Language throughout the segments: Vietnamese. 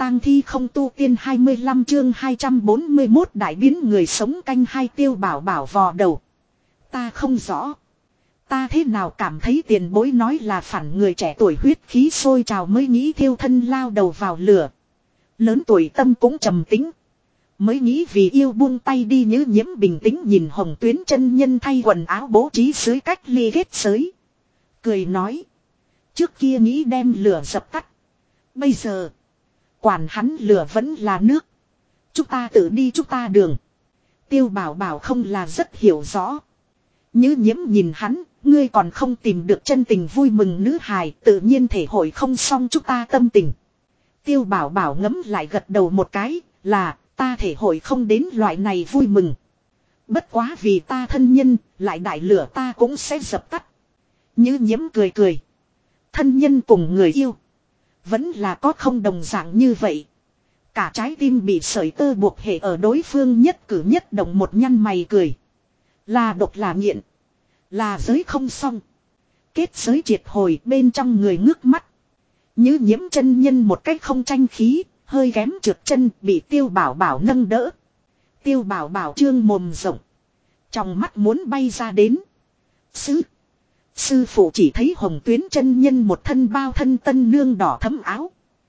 tang thi không tu tiên 25 chương 241 đại biến người sống canh hai. Tiêu Bảo Bảo vò đầu. Ta không rõ. Ta thế nào cảm thấy tiền bối nói là phản người trẻ tuổi huyết khí sôi trào mới nghĩ thiêu thân lao đầu vào lửa. Lớn tuổi tâm cũng trầm tính. Mới nghĩ vì yêu buông tay đi như nhiễm bình tĩnh nhìn Hồng Tuyến chân nhân thay quần áo bố trí dưới cách ly kết giới. Cười nói. Trước kia nghĩ đem lửa dập tắt. Bây giờ. Quản hắn lửa vẫn là nước. Chúng ta tự đi chúng ta đường. Tiêu Bảo Bảo không là rất hiểu rõ. Như nhiễm nhìn hắn. Ngươi còn không tìm được chân tình vui mừng nữ hài. Tự nhiên thể hội không xong chúng ta tâm tình. Tiêu Bảo Bảo ngấm lại gật đầu một cái. Là ta thể hội không đến loại này vui mừng. Bất quá vì ta thân nhân. Lại đại lửa ta cũng sẽ dập tắt. Như nhiễm cười cười. Thân nhân cùng người yêu. Vẫn là có không đồng dạng như vậy. Cả trái tim bị sợi tơ buộc hệ ở đối phương nhất cử nhất động một nhăn mày cười. Là độc là nghiện. Là giới không xong. Kết giới triệt hồi bên trong người ngước mắt. Như nhiễm chân nhân một cách không tranh khí. Hơi ghém trượt chân bị Tiêu Bảo Bảo nâng đỡ. Tiêu Bảo Bảo trương mồm rộng. Trong mắt muốn bay ra đến. Sư phụ chỉ thấy Hồng Tuyến chân nhân một thân bao thân tân nương đỏ thấm áo.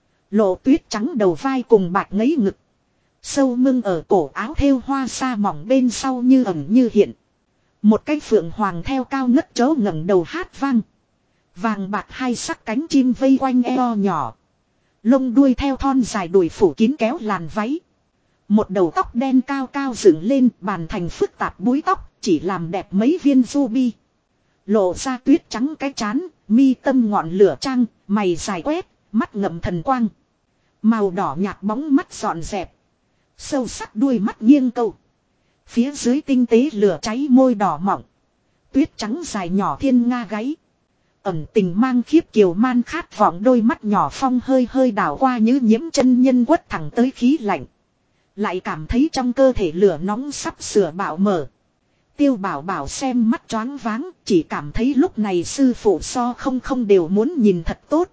Lộ tuyết trắng đầu vai cùng bạch ngấy ngực. Sâu mưng ở cổ áo thêu hoa sa mỏng bên sau như ẩn như hiện. Một cái phượng hoàng theo cao ngất chó ngẩng đầu hát vang. Vàng bạc hai sắc cánh chim vây quanh eo nhỏ. Lông đuôi theo thon dài đùi phủ kín kéo làn váy. Một đầu tóc đen cao cao dựng lên bàn thành phức tạp búi tóc chỉ làm đẹp mấy viên ruby. Lộ ra tuyết trắng cái chán, mi tâm ngọn lửa trăng, mày dài quét, mắt ngậm thần quang. Màu đỏ nhạt bóng mắt dọn dẹp. Sâu sắc đuôi mắt nghiêng câu. Phía dưới tinh tế lửa cháy môi đỏ mọng. Tuyết trắng dài nhỏ thiên nga gáy. Ẩn tình mang khiếp kiều man khát vọng đôi mắt nhỏ phong hơi hơi đảo qua như nhiễm chân nhân quất thẳng tới khí lạnh. Lại cảm thấy trong cơ thể lửa nóng sắp sửa bạo mở. Tiêu Bảo Bảo xem mắt choáng váng, chỉ cảm thấy lúc này sư phụ so không đều muốn nhìn thật tốt.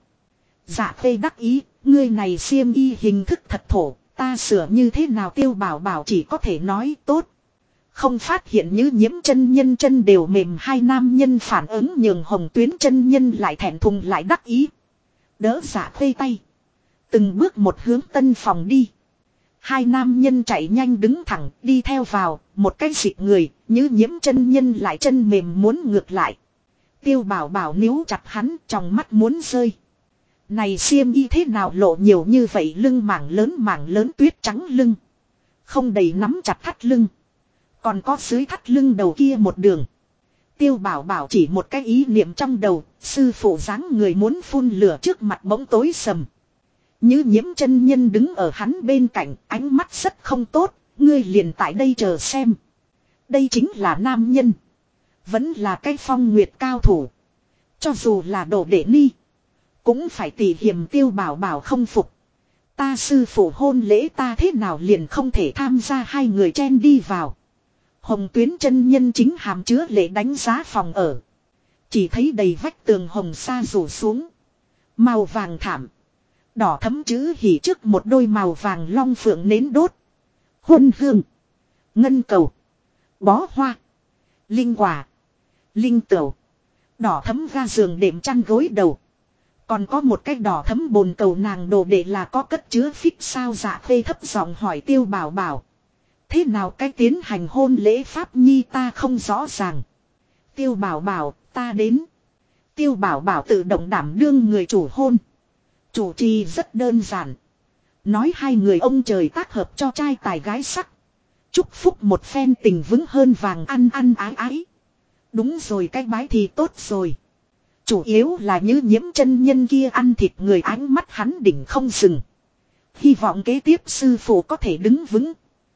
Dạ Khê đắc ý, ngươi này xiêm y hình thức thật thổ, ta sửa như thế nào Tiêu Bảo Bảo chỉ có thể nói tốt. Không phát hiện như nhiễm chân nhân chân đều mềm hai nam nhân phản ứng nhường Hồng Tuyến chân nhân lại thẹn thùng lại đắc ý. Đỡ Dạ Khê tay. Từng bước một hướng tân phòng đi. Hai nam nhân chạy nhanh đứng thẳng đi theo vào, một cái xịt người, như nhiễm chân nhân lại chân mềm muốn ngược lại. Tiêu Bảo Bảo níu chặt hắn trong mắt muốn rơi. Này xiêm y thế nào lộ nhiều như vậy lưng mảng lớn tuyết trắng lưng. Không đầy nắm chặt thắt lưng. Còn có dưới thắt lưng đầu kia một đường. Tiêu Bảo Bảo chỉ một cái ý niệm trong đầu, sư phụ dáng người muốn phun lửa trước mặt bỗng tối sầm. Như nhiễm chân nhân đứng ở hắn bên cạnh, ánh mắt rất không tốt, ngươi liền tại đây chờ xem. Đây chính là nam nhân. Vẫn là cái phong nguyệt cao thủ. Cho dù là đồ đệ ni. Cũng phải tỉ hiểm Tiêu Bảo Bảo không phục. Ta sư phụ hôn lễ ta thế nào liền không thể tham gia hai người chen đi vào. Hồng Tuyến chân nhân chính hàm chứa lễ đánh giá phòng ở. Chỉ thấy đầy vách tường hồng sa rủ xuống. Màu vàng thảm. Đỏ thấm chữ hỉ trước một đôi màu vàng long phượng nến đốt. Huân hương. Ngân cầu. Bó hoa. Linh quả. Linh tửu. Đỏ thấm ga giường đệm chăn gối đầu. Còn có một cái đỏ thấm bồn cầu nàng đồ để là có cất chứa phích sao Dạ Khê thấp giọng hỏi Tiêu Bảo Bảo. Thế nào cái tiến hành hôn lễ pháp nhi ta không rõ ràng. Tiêu Bảo Bảo ta đến. Tiêu Bảo Bảo tự động đảm đương người chủ hôn. Chủ trì rất đơn giản. Nói hai người ông trời tác hợp cho trai tài gái sắc. Chúc phúc một phen tình vững hơn vàng ăn ái ái. Đúng rồi cái bái thì tốt rồi. Chủ yếu là như nhiễm chân nhân kia ăn thịt người ánh mắt hắn đỉnh không dừng. Hy vọng kế tiếp sư phụ có thể đứng vững.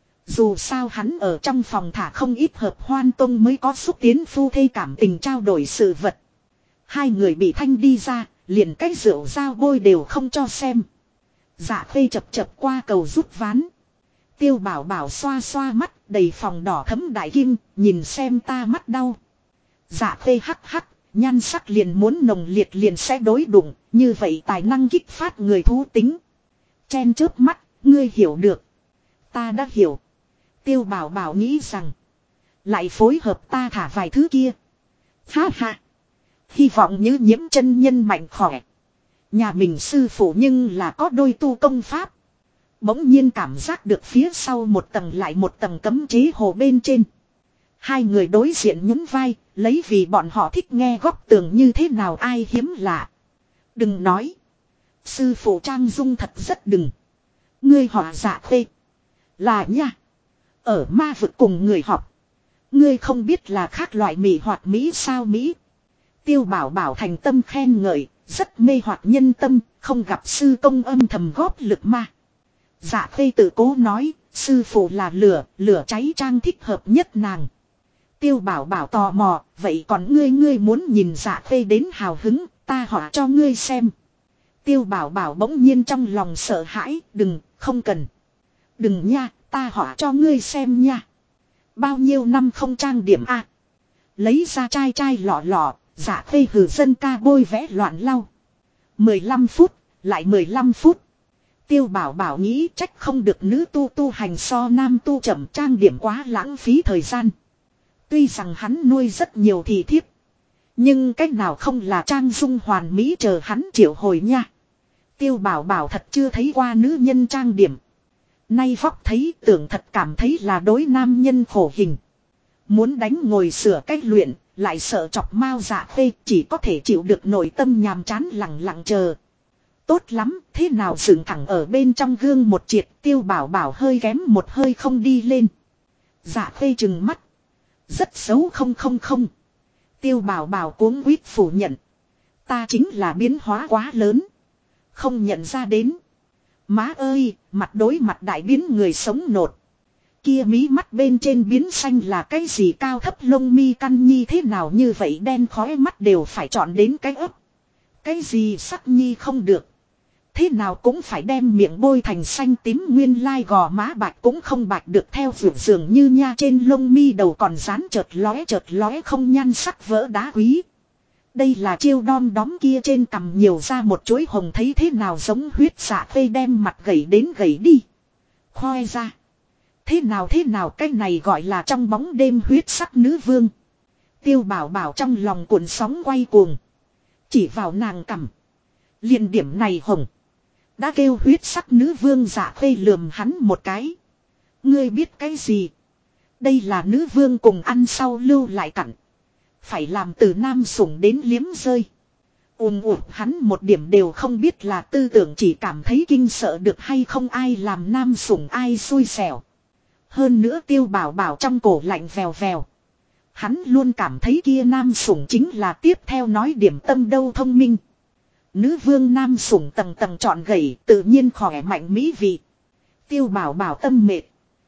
Dù sao hắn ở trong phòng thả không ít hợp hoan tông mới có xúc tiến phu thê cảm tình trao đổi sự vật. Hai người bị thanh đi ra, liền cái rượu dao bôi đều không cho xem. Dạ Khê chập qua cầu rút ván. Tiêu Bảo Bảo xoa xoa mắt, đầy phòng đỏ thấm đại kim, nhìn xem ta mắt đau. Dạ Khê hắc, nhan sắc liền muốn nồng liệt liền sẽ đối đụng, như vậy tài năng kích phát người thú tính. Chen chớp mắt, ngươi hiểu được. Ta đã hiểu. Tiêu Bảo Bảo nghĩ rằng. Lại phối hợp ta thả vài thứ kia. Ha ha. Hy vọng như Nhiễm chân nhân mạnh khỏe. Nhà mình sư phụ nhưng là có đôi tu công pháp. Bỗng nhiên cảm giác được phía sau một tầng lại một tầng cấm chế hồ bên trên. Hai người đối diện nhún vai, lấy vì bọn họ thích nghe góc tường như thế nào ai hiếm lạ. Đừng nói. Sư phụ Trang Dung thật rất đừng. Ngươi họ Dạ Khê. Là nha. Ở ma vực cùng người học. Ngươi không biết là khác loại mị hoặc Mỹ sao Mỹ. Tiêu Bảo Bảo thành tâm khen ngợi, rất mê hoặc nhân tâm, không gặp sư công âm thầm góp lực ma. Dạ Khê tự cố nói, sư phụ là lửa, lửa cháy trang thích hợp nhất nàng. Tiêu Bảo Bảo tò mò, vậy còn ngươi muốn nhìn Dạ Khê đến hào hứng, ta hỏi cho ngươi xem. Tiêu Bảo Bảo bỗng nhiên trong lòng sợ hãi, đừng, không cần. Đừng nha, ta hỏi cho ngươi xem nha. Bao nhiêu năm không trang điểm a? Lấy ra chai lọ, Dạ Khê hừ dân ca bôi vẽ loạn lau. 15 phút, lại 15 phút. Tiêu Bảo Bảo nghĩ trách không được nữ tu hành so nam tu chậm trang điểm quá lãng phí thời gian. Tuy rằng hắn nuôi rất nhiều thị thiếp. Nhưng cách nào không là Trang Dung hoàn mỹ chờ hắn triệu hồi nha. Tiêu Bảo Bảo thật chưa thấy qua nữ nhân trang điểm. Nay vóc thấy tưởng thật cảm thấy là đối nam nhân khổ hình. Muốn đánh ngồi sửa cách luyện, lại sợ chọc mau Dạ Khê, chỉ có thể chịu được nội tâm nhàm chán lặng lặng chờ. Tốt lắm, thế nào dựng thẳng ở bên trong gương một triệt. Tiêu Bảo Bảo hơi kém một hơi không đi lên. Dạ Khê trừng mắt. Rất xấu không. Tiêu Bảo Bảo cuống quýt phủ nhận. Ta chính là biến hóa quá lớn. Không nhận ra đến. Má ơi, mặt đối mặt đại biến người sống nột. Kia mí mắt bên trên biến xanh là cái gì cao thấp lông mi căn nhi thế nào như vậy đen khói mắt đều phải chọn đến cái ấp. Cái gì sắc nhi không được. Thế nào cũng phải đem miệng bôi thành xanh tím nguyên lai gò má bạch cũng không bạch được theo vượt dường như nha trên lông mi đầu còn dán chợt lóe không nhan sắc vỡ đá quý. Đây là chiêu đom đóm kia trên cằm nhiều ra một chuỗi hồng thấy thế nào giống huyết Dạ Khê đem mặt gầy đến gầy đi. Khoe ra. Thế nào cái này gọi là trong bóng đêm huyết sắc nữ vương. Tiêu Bảo Bảo trong lòng cuộn sóng quay cuồng. Chỉ vào nàng cằm. Liền điểm này hồng. Đã kêu huyết sắc nữ vương Dạ Khê lườm hắn một cái. Ngươi biết cái gì? Đây là nữ vương cùng ăn sau lưu lại cặn. Phải làm từ nam sủng đến liếm rơi. Hắn một điểm đều không biết là tư tưởng chỉ cảm thấy kinh sợ được hay không ai làm nam sủng ai xui xẻo. Hơn nữa Tiêu Bảo Bảo trong cổ lạnh vèo vèo. Hắn luôn cảm thấy kia nam sủng chính là tiếp theo nói điểm tâm đâu thông minh. Nữ vương nam sủng tầng tầng trọn gầy tự nhiên khỏe mạnh mỹ vị. Tiêu Bảo Bảo tâm mệt.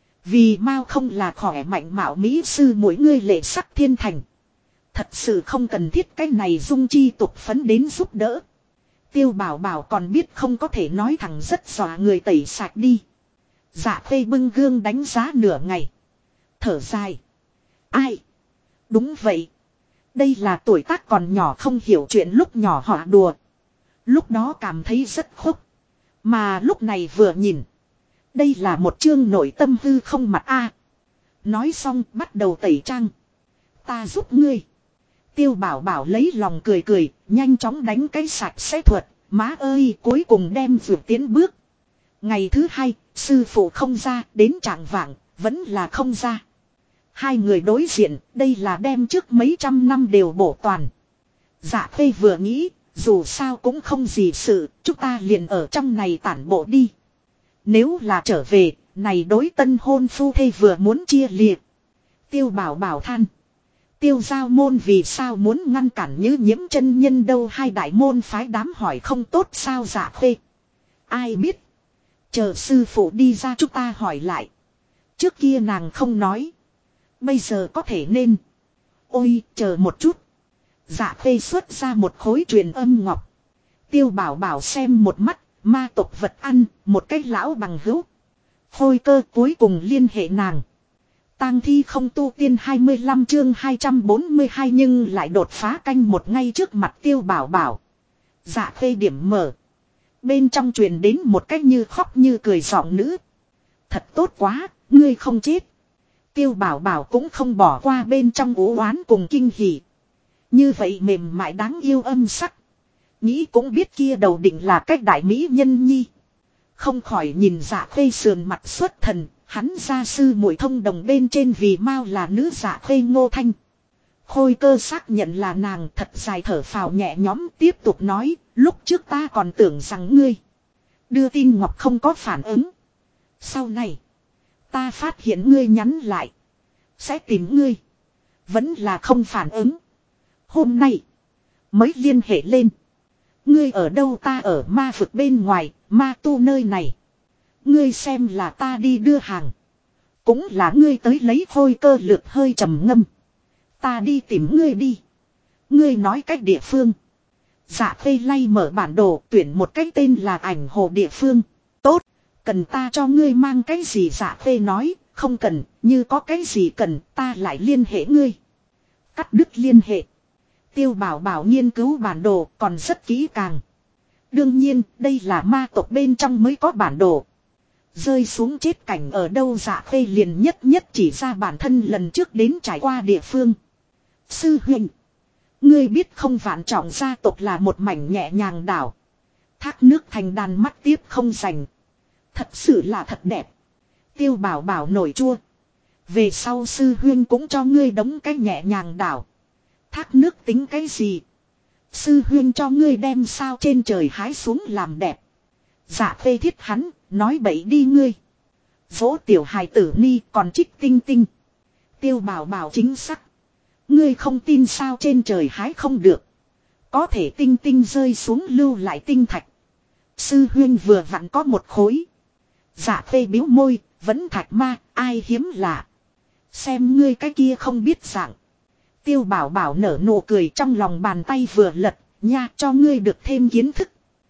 Vì mau không là khỏe mạnh mạo mỹ sư mỗi người lệ sắc thiên thành. Thật sự không cần thiết cái này dung chi tục phấn đến giúp đỡ. Tiêu Bảo Bảo còn biết không có thể nói thẳng rất dọa người tẩy sạch đi. Dạ Khê bưng gương đánh giá nửa ngày. Thở dài. Ai? Đúng vậy. Đây là tuổi tác còn nhỏ không hiểu chuyện lúc nhỏ họ đùa. Lúc đó cảm thấy rất khúc. Mà lúc này vừa nhìn. Đây là một chương nội tâm hư không mặt a. Nói xong bắt đầu tẩy trang. Ta giúp ngươi. Tiêu Bảo Bảo lấy lòng cười, nhanh chóng đánh cái sạch sẽ thuật. Má ơi, cuối cùng đem vượt tiến bước. Ngày thứ hai, sư phụ không ra, đến trạng vạng, vẫn là không ra. Hai người đối diện, đây là đem trước mấy trăm năm đều bổ toàn. Dạ Khê vừa nghĩ, dù sao cũng không gì sự, chúng ta liền ở trong này tản bộ đi. Nếu là trở về, này đối tân hôn phu thê vừa muốn chia liệt. Tiêu Bảo Bảo than. Tiêu giao môn vì sao muốn ngăn cản Như Nhiễm chân nhân đâu hai đại môn phái đám hỏi không tốt sao Dạ Khê. Ai biết. Chờ sư phụ đi ra chúng ta hỏi lại. Trước kia nàng không nói. Bây giờ có thể nên. Ôi chờ một chút. Dạ Khê xuất ra một khối truyền âm ngọc. Tiêu Bảo Bảo xem một mắt. Ma tộc vật ăn. Một cái lão bằng hữu. Khôi cơ cuối cùng liên hệ nàng. Tang thi không tu tiên 25 chương 242 nhưng lại đột phá canh một ngay trước mặt Tiêu Bảo Bảo. Dạ Khê điểm mở. Bên trong truyền đến một cách như khóc như cười giọng nữ. Thật tốt quá, ngươi không chết. Tiêu Bảo Bảo cũng không bỏ qua bên trong ú oán cùng kinh hỉ. Như vậy mềm mại đáng yêu âm sắc. Nghĩ cũng biết kia đầu định là cách đại mỹ nhân nhi. Không khỏi nhìn Dạ Khê sườn mặt xuất thần, hắn gia sư muội thông đồng bên trên vì mau là nữ Dạ Khê Ngô Thanh. Khôi Cơ xác nhận là nàng, thật dài thở phào nhẹ nhõm, tiếp tục nói, lúc trước ta còn tưởng rằng ngươi đưa tin ngọc không có phản ứng. Sau này, ta phát hiện ngươi nhắn lại, sẽ tìm ngươi, vẫn là không phản ứng. Hôm nay, mới liên hệ lên. Ngươi ở đâu? Ta ở ma vực bên ngoài, ma tu nơi này. Ngươi xem là ta đi đưa hàng. Cũng là ngươi tới lấy Khôi Cơ lược hơi trầm ngâm. Ta đi tìm ngươi đi. Ngươi nói cách địa phương. Dạ Khê lay mở bản đồ, tuyển một cách tên là ảnh hồ địa phương. Tốt, cần ta cho ngươi mang cái gì? Dạ Khê nói, không cần, như có cái gì cần ta lại liên hệ ngươi. Cắt đứt liên hệ. Tiêu Bảo Bảo nghiên cứu bản đồ còn rất kỹ càng. Đương nhiên, đây là ma tộc bên trong mới có bản đồ. Rơi xuống chết cảnh ở đâu? Dạ Khê liền nhất nhất chỉ ra bản thân lần trước đến trải qua địa phương. Sư huynh, ngươi biết không, Vạn Trọng gia tộc là một mảnh nhẹ nhàng đảo. Thác nước thành đàn, mắt tiếp không rành. Thật sự là thật đẹp. Tiêu Bảo Bảo nổi chua. Về sau sư huynh cũng cho ngươi đóng cái nhẹ nhàng đảo. Thác nước tính cái gì? Sư huynh cho ngươi đem sao trên trời hái xuống làm đẹp. Dạ Khê thiết hắn, nói bậy đi ngươi. Vỗ tiểu hài tử ni còn trích tinh tinh. Tiêu Bảo Bảo chính xác. Ngươi không tin sao trên trời hái không được. Có thể tinh tinh rơi xuống lưu lại tinh thạch. Sư huynh vừa vặn có một khối. Dạ Khê biếu môi, vẫn thạch ma, ai hiếm lạ. Xem ngươi cái kia không biết dạng. Tiêu Bảo Bảo nở nụ cười, trong lòng bàn tay vừa lật, nha, cho ngươi được thêm kiến thức.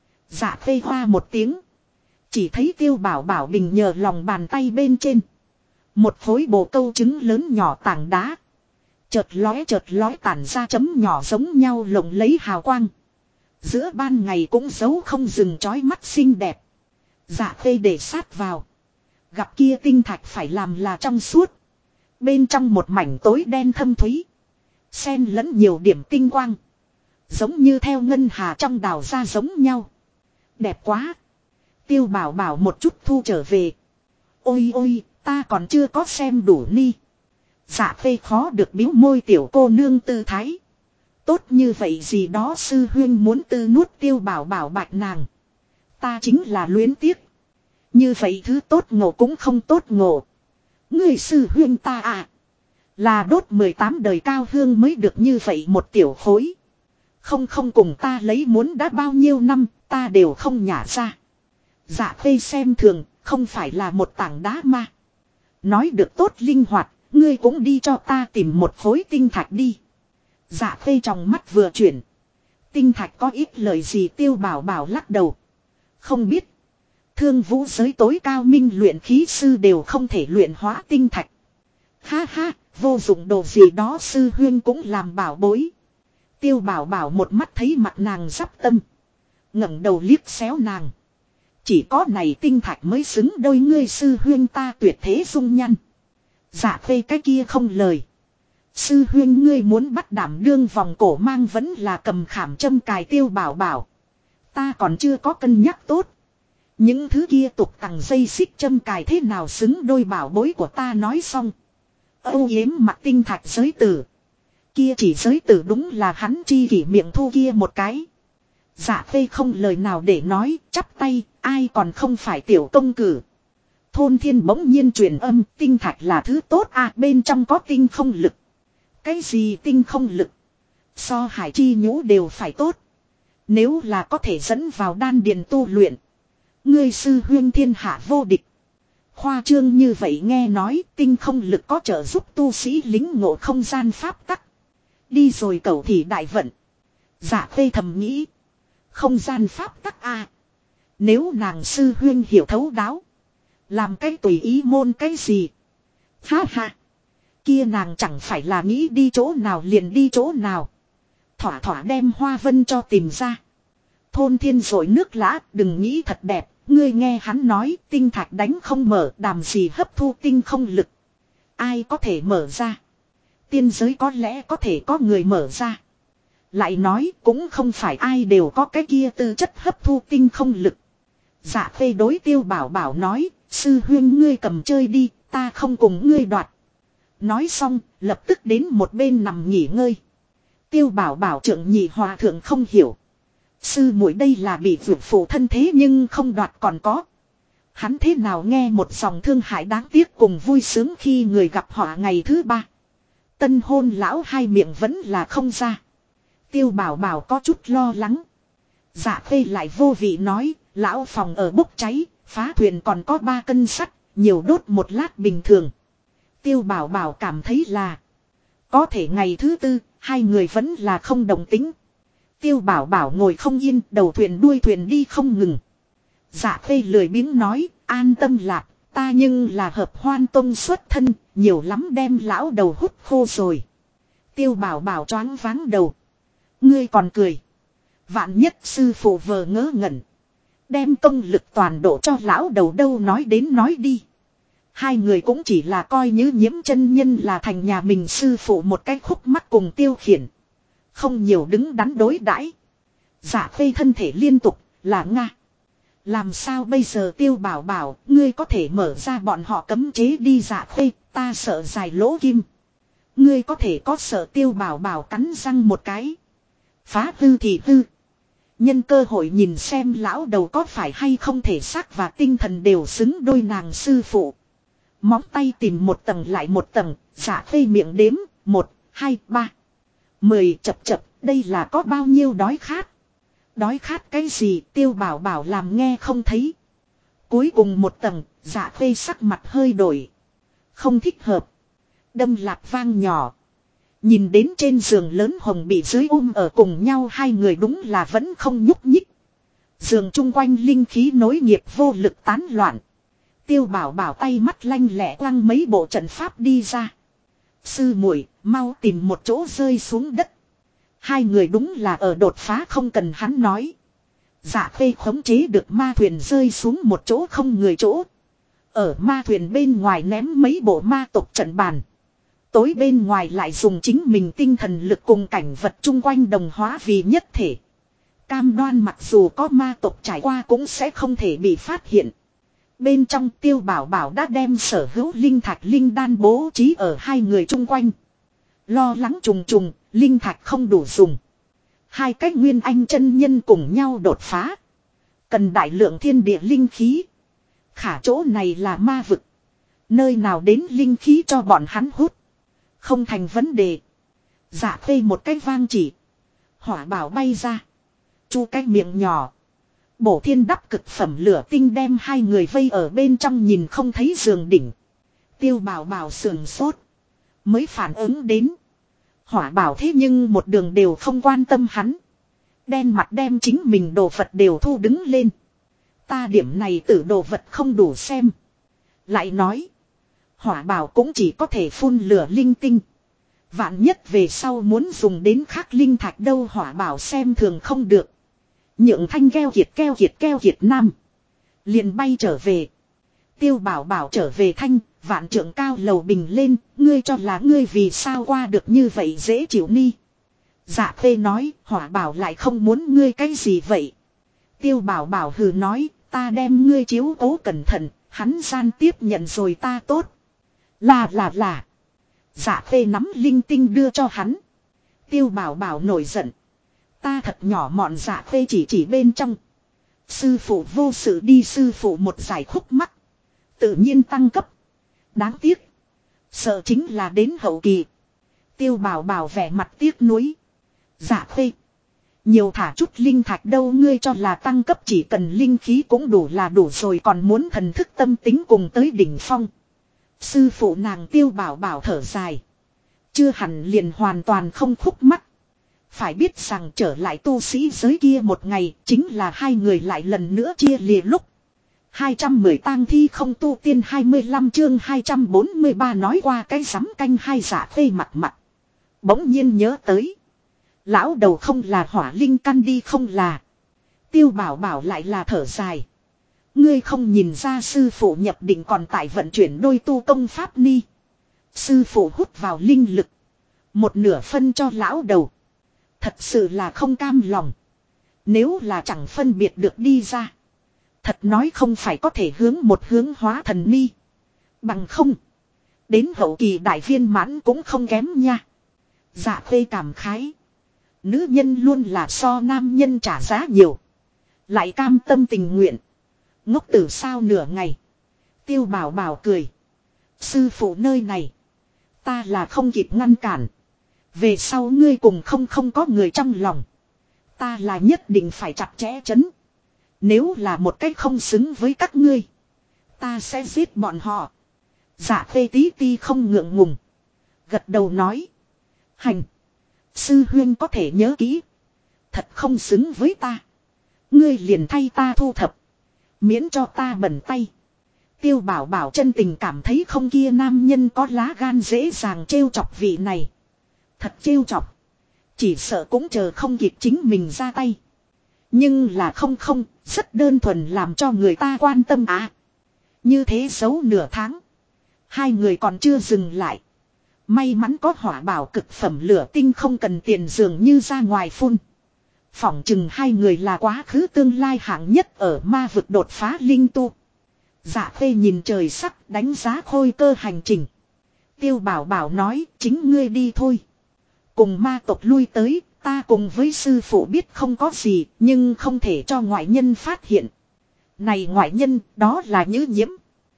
Dạ Khê hoa một tiếng. Chỉ thấy Tiêu Bảo Bảo bình nhờ lòng bàn tay bên trên. Một khối bồ câu trứng lớn nhỏ tảng đá. Chợt lóe tản ra chấm nhỏ giống nhau lộng lấy hào quang. Giữa ban ngày cũng giấu không dừng chói mắt xinh đẹp. Dạ Khê để sát vào. Gặp kia tinh thạch phải làm là trong suốt. Bên trong một mảnh tối đen thâm thúy. Xen lẫn nhiều điểm tinh quang. Giống như theo ngân hà trong đào ra giống nhau. Đẹp quá. Tiêu Bảo Bảo một chút thu trở về. Ôi ôi, ta còn chưa có xem đủ ni. Dạ Khê khó được biếu môi, tiểu cô nương tư thái. Tốt như vậy gì đó sư huyên muốn tư nuốt. Tiêu Bảo Bảo bạch nàng. Ta chính là luyến tiếc. Như vậy thứ tốt ngộ cũng không tốt ngộ. Người sư huyên ta à. Là đốt 18 đời cao hương mới được như vậy một tiểu khối. Không cùng ta lấy muốn đã bao nhiêu năm, ta đều không nhả ra. Dạ Khê xem thường, không phải là một tảng đá ma. Nói được tốt linh hoạt, ngươi cũng đi cho ta tìm một khối tinh thạch đi. Dạ Khê trong mắt vừa chuyển. Tinh thạch có ít lời gì? Tiêu Bảo Bảo lắc đầu. Không biết. Thương vũ giới tối cao minh luyện khí sư đều không thể luyện hóa tinh thạch. Ha ha, vô dụng đồ gì đó sư huyên cũng làm bảo bối. Tiêu Bảo Bảo một mắt thấy mặt nàng sắp tâm. ngẩng đầu liếc xéo nàng. Chỉ có này tinh thạch mới xứng đôi ngươi sư huyên ta tuyệt thế dung nhan. Dạ Khê cái kia không lời. Sư huyên ngươi muốn bắt đảm đương vòng cổ mang vẫn là cầm khảm châm cài? Tiêu Bảo Bảo. Ta còn chưa có cân nhắc tốt. Những thứ kia tục tằng dây xích châm cài thế nào xứng đôi bảo bối của ta? Nói xong. Âu yếm mặt tinh thạch giới tử. Kia chỉ giới tử đúng là hắn chi kỷ miệng thu kia một cái. Dạ Khê không lời nào để nói, chắp tay, ai còn không phải tiểu công cử. Thôn Thiên bỗng nhiên truyền âm, tinh thạch là thứ tốt à, bên trong có tinh không lực. Cái gì tinh không lực? So hải chi nhũ đều phải tốt. Nếu là có thể dẫn vào đan điền tu luyện, ngươi sư huyên thiên hạ vô địch. Khoa trương như vậy? Nghe nói tinh không lực có trợ giúp tu sĩ lính ngộ không gian pháp tắc. Đi rồi cẩu thì đại vận. Dạ Khê thầm nghĩ. Không gian pháp tắc à. Nếu nàng sư huyên hiểu thấu đáo, làm cái tùy ý môn cái gì? Ha ha. Kia nàng chẳng phải là nghĩ đi chỗ nào liền đi chỗ nào. Thỏa thỏa đem Hoa Vân cho tìm ra. thôn thiên rồi nước lã, đừng nghĩ thật đẹp. Ngươi nghe hắn nói tinh thạch đánh không mở, đàm gì hấp thu tinh không lực. Ai có thể mở ra? Tiên giới có lẽ có thể có người mở ra. Lại nói cũng không phải ai đều có cái kia tư chất hấp thu tinh không lực. Dạ Khê đối Tiêu Bảo Bảo nói, sư huynh ngươi cầm chơi đi, ta không cùng ngươi đoạt. Nói xong, lập tức đến một bên nằm nghỉ ngơi. Tiêu Bảo Bảo trưởng nhị hòa thượng không hiểu. Sư muội đây là bị vượt phụ thân thế nhưng không đoạt còn có. Hắn thế nào nghe một dòng thương hại đáng tiếc cùng vui sướng khi người gặp họ ngày thứ ba. Tân hôn lão hai miệng vẫn là không ra. Tiêu Bảo Bảo có chút lo lắng. Dạ Khê lại vô vị nói, lão phòng ở bốc cháy, phá thuyền còn có 3 cân sắt, nhiều đốt một lát bình thường. Tiêu Bảo Bảo cảm thấy là có thể ngày thứ tư, hai người vẫn là không đồng tính. Tiêu Bảo Bảo ngồi không yên, đầu thuyền đuôi thuyền đi không ngừng. Dạ Khê lười biếng nói, an tâm lạc, ta nhưng là hợp hoan tông xuất thân, nhiều lắm đem lão đầu hút khô rồi. Tiêu Bảo Bảo choáng váng đầu. Ngươi còn cười. Vạn nhất sư phụ vờ ngớ ngẩn. Đem công lực toàn độ cho lão đầu đâu, nói đến nói đi. Hai người cũng chỉ là coi như Nhiễm chân nhân là thành nhà mình sư phụ một cái khúc mắc cùng tiêu khiển. Không nhiều đứng đắn đối đãi. Dạ Khê thân thể liên tục, là Nga. Làm sao bây giờ Tiêu Bảo Bảo, ngươi có thể mở ra bọn họ cấm chế đi. Dạ Khê, ta sợ dài lỗ kim. Ngươi có thể có sợ. Tiêu Bảo Bảo cắn răng một cái. Phá hư thì hư. Nhân cơ hội nhìn xem lão đầu có phải hay không thể xác và tinh thần đều xứng đôi nàng sư phụ. Móng tay tìm một tầng lại một tầng, Dạ Khê miệng đếm, 1, 2, 3. 10 chập chập, đây là có bao nhiêu đói khát. Đói khát cái gì Tiêu Bảo Bảo làm nghe không thấy. Cuối cùng một tầng, Dạ Khê sắc mặt hơi đổi. Không thích hợp. Đâm lạc vang nhỏ. Nhìn đến trên giường lớn hồng bị dưới ở cùng nhau hai người đúng là vẫn không nhúc nhích. Giường chung quanh linh khí nối nghiệp vô lực tán loạn. Tiêu Bảo Bảo tay mắt lanh lẹ quăng mấy bộ trận pháp đi ra. Sư muội mau tìm một chỗ rơi xuống đất. Hai người đúng là ở đột phá không cần hắn nói. Dạ Khê khống chế được ma thuyền rơi xuống một chỗ không người chỗ. Ở ma thuyền bên ngoài ném mấy bộ ma tộc trận bàn. Tối bên ngoài lại dùng chính mình tinh thần lực cùng cảnh vật chung quanh đồng hóa vì nhất thể. Cam đoan mặc dù có ma tộc trải qua cũng sẽ không thể bị phát hiện. Bên trong Tiêu Bảo Bảo đã đem sở hữu linh thạch linh đan bố trí ở hai người chung quanh. Lo lắng trùng trùng, linh thạch không đủ dùng. Hai cái nguyên anh chân nhân cùng nhau đột phá. Cần đại lượng thiên địa linh khí. Khả chỗ này là ma vực. Nơi nào đến linh khí cho bọn hắn hút. Không thành vấn đề. Dạ Khê một cái vang chỉ. Hỏa bảo bay ra. Chu cái miệng nhỏ. Bổ thiên đắp cực phẩm lửa tinh đem hai người vây ở bên trong nhìn không thấy giường đỉnh. Tiêu Bảo Bảo sườn sốt. Mới phản ứng đến. Hỏa bảo thế nhưng một đường đều không quan tâm hắn. Đen mặt đem chính mình đồ vật đều thu đứng lên. Ta điểm này tử đồ vật không đủ xem. Lại nói. Hỏa bảo cũng chỉ có thể phun lửa linh tinh. Vạn nhất về sau muốn dùng đến khắc linh thạch đâu, hỏa bảo xem thường không được. Nhượng thanh keo kiệt nam. Liền bay trở về. Tiêu Bảo Bảo trở về thanh, vạn trượng cao lầu bình lên, ngươi cho là ngươi vì sao qua được như vậy dễ chịu ni. Dạ Khê nói, hỏa bảo lại không muốn ngươi cái gì vậy. Tiêu Bảo Bảo hừ nói, ta đem ngươi chiếu cố cẩn thận, hắn gian tiếp nhận rồi ta tốt. Là. Dạ Khê nắm linh tinh đưa cho hắn. Tiêu Bảo Bảo nổi giận. Ta thật nhỏ mọn. Dạ Khê chỉ bên trong. Sư phụ vô sự đi, sư phụ một giải khúc mắc. Tự nhiên tăng cấp. Đáng tiếc. Sợ chính là đến hậu kỳ. Tiêu Bảo Bảo vẻ mặt tiếc nuối. Dạ Khê. Nhiều thả chút linh thạch đâu, ngươi cho là tăng cấp chỉ cần linh khí cũng đủ là đủ rồi, còn muốn thần thức tâm tính cùng tới đỉnh phong. Sư phụ nàng. Tiêu Bảo Bảo thở dài. Chưa hẳn liền hoàn toàn không khúc mắc. Phải biết rằng trở lại tu sĩ giới kia một ngày chính là hai người lại lần nữa chia lìa lúc. 210 tang thi không tu tiên 25 chương 243 nói qua cái sắm canh hai. Dạ Khê mặt. Bỗng nhiên nhớ tới. Lão đầu không là hỏa linh căn đi không là. Tiêu Bảo Bảo lại là thở dài. Ngươi không nhìn ra sư phụ nhập định còn tại vận chuyển đôi tu công pháp ni. Sư phụ hút vào linh lực. Một nửa phân cho lão đầu. Thật sự là không cam lòng. Nếu là chẳng phân biệt được đi ra. Thật nói không phải có thể hướng một hướng hóa thần ni. Bằng không. Đến hậu kỳ đại viên mãn cũng không kém nha. Dạ Khê cảm khái. Nữ nhân luôn là so nam nhân trả giá nhiều. Lại cam tâm tình nguyện. Ngốc tử sao nửa ngày. Tiêu Bảo Bảo cười. Sư phụ nơi này. Ta là không kịp ngăn cản. Về sau ngươi cùng không có người trong lòng. Ta là nhất định phải chặt chẽ chấn. Nếu là một cách không xứng với các ngươi. Ta sẽ giết bọn họ. Dạ Khê tí ti không ngượng ngùng. Gật đầu nói. Hành. Sư huyên có thể nhớ kỹ. Thật không xứng với ta. Ngươi liền thay ta thu thập. Miễn cho ta bẩn tay. Tiêu Bảo Bảo chân tình cảm thấy không kia nam nhân có lá gan dễ dàng trêu chọc vị này. Thật trêu chọc. Chỉ sợ cũng chờ không kịp chính mình ra tay. Nhưng là không, rất đơn thuần làm cho người ta quan tâm à. Như thế giấu nửa tháng. Hai người còn chưa dừng lại. May mắn có hỏa bảo cực phẩm lửa tinh không cần tiền dường như ra ngoài phun. Phỏng chừng hai người là quá khứ tương lai hạng nhất ở ma vực đột phá linh tu. Dạ Khê nhìn trời sắc đánh giá Khôi Cơ hành trình. Tiêu Bảo Bảo nói chính ngươi đi thôi. Cùng ma tộc lui tới, ta cùng với sư phụ biết không có gì, nhưng không thể cho ngoại nhân phát hiện. Này ngoại nhân, đó là Nhữ Nhiễm.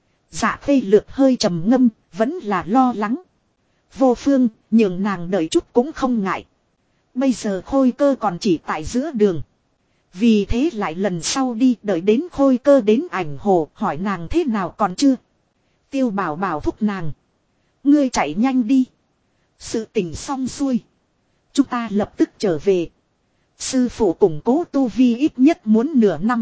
Dạ Khê lược hơi trầm ngâm, vẫn là lo lắng. Vô phương, nhường nàng đợi chút cũng không ngại. Bây giờ Khôi Cơ còn chỉ tại giữa đường. Vì thế lại lần sau đi đợi đến Khôi Cơ đến Ảnh Hồ hỏi nàng thế nào còn chưa. Tiêu Bảo Bảo thúc nàng. Ngươi chạy nhanh đi. Sự tình xong xuôi. Chúng ta lập tức trở về. Sư phụ củng cố tu vi ít nhất muốn nửa năm.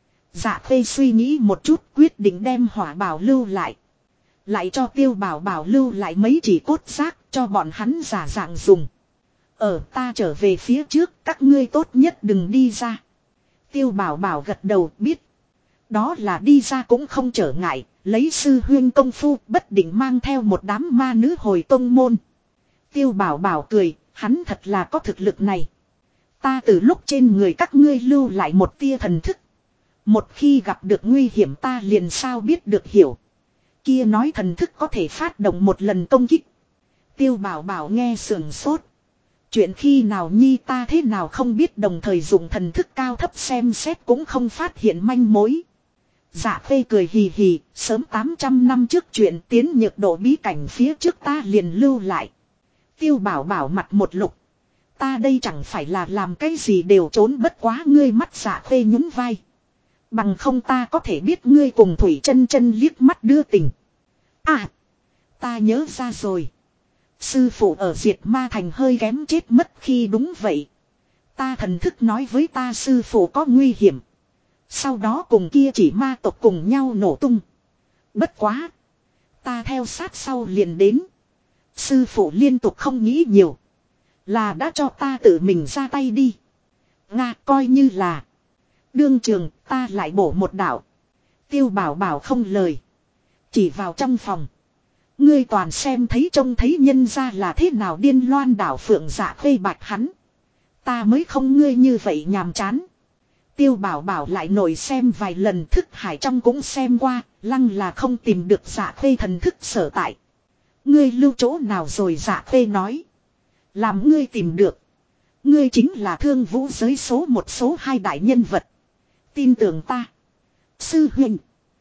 Dạ Khê suy nghĩ một chút quyết định đem hỏa bảo lưu lại. Lại cho Tiêu Bảo Bảo lưu lại mấy chỉ cốt xác cho bọn hắn giả dạng dùng. Ở ta trở về phía trước các ngươi tốt nhất đừng đi ra. Tiêu Bảo Bảo gật đầu biết. Đó là đi ra cũng không trở ngại. Lấy sư huyên công phu bất định mang theo một đám ma nữ hồi tông môn. Tiêu Bảo Bảo cười. Hắn thật là có thực lực này. Ta từ lúc trên người các ngươi lưu lại một tia thần thức. Một khi gặp được nguy hiểm ta liền sao biết được hiểu. Kia nói thần thức có thể phát động một lần công kích. Tiêu Bảo Bảo nghe sườn sốt. Chuyện khi nào nhi ta thế nào không biết đồng thời dùng thần thức cao thấp xem xét cũng không phát hiện manh mối. Dạ Khê cười hì hì, sớm 800 năm trước chuyện tiến nhược độ bí cảnh phía trước ta liền lưu lại. Tiêu Bảo Bảo mặt một lục. Ta đây chẳng phải là làm cái gì đều trốn bất quá ngươi mắt. Dạ Khê nhún vai. Bằng không ta có thể biết ngươi cùng Thủy Chân Chân liếc mắt đưa tình. À, ta nhớ ra rồi. Sư phụ ở Diệt Ma Thành hơi kém chết mất khi đúng vậy. Ta thần thức nói với ta sư phụ có nguy hiểm. Sau đó cùng kia chỉ ma tộc cùng nhau nổ tung. Bất quá. Ta theo sát sau liền đến. Sư phụ liên tục không nghĩ nhiều. Là đã cho ta tự mình ra tay đi. Nga coi như là. Đương trường ta lại bổ một đạo. Tiêu Bảo Bảo không lời. Chỉ vào trong phòng. Ngươi toàn xem thấy trông thấy nhân ra là thế nào điên loan đảo phượng. Dạ Khê bạch hắn. Ta mới không ngươi như vậy nhàm chán. Tiêu Bảo Bảo lại nổi xem vài lần thức hải trong cũng xem qua. Lăng là không tìm được Dạ Khê thần thức sở tại. Ngươi lưu chỗ nào rồi. Dạ Khê nói. Làm ngươi tìm được. Ngươi chính là Thương Vũ giới số một số hai đại nhân vật. Tin tưởng ta. Sư huynh.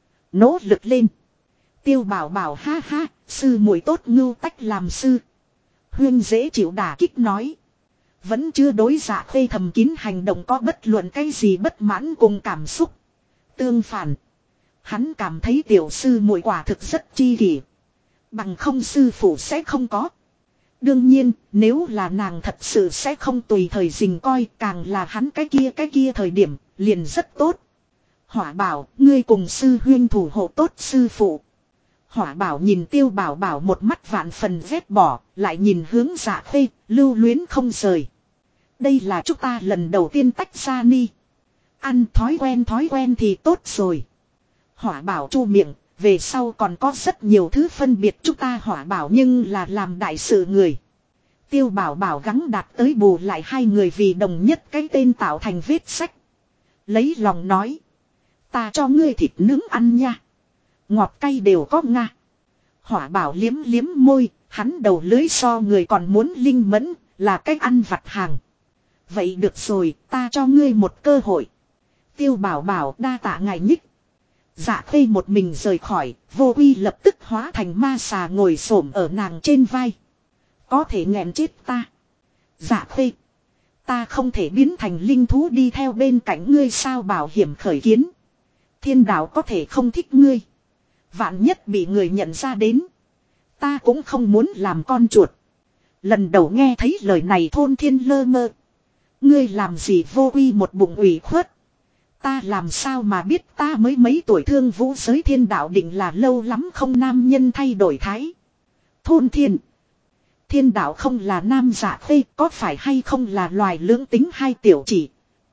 Nỗ lực lên. Tiêu Bảo Bảo ha ha. Sư muội tốt ngưu tách làm sư. Huynh dễ chịu đả kích nói. Vẫn chưa đối Dạ Khê thầm kín hành động có bất luận cái gì bất mãn cùng cảm xúc. Tương phản. Hắn cảm thấy tiểu sư muội quả thực rất chi kỷ. Bằng không sư phụ sẽ không có. Đương nhiên, nếu là nàng thật sự sẽ không tùy thời dình coi, càng là hắn cái kia thời điểm, liền rất tốt. Hỏa Bảo, ngươi cùng sư huyên thủ hộ tốt sư phụ. Hỏa Bảo nhìn Tiêu Bảo Bảo một mắt vạn phần ghét bỏ, lại nhìn hướng Dạ Khê, lưu luyến không rời. Đây là chúng ta lần đầu tiên tách ra ni. Ăn thói quen thì tốt rồi. Hỏa bảo chu miệng, về sau còn có rất nhiều thứ phân biệt chúng ta hỏa bảo nhưng là làm đại sự người. Tiêu bảo bảo gắng đạt tới bù lại hai người vì đồng nhất cái tên tạo thành vết sách. Lấy lòng nói. Ta cho ngươi thịt nướng ăn nha. Ngọt cay đều có nga. Hỏa bảo liếm liếm môi, hắn đầu lưới so người còn muốn linh mẫn, là cách ăn vặt hàng. Vậy được rồi, ta cho ngươi một cơ hội. Tiêu bảo bảo đa tạ ngài nhích. Dạ khê một mình rời khỏi, vô uy lập tức hóa thành ma xà ngồi xổm ở nàng trên vai. Có thể nghẹn chết ta. Dạ khê. Ta không thể biến thành linh thú đi theo bên cạnh ngươi sao bảo hiểm khởi kiến. Thiên đạo có thể không thích ngươi. Vạn nhất bị người nhận ra đến. Ta cũng không muốn làm con chuột. Lần đầu nghe thấy lời này thôn thiên lơ mơ. Ngươi làm gì vô uy một bụng ủy khuất. Ta làm sao mà biết ta mới mấy tuổi thương vũ giới thiên đạo định là lâu lắm không nam nhân thay đổi thái. Thôn thiên. Thiên đạo không là nam giả khê có phải hay không là loài lưỡng tính hai tiểu chỉ.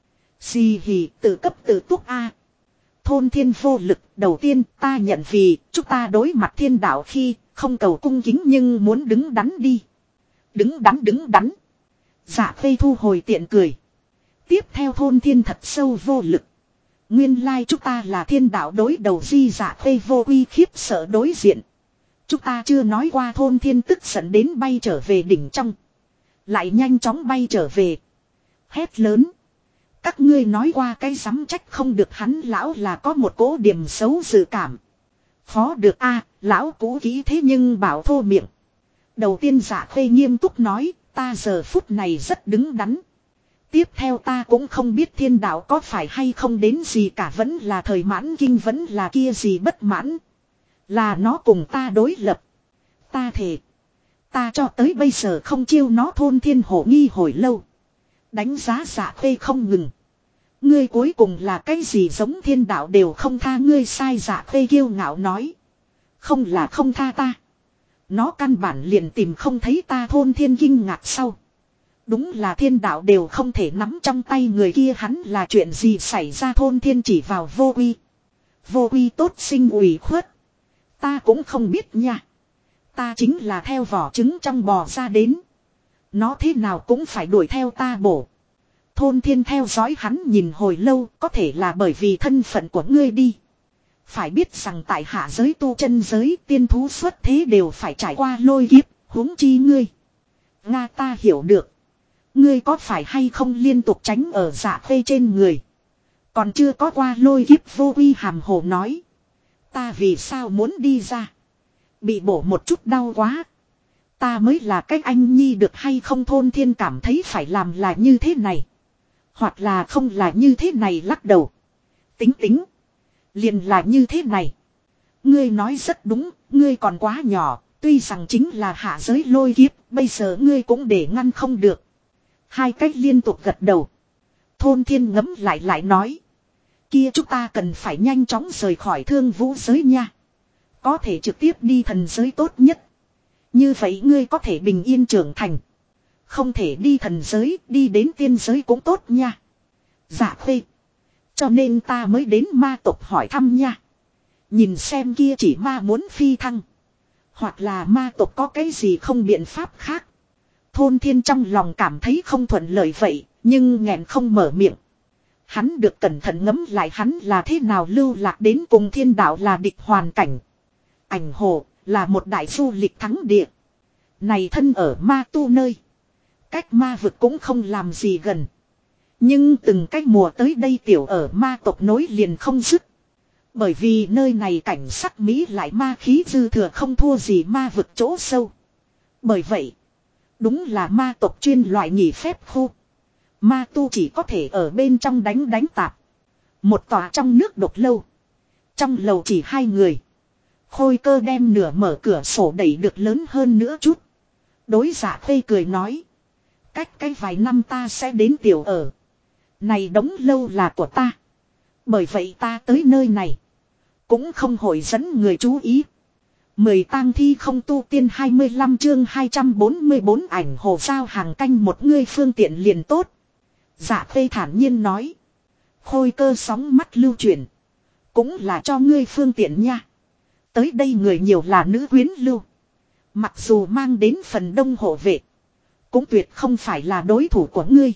Xì hì tự cấp tự túc a. Thôn thiên vô lực đầu tiên ta nhận vì chúng ta đối mặt thiên đạo khi không cầu cung kính nhưng muốn đứng đắn đi. Đứng đắn. Dạ khê thu hồi tiện cười. Tiếp theo thôn thiên thật sâu vô lực. Nguyên lai chúng ta là thiên đạo đối đầu di dạ khê vô uy khiếp sợ đối diện. Chúng ta chưa nói qua thôn thiên tức giận đến bay trở về đỉnh trong. Lại nhanh chóng bay trở về. Hét lớn. Các ngươi nói qua cái dám trách không được hắn lão là có một cố điểm xấu dự cảm. Phó được a lão cũ kỹ thế nhưng bảo thô miệng. Đầu tiên dạ khê nghiêm túc nói ta giờ phút này rất đứng đắn. Tiếp theo ta cũng không biết thiên đạo có phải hay không đến gì cả vẫn là thời mãn kinh vẫn là kia gì bất mãn. Là nó cùng ta đối lập. Ta thề. Ta cho tới bây giờ không chiêu nó thôn thiên hổ nghi hồi lâu. Đánh giá dạ khê không ngừng. Ngươi cuối cùng là cái gì giống thiên đạo đều không tha ngươi sai dạ khê kiêu ngạo nói. Không là không tha ta. Nó căn bản liền tìm không thấy ta thôn thiên kinh ngạc sau. Đúng là thiên đạo đều không thể nắm trong tay người kia hắn là chuyện gì xảy ra thôn thiên chỉ vào vô uy. Vô uy tốt sinh ủy khuất. Ta cũng không biết nha. Ta chính là theo vỏ trứng trong bò ra đến. Nó thế nào cũng phải đuổi theo ta bổ. Thôn thiên theo dõi hắn nhìn hồi lâu có thể là bởi vì thân phận của ngươi đi. Phải biết rằng tại hạ giới tu chân giới tiên thú xuất thế đều phải trải qua lôi kiếp, huống chi ngươi. Nga ta hiểu được. Ngươi có phải hay không liên tục tránh ở dạ khê trên người. Còn chưa có qua lôi kiếp vô uy hàm hồ nói. Ta vì sao muốn đi ra. Bị bổ một chút đau quá. Ta mới là cách anh nhi được hay không thôn thiên cảm thấy phải làm là như thế này. Hoặc là không là như thế này lắc đầu. Tính. Liền là như thế này. Ngươi nói rất đúng, ngươi còn quá nhỏ. Tuy rằng chính là hạ giới lôi kiếp, bây giờ ngươi cũng để ngăn không được. Hai cách liên tục gật đầu. Thôn thiên ngẫm lại nói. Kia chúng ta cần phải nhanh chóng rời khỏi thương vũ giới nha. Có thể trực tiếp đi thần giới tốt nhất. Như vậy ngươi có thể bình yên trưởng thành. Không thể đi thần giới, đi đến tiên giới cũng tốt nha. Dạ khê. Cho nên ta mới đến ma tộc hỏi thăm nha. Nhìn xem kia chỉ ma muốn phi thăng. Hoặc là ma tộc có cái gì không biện pháp khác. Thôn thiên trong lòng cảm thấy không thuận lợi vậy, nhưng nghẹn không mở miệng. Hắn được cẩn thận ngẫm lại hắn là thế nào lưu lạc đến cùng thiên đạo là địch hoàn cảnh. Ảnh hồ là một đại du lịch thắng địa. Này thân ở ma tu nơi. Cách ma vực cũng không làm gì gần. Nhưng từng cách mùa tới đây tiểu ở ma tộc nối liền không dứt. Bởi vì nơi này cảnh sắc Mỹ lại ma khí dư thừa không thua gì ma vực chỗ sâu. Bởi vậy, đúng là ma tộc chuyên loại nghỉ phép khu. Ma tu chỉ có thể ở bên trong đánh tạp. Một tòa trong nước độc lâu. Trong lầu chỉ hai người. Khôi cơ đem nửa mở cửa sổ đẩy được lớn hơn nữa chút. Đối giả khê cười nói. Cách cái vài năm ta sẽ đến tiểu ở. Này đống lâu là của ta. Bởi vậy ta tới nơi này. Cũng không hội dẫn người chú ý. Mời tang thi không tu tiên 25 chương 244 ảnh hồ giao hàng canh một ngươi phương tiện liền tốt. Dạ khê thản nhiên nói. Khôi Cơ sóng mắt lưu chuyển. Cũng là cho ngươi phương tiện nha. Tới đây người nhiều là nữ quyến lưu. Mặc dù mang đến phần đông hộ vệ. Cũng tuyệt không phải là đối thủ của ngươi.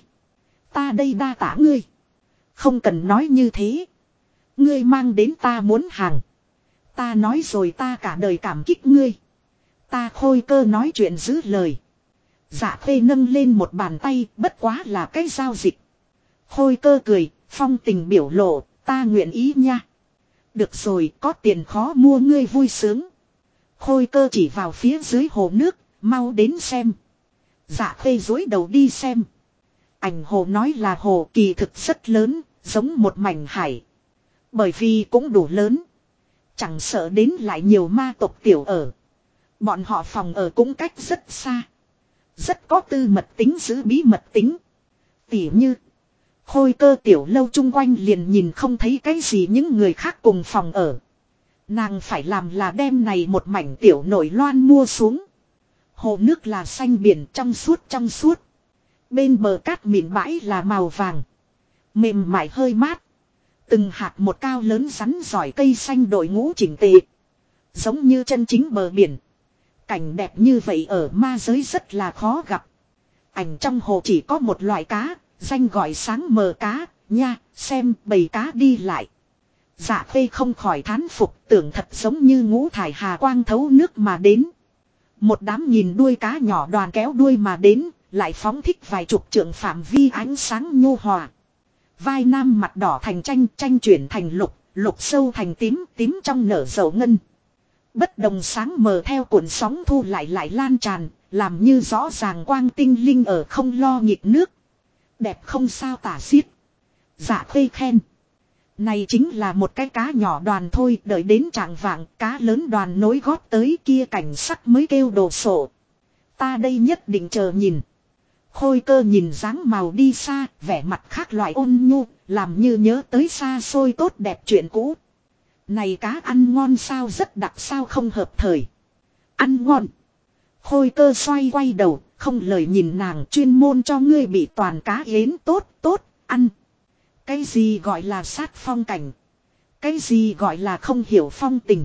Ta đây đa tả ngươi. Không cần nói như thế. Ngươi mang đến ta muốn hàng. Ta nói rồi ta cả đời cảm kích ngươi. Ta Khôi Cơ nói chuyện giữ lời. Dạ Khê nâng lên một bàn tay, bất quá là cái giao dịch. Khôi Cơ cười, phong tình biểu lộ, ta nguyện ý nha. Được rồi, có tiền khó mua ngươi vui sướng. Khôi Cơ chỉ vào phía dưới hồ nước, mau đến xem. Dạ Khê dối đầu đi xem. Ảnh hồ nói là hồ kỳ thực rất lớn, giống một mảnh hải. Bởi vì cũng đủ lớn. Chẳng sợ đến lại nhiều ma tộc tiểu ở. Bọn họ phòng ở cũng cách rất xa. Rất có tư mật tính giữ bí mật tính. Tỉ như Khôi Cơ tiểu lâu chung quanh liền nhìn không thấy cái gì những người khác cùng phòng ở. Nàng phải làm là đem này một mảnh tiểu nổi loan mua xuống. Hồ nước là xanh biển trong suốt. Bên bờ cát mịn bãi là màu vàng. Mềm mại hơi mát. Từng hạt một cao lớn rắn giỏi cây xanh đội ngũ chỉnh tề. Giống như chân chính bờ biển. Cảnh đẹp như vậy ở ma giới rất là khó gặp. Ảnh trong hồ chỉ có một loại cá, danh gọi sáng mờ cá, nha, xem bầy cá đi lại. Dạ Khê không khỏi thán phục, tưởng thật giống như ngũ thải hà quang thấu nước mà đến. Một đám nhìn đuôi cá nhỏ đoàn kéo đuôi mà đến, lại phóng thích vài chục trượng phạm vi ánh sáng nhu hòa. Vai nam mặt đỏ thành tranh chuyển thành lục, lục sâu thành tím, tím trong nở dầu ngân. Bất đồng sáng mờ theo cuộn sóng thu lại lan tràn, làm như rõ ràng quang tinh linh ở không lo nghịch nước. Đẹp không sao tả xiết. Dạ Khê khen. Này chính là một cái cá nhỏ đoàn thôi, đợi đến trạng vạng cá lớn đoàn nối gót tới kia cảnh sắc mới kêu đồ sộ. Ta đây nhất định chờ nhìn. Khôi Cơ nhìn dáng màu đi xa, vẻ mặt khác loại ôn nhu, làm như nhớ tới xa xôi tốt đẹp chuyện cũ. Này cá ăn ngon sao rất đặc sao không hợp thời. Ăn ngon. Khôi Cơ xoay quay đầu, không lời nhìn nàng chuyên môn cho ngươi bị toàn cá yến tốt, ăn. Cái gì gọi là sát phong cảnh. Cái gì gọi là không hiểu phong tình.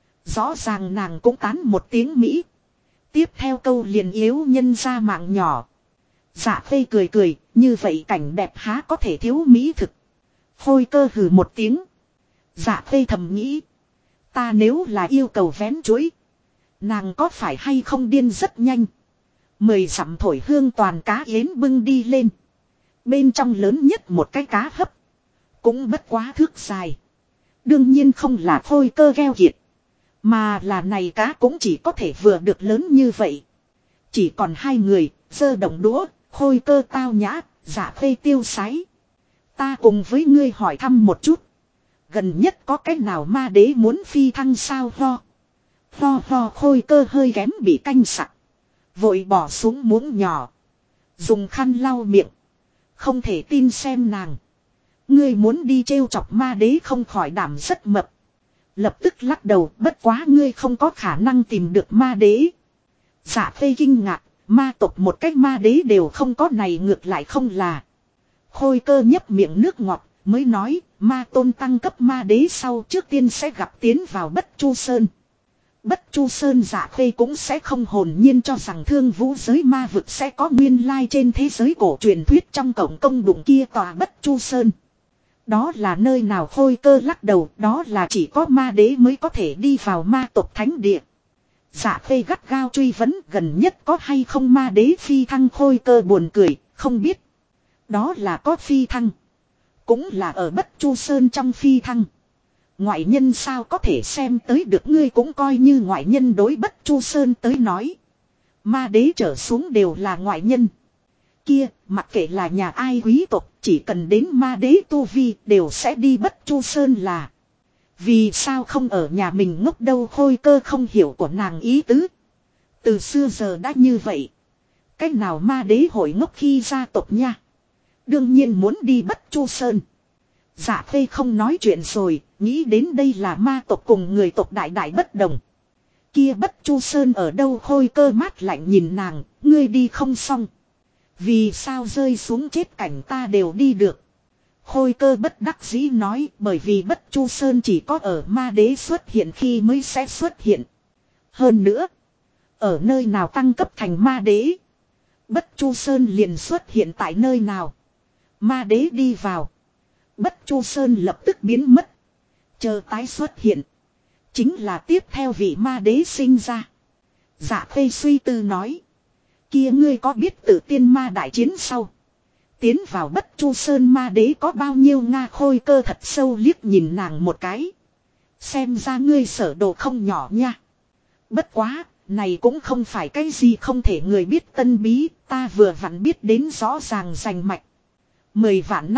Rõ ràng nàng cũng tán một tiếng Mỹ. Tiếp theo câu liền yếu nhân ra mạng nhỏ. Dạ Khê cười, như vậy cảnh đẹp há có thể thiếu Mỹ thực. Khôi Cơ hừ một tiếng. Dạ Khê thầm nghĩ. Ta nếu là yêu cầu vén chuối. Nàng có phải hay không điên rất nhanh. 10 dặm thổi hương toàn cá yến bưng đi lên. Bên trong lớn nhất một cái cá hấp. Cũng bất quá thước dài. Đương nhiên không là Khôi Cơ gheo kiệt. Mà là này cá cũng chỉ có thể vừa được lớn như vậy. Chỉ còn hai người, giơ động đũa, Khôi Cơ tao nhã, Dạ Khê tiêu sái. Ta cùng với ngươi hỏi thăm một chút. Gần nhất có cái nào ma đế muốn phi thăng sao ho. Ho Khôi Cơ hơi ghém bị canh sặc. Vội bỏ xuống muỗng nhỏ. Dùng khăn lau miệng. Không thể tin xem nàng. Ngươi muốn đi trêu chọc ma đế không khỏi đảm rất mập. Lập tức lắc đầu, bất quá ngươi không có khả năng tìm được ma đế. Dạ Khê kinh ngạc, ma tộc một cách ma đế đều không có này ngược lại không là. Khôi Cơ nhấp miệng nước ngọt, mới nói, ma tôn tăng cấp ma đế sau trước tiên sẽ gặp tiến vào Bất Chu Sơn. Bất Chu Sơn Dạ Khê cũng sẽ không hồn nhiên cho rằng Thương Vũ giới ma vực sẽ có nguyên lai trên thế giới cổ truyền thuyết trong cổng công đụng kia tòa Bất Chu Sơn. Đó là nơi nào Khôi Cơ lắc đầu, đó là chỉ có ma đế mới có thể đi vào ma tộc thánh địa. Dạ Khê gắt gao truy vấn gần nhất có hay không ma đế phi thăng. Khôi Cơ buồn cười, không biết. Đó là có phi thăng. Cũng là ở Bất Chu Sơn trong phi thăng. Ngoại nhân sao có thể xem tới được, ngươi cũng coi như ngoại nhân đối Bất Chu Sơn tới nói. Ma đế trở xuống đều là ngoại nhân. Kia, mặc kệ là nhà ai quý tộc, chỉ cần đến ma đế tu vi đều sẽ đi Bất Chu Sơn là. Vì sao không ở nhà mình ngốc đâu. Khôi Cơ không hiểu của nàng ý tứ. Từ xưa giờ đã như vậy. Cách nào ma đế hội ngốc khi gia tộc nha. Đương nhiên muốn đi Bất Chu Sơn. Dạ Khê không nói chuyện rồi, nghĩ đến đây là ma tộc cùng người tộc đại đại bất đồng. Kia Bất Chu Sơn ở đâu. Khôi Cơ mát lạnh nhìn nàng, ngươi đi không xong. Vì sao rơi xuống chết cảnh ta đều đi được. Khôi Cơ bất đắc dĩ nói, bởi vì Bất Chu Sơn chỉ có ở ma đế xuất hiện khi mới sẽ xuất hiện. Hơn nữa, ở nơi nào tăng cấp thành ma đế, Bất Chu Sơn liền xuất hiện tại nơi nào. Ma đế đi vào, Bất Chu Sơn lập tức biến mất. Chờ tái xuất hiện, chính là tiếp theo vị ma đế sinh ra. Dạ Khê suy tư nói, kia ngươi có biết Tử Tiên Ma đại chiến sau tiến vào Bất Chu Sơn ma đế có bao nhiêu Nga? Khôi Cơ thật sâu liếc nhìn nàng một cái. Xem ra ngươi sở đồ không nhỏ nha. Bất quá, này cũng không phải cái gì không thể người biết tân bí, ta vừa vặn biết đến rõ ràng rành mạch. 10 vạn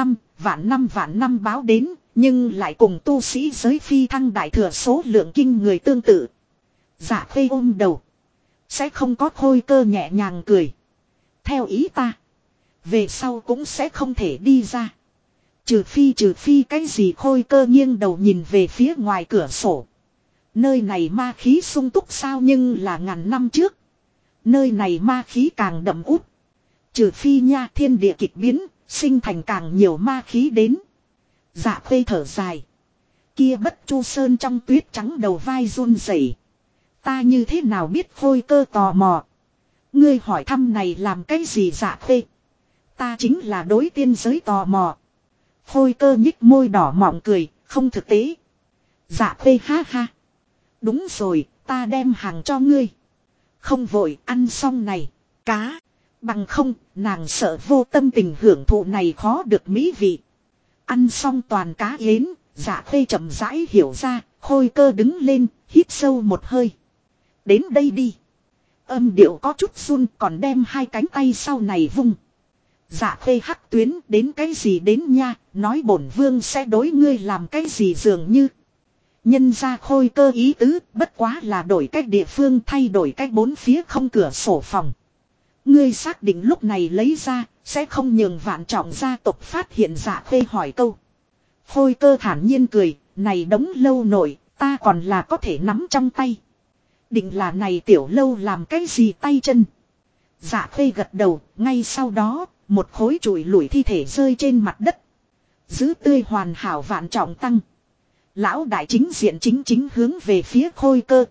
năm báo đến, nhưng lại cùng tu sĩ giới phi thăng đại thừa số lượng kinh người tương tự. Dạ Khê ôm đầu. Sẽ không có. Khôi Cơ nhẹ nhàng cười. Theo ý ta, về sau cũng sẽ không thể đi ra. Trừ phi cái gì? Khôi Cơ nghiêng đầu nhìn về phía ngoài cửa sổ. Nơi này ma khí sung túc sao? Nhưng là ngàn năm trước, nơi này ma khí càng đậm út. Trừ phi nha, thiên địa kịch biến, sinh thành càng nhiều ma khí đến. Dạ Khê thở dài. Kia Bất Chu Sơn trong tuyết trắng đầu vai run rẩy. Ta như thế nào biết? Khôi Cơ tò mò. Ngươi hỏi thăm này làm cái gì? Dạ Khê, ta chính là đối tiên giới tò mò. Khôi Cơ nhích môi đỏ mọng cười, không thực tế. Dạ Khê ha ha. Đúng rồi, ta đem hàng cho ngươi. Không vội, ăn xong này. Cá. Bằng không, nàng sợ vô tâm tình hưởng thụ này khó được mỹ vị. Ăn xong toàn cá yến, Dạ Khê chậm rãi hiểu ra. Khôi Cơ đứng lên, hít sâu một hơi. Đến đây đi. Âm điệu có chút run, còn đem hai cánh tay sau này vung. Dạ Khê hắc tuyến, đến cái gì đến nha, nói bổn vương sẽ đối ngươi làm cái gì dường như. Nhân ra Khôi Cơ ý tứ, bất quá là đổi cách địa phương, thay đổi cách bốn phía không cửa sổ phòng. Ngươi xác định lúc này lấy ra, sẽ không nhường Vạn Trọng gia tộc phát hiện? Dạ Khê hỏi câu. Khôi Cơ thản nhiên cười, này đống lâu nổi, ta còn là có thể nắm trong tay. Định là này tiểu lâu làm cái gì tay chân? Dạ Khê gật đầu, ngay sau đó, một khối chùi lủi thi thể rơi trên mặt đất. Giữ tươi hoàn hảo Vạn Trọng tăng. Lão đại chính diện chính hướng về phía Khôi Cơ.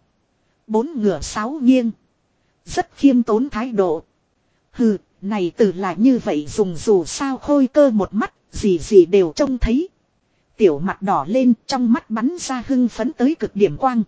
4 ngửa 6 nghiêng. Rất khiêm tốn thái độ. Hừ, này từ là như vậy dùng dù sao? Khôi Cơ một mắt, gì đều trông thấy. Tiểu mặt đỏ lên, trong mắt bắn ra hưng phấn tới cực điểm quang.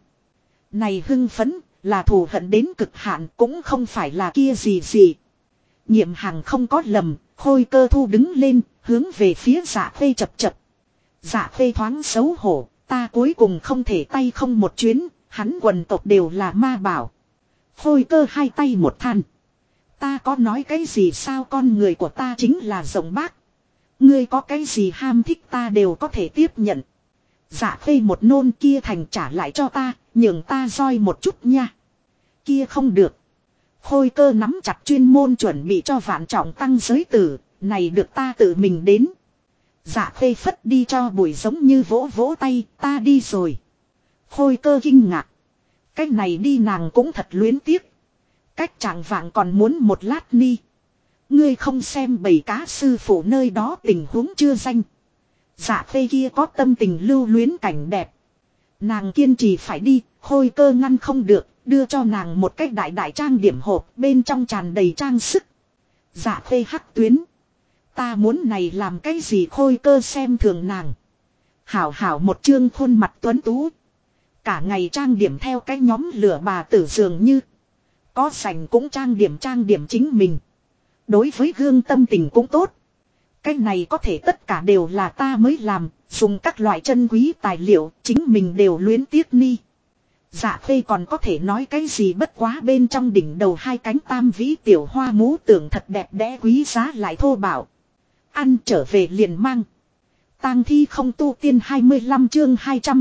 Này hưng phấn, là thù hận đến cực hạn, cũng không phải là kia gì. Nhiệm hàng không có lầm, Khôi Cơ thu đứng lên, hướng về phía Dạ Khê chập. Dạ Khê thoáng xấu hổ, ta cuối cùng không thể tay không một chuyến, hắn quần tộc đều là ma bảo. Khôi Cơ hai tay một than. Ta có nói cái gì sao? Con người của ta chính là rộng bác. Ngươi có cái gì ham thích ta đều có thể tiếp nhận. Dạ Khê một nôn, kia thành trả lại cho ta, nhường ta roi một chút nha. Kia không được. Khôi Cơ nắm chặt chuyên môn chuẩn bị cho Vạn Trọng tăng giới tử, này được ta tự mình đến. Dạ Khê phất đi cho bụi giống như vỗ vỗ tay, ta đi rồi. Khôi Cơ kinh ngạc. Cách này đi nàng cũng thật luyến tiếc. Cách chạng vạng còn muốn một lát ni. Ngươi không xem bầy cá sư phụ nơi đó tình huống chưa danh. Dạ Khê kia có tâm tình lưu luyến cảnh đẹp. Nàng kiên trì phải đi, Khôi Cơ ngăn không được, đưa cho nàng một cái đại trang điểm hộp, bên trong tràn đầy trang sức. Dạ Khê hắc tuyến. Ta muốn này làm cái gì? Khôi Cơ xem thường nàng. Hảo một chương khuôn mặt tuấn tú. Cả ngày trang điểm theo cái nhóm lửa bà tử dường như. Có sành cũng trang điểm chính mình. Đối với gương tâm tình cũng tốt. Cái này có thể tất cả đều là ta mới làm, dùng các loại chân quý tài liệu, chính mình đều luyến tiếc ni. Dạ Khê còn có thể nói cái gì? Bất quá bên trong đỉnh đầu hai cánh tam vĩ tiểu hoa mũ tưởng thật đẹp đẽ, quý giá lại thô bạo. Ăn trở về liền mang. Tang thi không tu tiên 25 chương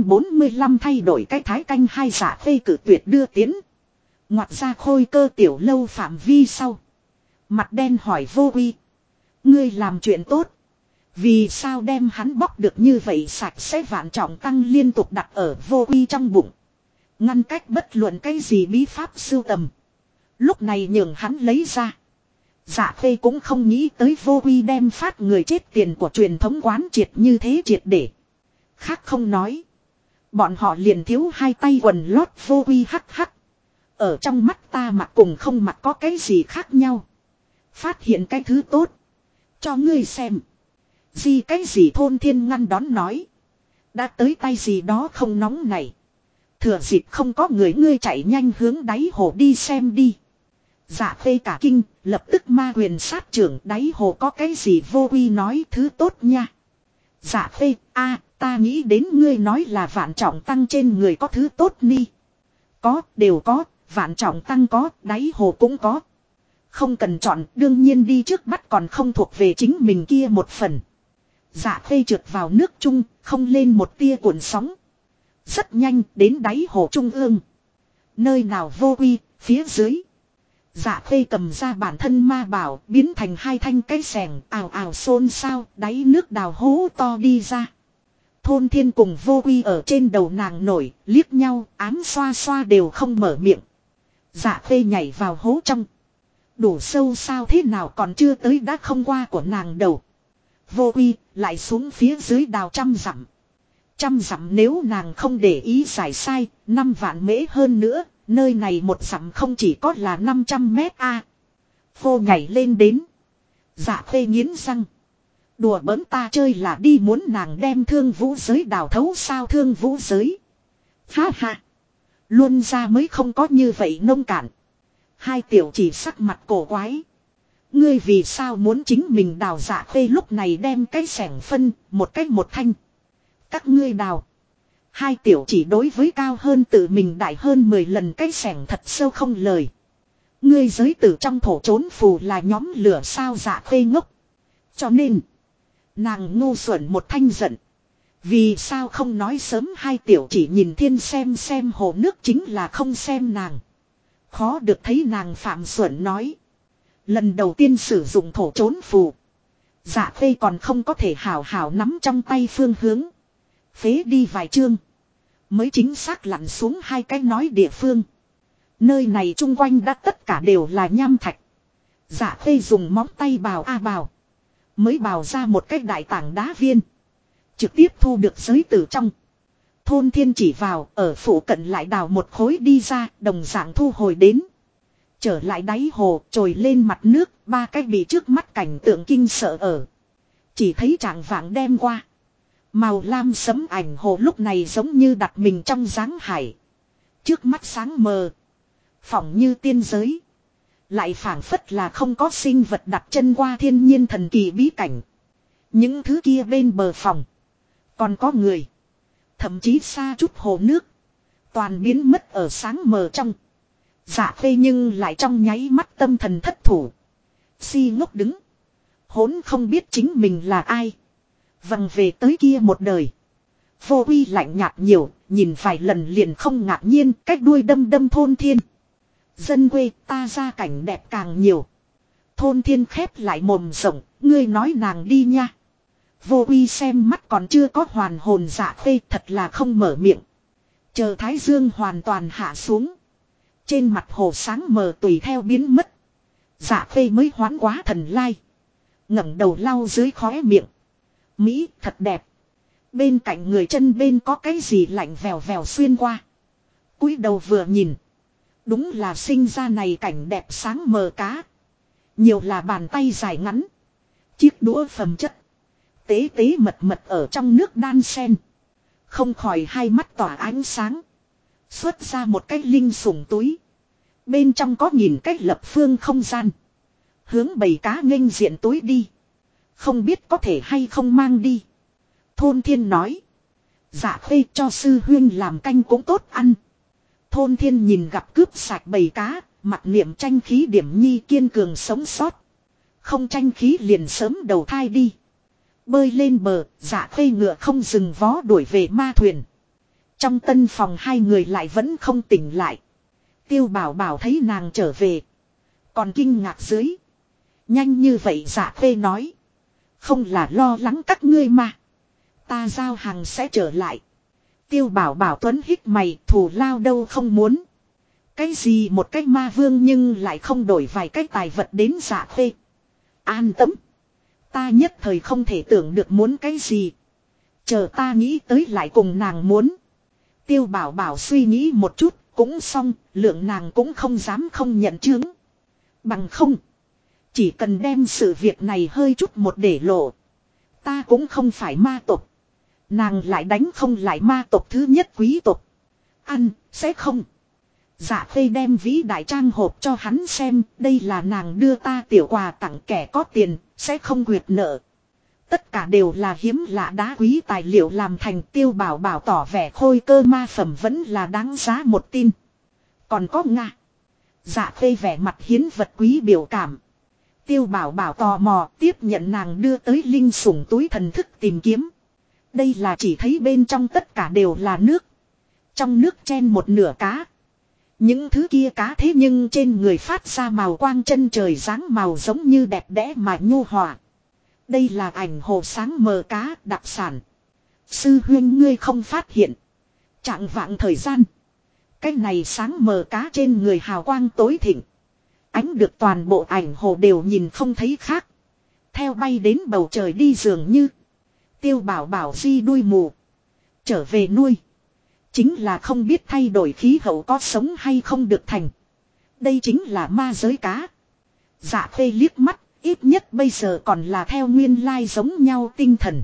245 thay đổi cái thái canh hai. Dạ Khê cử tuyệt đưa tiến. Ngoặt ra Khôi Cơ tiểu lâu phạm vi sau. Mặt đen hỏi Vô Uy. Ngươi làm chuyện tốt. Vì sao đem hắn bóc được như vậy sạch sẽ? Vạn Trọng tăng liên tục đặt ở Vô Uy trong bụng. Ngăn cách bất luận cái gì bí pháp sưu tầm. Lúc này nhường hắn lấy ra. Dạ Khê cũng không nghĩ tới Vô Quy đem phát người chết tiền của truyền thống quán triệt như thế triệt để. Khác không nói. Bọn họ liền thiếu hai tay quần lót Vô Quy hắc hắc. Ở trong mắt ta mặc cùng không mặc có cái gì khác nhau. Phát hiện cái thứ tốt. Cho ngươi xem. Gì cái gì Thôn Thiên ngăn đón nói. Đã tới tay gì đó không nóng này. Thừa dịp không có người ngươi chạy nhanh hướng đáy hồ đi xem đi. Dạ Khê cả kinh, lập tức ma quyền sát trưởng đáy hồ có cái gì Vô Quy nói thứ tốt nha. Dạ Khê, ta nghĩ đến ngươi nói là Vạn Trọng Tăng trên người có thứ tốt ni. Có, đều có, Vạn Trọng Tăng có, đáy hồ cũng có. Không cần chọn, đương nhiên đi trước bắt còn không thuộc về chính mình kia một phần. Dạ Khê trượt vào nước chung, không lên một tia cuộn sóng. Rất nhanh đến đáy hồ trung ương. Nơi nào Vô Quy, phía dưới. Dạ Khê cầm ra bản thân ma bảo, biến thành hai thanh cái xẻng, ào ào xôn xao, đáy nước đào hố to đi ra. Thôn Thiên cùng Vô Quy ở trên đầu nàng nổi, liếc nhau, ám xoa xoa đều không mở miệng. Dạ Khê nhảy vào hố trong. Đủ sâu sao thế nào còn chưa tới đã không qua của nàng đầu. Vô Quy lại xuống phía dưới đào 100 dặm. 100 dặm nếu nàng không để ý giải sai, 5 vạn mễ hơn nữa, nơi này một dặm không chỉ có là 500 mét a. Vô nhảy lên đến. Dạ Khê nghiến răng. Đùa bỡn ta chơi là đi muốn nàng đem Thương Vũ giới đào thấu sao Thương Vũ giới. Ha ha. Luôn ra mới không có như vậy nông cạn. Hai tiểu chỉ sắc mặt cổ quái. Ngươi vì sao muốn chính mình đào Dạ Khê lúc này đem cái xẻng phân một cách một thanh. Các ngươi đào. Hai tiểu chỉ đối với cao hơn tự mình đại hơn 10 lần cái xẻng thật sâu không lời. Ngươi giới tử trong thổ trốn phù là nhóm lửa sao Dạ Khê ngốc. Cho nên. Nàng ngu xuẩn một thanh giận. Vì sao không nói sớm hai tiểu chỉ nhìn thiên xem hồ nước chính là không xem nàng. Khó được thấy nàng phạm xuẩn nói. Lần đầu tiên sử dụng thổ trốn phù. Dạ Khê còn không có thể hào hào nắm trong tay phương hướng. Phế đi vài chương. Mới chính xác lặn xuống hai cái nói địa phương. Nơi này chung quanh đã tất cả đều là nham thạch. Dạ Khê dùng móng tay bào bào. Mới bào ra một cái đại tảng đá viên. Trực tiếp thu được giới tử trong. Thôn Thiên chỉ vào ở phủ cận lại đào một khối đi ra đồng dạng thu hồi đến. Trở lại đáy hồ trồi lên mặt nước ba cái bị trước mắt cảnh tượng kinh sợ ở. Chỉ thấy trạng vạng đem qua. Màu lam sẫm ảnh hồ lúc này giống như đặt mình trong dáng hải. Trước mắt sáng mờ. Phỏng như tiên giới. Lại phảng phất là không có sinh vật đặt chân qua thiên nhiên thần kỳ bí cảnh. Những thứ kia bên bờ phòng. Còn có người. Thậm chí xa chút hồ nước. Toàn biến mất ở sáng mờ trong. Dạ Khê nhưng lại trong nháy mắt tâm thần thất thủ. Si ngốc đứng. Hốn không biết chính mình là ai. Vằng về tới kia một đời. Vô Quy lạnh nhạt nhiều. Nhìn vài lần liền không ngạc nhiên. Cách đuôi đâm Thôn Thiên. Dân quê ta ra cảnh đẹp càng nhiều. Thôn Thiên khép lại mồm rộng. Ngươi nói nàng đi nha. Vô Quy xem mắt còn chưa có hoàn hồn Dạ Khê thật là không mở miệng. Chờ thái dương hoàn toàn hạ xuống. Trên mặt hồ sáng mờ tùy theo biến mất. Dạ Khê mới hoán quá thần lai. Ngẩng đầu lau dưới khóe miệng. Mỹ thật đẹp. Bên cạnh người chân bên có cái gì lạnh vèo vèo xuyên qua. Cúi đầu vừa nhìn. Đúng là sinh ra này cảnh đẹp sáng mờ cá. Nhiều là bàn tay dài ngắn. Chiếc đũa phẩm chất. Tế tế mật mật ở trong nước đan sen. Không khỏi hai mắt tỏa ánh sáng. Xuất ra một cái linh sủng túi. Bên trong có nhìn cách lập phương không gian. Hướng bầy cá nghênh diện túi đi. Không biết có thể hay không mang đi. Thôn Thiên nói. Dạ Khê cho sư huyên làm canh cũng tốt ăn. Thôn Thiên nhìn gặp cướp sạch bầy cá. Mặt niệm tranh khí điểm nhi kiên cường sống sót. Không tranh khí liền sớm đầu thai đi. Bơi lên bờ, Dạ Khê ngựa không dừng vó đuổi về ma thuyền. Trong tân phòng hai người lại vẫn không tỉnh lại. Tiêu Bảo Bảo thấy nàng trở về. Còn kinh ngạc dưới. Nhanh như vậy Dạ Khê nói. Không là lo lắng các ngươi mà. Ta giao hàng sẽ trở lại. Tiêu Bảo Bảo tuấn hít mày thù lao đâu không muốn. Cái gì một cái ma vương nhưng lại không đổi vài cái tài vật đến Dạ Khê. An tâm. Ta nhất thời không thể tưởng được muốn cái gì. Chờ ta nghĩ tới lại cùng nàng muốn. Tiêu Bảo Bảo suy nghĩ một chút, cũng xong, lượng nàng cũng không dám không nhận chứng. Bằng không. Chỉ cần đem sự việc này hơi chút một để lộ. Ta cũng không phải ma tộc. Nàng lại đánh không lại ma tộc thứ nhất quý tộc. Ăn, sẽ không. Dạ Khê đem vĩ đại trang hộp cho hắn xem, đây là nàng đưa ta tiểu quà tặng kẻ có tiền, sẽ không quyệt nợ. Tất cả đều là hiếm lạ đá quý tài liệu làm thành. Tiêu Bảo Bảo tỏ vẻ khôi cơ ma phẩm vẫn là đáng giá một tin. Còn có Nga. Dạ Khê vẻ mặt hiến vật quý biểu cảm. Tiêu Bảo Bảo tò mò tiếp nhận nàng đưa tới linh sủng túi thần thức tìm kiếm. Đây là chỉ thấy bên trong tất cả đều là nước. Trong nước chen một nửa cá. Những thứ kia cá thế nhưng trên người phát ra màu quang chân trời dáng màu giống như đẹp đẽ mà nhu hòa. Đây là ảnh hồ sáng mờ cá đặc sản. Sư huynh ngươi không phát hiện. Trạng vạng thời gian. Cái này sáng mờ cá trên người hào quang tối thịnh. Ánh được toàn bộ ảnh hồ đều nhìn không thấy khác. Theo bay đến bầu trời đi dường như. Tiêu Bảo Bảo di đuôi mù. Trở về nuôi. Chính là không biết thay đổi khí hậu có sống hay không được thành. Đây chính là ma giới cá. Dạ Khê liếc mắt. Ít nhất bây giờ còn là theo nguyên lai giống nhau tinh thần.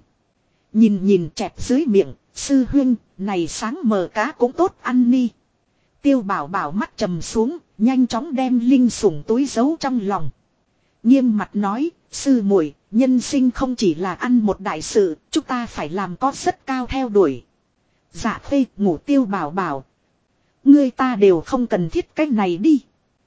Nhìn chẹp dưới miệng. Sư huynh này sáng mờ cá cũng tốt ăn ni. Tiêu Bảo Bảo mắt trầm xuống. Nhanh chóng đem linh sủng túi giấu trong lòng. Nghiêm mặt nói. Sư muội, nhân sinh không chỉ là ăn một đại sự. Chúng ta phải làm có rất cao theo đuổi. Dạ Khê ngủ. Tiêu Bảo Bảo. Ngươi ta đều không cần thiết cái này đi.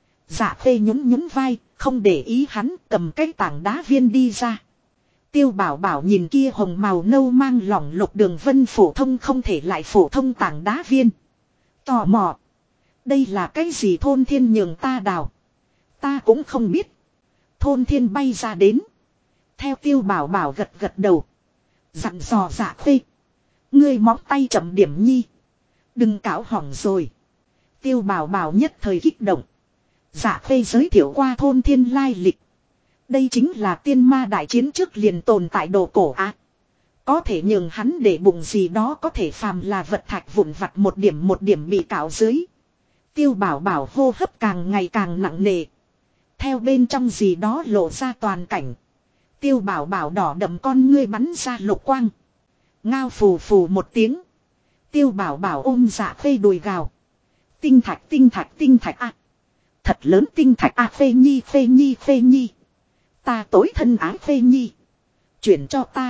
Dạ Khê nhún vai. Không để ý hắn cầm cái tảng đá viên đi ra. Tiêu Bảo Bảo nhìn kia hồng màu nâu mang lỏng lục đường vân phổ thông không thể lại phổ thông tảng đá viên. Tò mò. Đây là cái gì thôn thiên nhường ta đào. Ta cũng không biết. Thôn thiên bay ra đến. Theo Tiêu Bảo Bảo gật đầu. Dặn dò Dạ Khê. Ngươi móng tay chậm điểm nhi. Đừng cảo hỏng rồi. Tiêu Bảo Bảo nhất thời kích động. Dạ Khê giới thiệu qua thôn thiên lai lịch. Đây chính là tiên ma đại chiến trước liền tồn tại đồ cổ á. Có thể nhường hắn để bụng gì đó có thể phàm là vật thạch vụn vặt một điểm bị cạo dưới. Tiêu Bảo Bảo hô hấp càng ngày càng nặng nề. Theo bên trong gì đó lộ ra toàn cảnh. Tiêu Bảo Bảo đỏ đậm con ngươi bắn ra lục quang. Ngao phù phù một tiếng. Tiêu Bảo Bảo ôm Dạ Khê đùi gào. Tinh thạch à. Thật lớn tinh thạch à. Phê nhi. Ta tối thân ái Phê nhi. Chuyển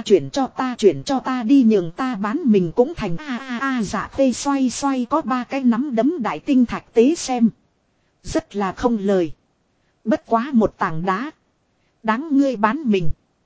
cho ta đi nhường ta bán mình cũng thành Dạ Khê xoay có 3 cái nắm đấm đại tinh thạch tế xem. Rất là không lời. Bất quá một tảng đá. Đáng ngươi bán mình.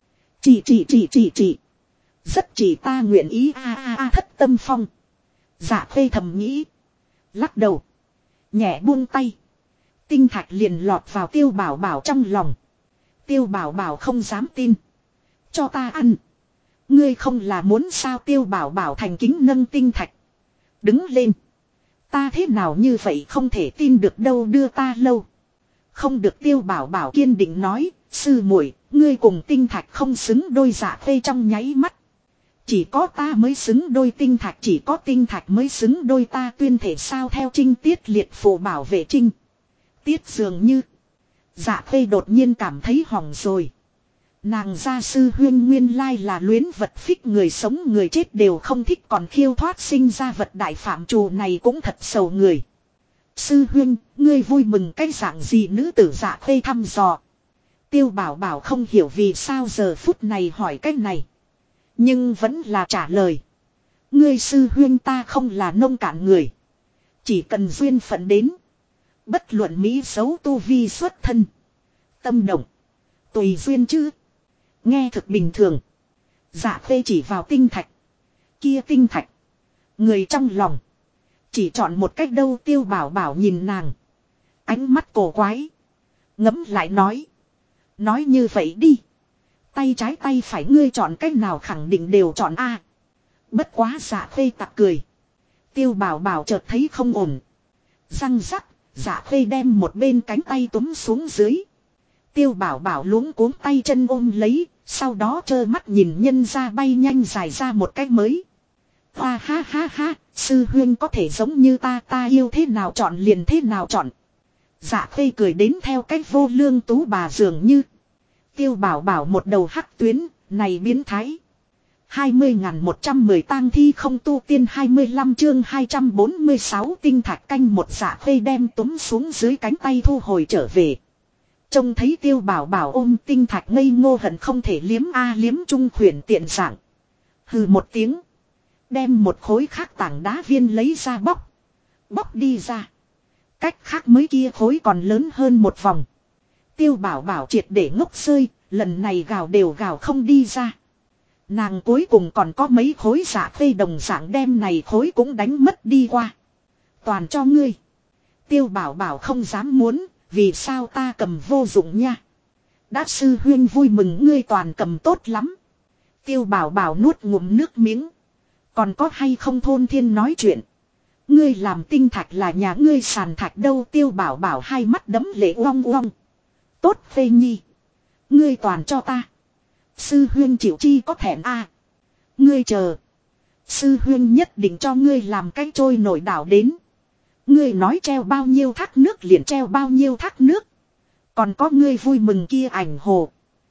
Chỉ. Rất chỉ ta nguyện ý thất tâm phong. Dạ Khê thầm nghĩ. Lắc đầu. Nhẹ buông tay. Tinh thạch liền lọt vào Tiêu Bảo Bảo trong lòng. Tiêu Bảo Bảo không dám tin. Cho ta ăn. Ngươi không là muốn sao? Tiêu Bảo Bảo thành kính nâng tinh thạch. Đứng lên. Ta thế nào như vậy không thể tin được đâu, đưa ta lâu. Không được. Tiêu Bảo Bảo kiên định nói. Sư muội, ngươi cùng tinh thạch không xứng đôi. Dạ Khê trong nháy mắt. Chỉ có ta mới xứng đôi tinh thạch, chỉ có tinh thạch mới xứng đôi ta. Tuyên thể sao? Theo trinh tiết liệt phụ bảo vệ trinh tiết dường như. Dạ Khê đột nhiên cảm thấy hỏng rồi. Nàng gia sư huyên nguyên lai là luyến vật phích, người sống người chết đều không thích, còn khiêu thoát sinh ra vật đại phạm trù này cũng thật sầu người. Sư huyên, ngươi vui mừng cái dạng gì? Nữ tử Dạ Khê thăm dò. Tiêu Bảo Bảo không hiểu vì sao giờ phút này hỏi cái này. Nhưng vẫn là trả lời. Ngươi sư huyên ta không là nông cạn người. Chỉ cần duyên phận đến. Bất luận mỹ xấu tu vi xuất thân. Tâm động. Tùy duyên chứ. Nghe thực bình thường. Dạ Khê chỉ vào tinh thạch. Kia tinh thạch. Người trong lòng. Chỉ chọn một cách đâu? Tiêu Bảo Bảo nhìn nàng. Ánh mắt cổ quái. Ngẫm lại nói. Nói như vậy đi. Tay trái tay phải ngươi chọn cách nào? Khẳng định đều chọn A. Bất quá Dạ Khê tặc cười. Tiêu Bảo Bảo chợt thấy không ổn. Răng rắc. Dạ Khê đem một bên cánh tay túm xuống dưới. Tiêu Bảo Bảo luống cuống tay chân ôm lấy, sau đó trơ mắt nhìn nhân ra bay nhanh dài ra một cái mới. Hoa ha ha ha, sư huyên có thể giống như ta yêu thế nào chọn liền thế nào chọn. Dạ Khê cười đến theo cách vô lương tú bà dường như. Tiêu Bảo Bảo một đầu hắc tuyến, này biến thái. 20.110 tang thi không tu tiên 25 chương 246 tinh thạch canh một. Dạ Khê đem túm xuống dưới cánh tay thu hồi trở về. Trông thấy Tiêu Bảo Bảo ôm tinh thạch ngây ngô hận không thể liếm liếm trung khuyển tiện dạng. Hừ một tiếng. Đem một khối khác tảng đá viên lấy ra bóc. Bóc đi ra. Cách khác mới kia khối còn lớn hơn một vòng. Tiêu Bảo Bảo triệt để ngốc rơi, lần này gào đều gào không đi ra. Nàng cuối cùng còn có mấy khối Dạ Khê đồng dạng đem này khối cũng đánh mất đi qua. Toàn cho ngươi. Tiêu Bảo Bảo không dám muốn, vì sao ta cầm vô dụng nha. Đã sư huyên vui mừng ngươi toàn cầm tốt lắm. Tiêu Bảo Bảo nuốt ngụm nước miếng. Còn có hay không thôn thiên nói chuyện. Ngươi làm tinh thạch là nhà ngươi sàn thạch đâu. Tiêu Bảo Bảo hai mắt đấm lệ uong uong. Tốt Phê Nhi. Ngươi toàn cho ta. Sư huyên chịu chi có thẹn Ngươi chờ. Sư huyên nhất định cho ngươi làm cái trôi nổi đảo đến. Ngươi nói treo bao nhiêu thác nước liền treo bao nhiêu thác nước. Còn có ngươi vui mừng kia ảnh hồ.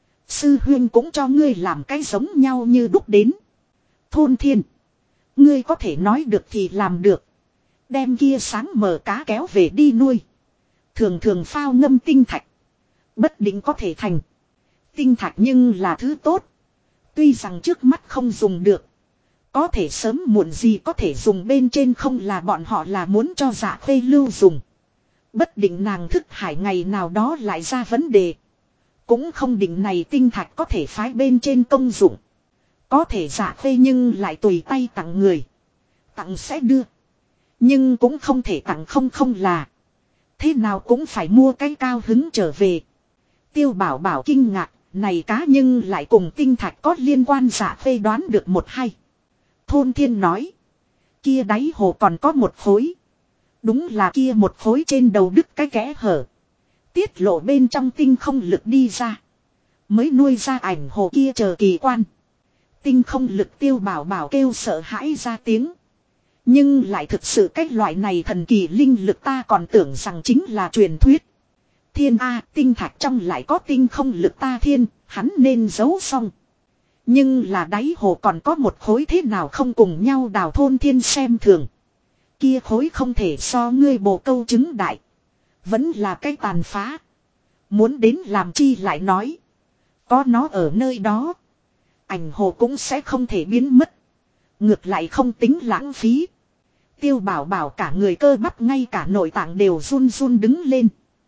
Sư huyên cũng cho ngươi làm cái giống nhau như đúc đến. Thôn thiên. Ngươi có thể nói được thì làm được. Đem kia sáng mở cá kéo về đi nuôi. Thường thường phao ngâm tinh thạch. Bất định có thể thành. Tinh thạch nhưng là thứ tốt. Tuy rằng trước mắt không dùng được. Có thể sớm muộn gì có thể dùng bên trên không là bọn họ là muốn cho Dạ Khê lưu dùng. Bất định nàng thức hải ngày nào đó lại ra vấn đề. Cũng không định này tinh thạch có thể phái bên trên công dụng. Có thể Dạ Khê nhưng lại tùy tay tặng người. Tặng sẽ đưa. Nhưng cũng không thể tặng không là. Thế nào cũng phải mua cái cao hứng trở về. Tiêu Bảo Bảo kinh ngạc. Này cá nhưng lại cùng tinh thạch có liên quan. Dạ Khê đoán được một hay. Thôn thiên nói. Kia đáy hồ còn có một khối. Đúng là kia một khối trên đầu đứt cái kẽ hở. Tiết lộ bên trong tinh không lực đi ra. Mới nuôi ra ảnh hồ kia chờ kỳ quan. Tinh không lực. Tiêu Bảo Bảo kêu sợ hãi ra tiếng. Nhưng lại thực sự cách loại này thần kỳ linh lực ta còn tưởng rằng chính là truyền thuyết. Thiên tinh thạch trong lại có tinh không lực ta thiên, hắn nên giấu xong. Nhưng là đáy hồ còn có một khối thế nào không cùng nhau đào. Thôn thiên xem thường. Kia khối không thể so ngươi bồ câu trứng đại. Vẫn là cái tàn phá. Muốn đến làm chi lại nói. Có nó ở nơi đó. Ảnh hồ cũng sẽ không thể biến mất. Ngược lại không tính lãng phí. Tiêu Bảo Bảo cả người cơ bắp ngay cả nội tạng đều run run đứng lên.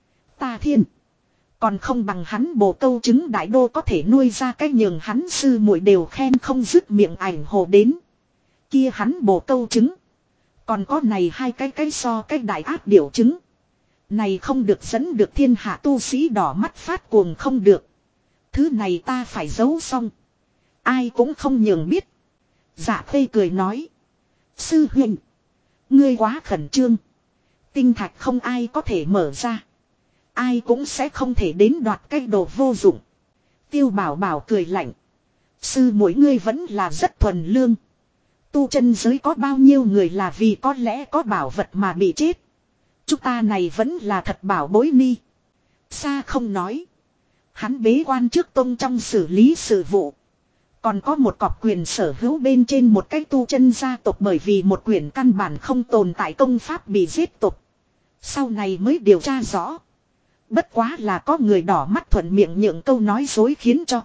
Ta thiên. Còn không bằng hắn bồ câu trứng đại đô có thể nuôi ra cái nhường hắn sư muội đều khen không dứt miệng ảnh hồ đến. Kia hắn bồ câu trứng. Còn có này hai cái so cái đại áp điểu trứng. Này không được dẫn được thiên hạ tu sĩ đỏ mắt phát cuồng không được. Thứ này ta phải giấu xong. Ai cũng không nhường biết. Dạ Khê cười nói. Sư huynh. Ngươi quá khẩn trương. Tinh thạch không ai có thể mở ra. Ai cũng sẽ không thể đến đoạt cái đồ vô dụng. Tiêu Bảo Bảo cười lạnh. Sư mỗi ngươi vẫn là rất thuần lương. Tu chân giới có bao nhiêu người là vì có lẽ có bảo vật mà bị chết. Chúng ta này vẫn là thật bảo bối ni. Xa không nói. Hắn bế quan trước tông trong xử lý sự vụ. Còn có một cọc quyền sở hữu bên trên một cái tu chân gia tộc bởi vì một quyển căn bản không tồn tại công pháp bị giết tục. Sau này mới điều tra rõ. Bất quá là có người đỏ mắt thuận miệng nhượng câu nói dối khiến cho.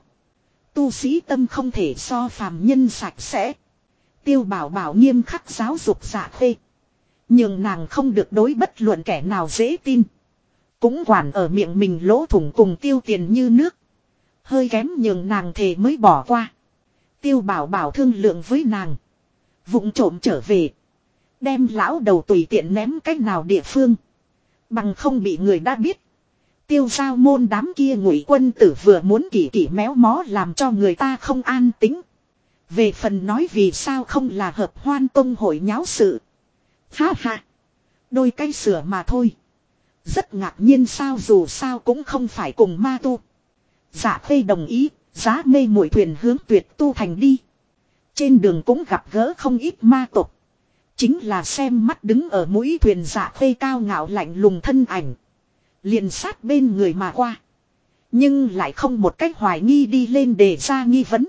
Tu sĩ tâm không thể so phàm nhân sạch sẽ. Tiêu Bảo Bảo nghiêm khắc giáo dục Dạ Khê. Nhưng nàng không được đối bất luận kẻ nào dễ tin. Cũng quản ở miệng mình lỗ thủng cùng tiêu tiền như nước. Hơi kém nhường nàng thề mới bỏ qua. Tiêu Bảo Bảo thương lượng với nàng. Vụng trộm trở về. Đem lão đầu tùy tiện ném cách nào địa phương. Bằng không bị người đã biết. Tiêu giao môn đám kia ngụy quân tử vừa muốn kỳ méo mó làm cho người ta không an tính. Về phần nói vì sao không là hợp hoan tông hội nháo sự. Ha ha. Đôi cái sửa mà thôi. Rất ngạc nhiên sao, dù sao cũng không phải cùng ma tu. Dạ Khê đồng ý, giá mê muội thuyền hướng Tuyệt Tu Thành đi. Trên đường cũng gặp gỡ không ít ma tộc. Chính là xem mắt đứng ở mũi thuyền Dạ Khê cao ngạo lạnh lùng thân ảnh. Liền sát bên người mà qua. Nhưng lại không một cách hoài nghi đi lên để ra nghi vấn.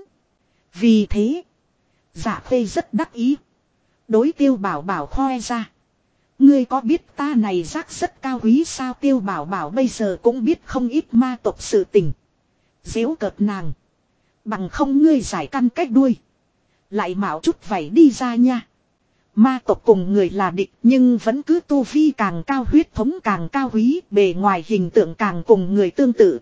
Vì thế, Dạ Khê rất đắc ý. Đối Tiêu Bảo Bảo khoe ra. Ngươi có biết ta này rác rất cao quý sao? Tiêu Bảo Bảo bây giờ cũng biết không ít ma tộc sự tình. Giễu cợt nàng. Bằng không ngươi giải căn cách đuôi. Lại mạo chút vảy đi ra nha. Ma tộc cùng người là địch nhưng vẫn cứ tu vi càng cao, huyết thống càng cao quý, bề ngoài hình tượng càng cùng người tương tự.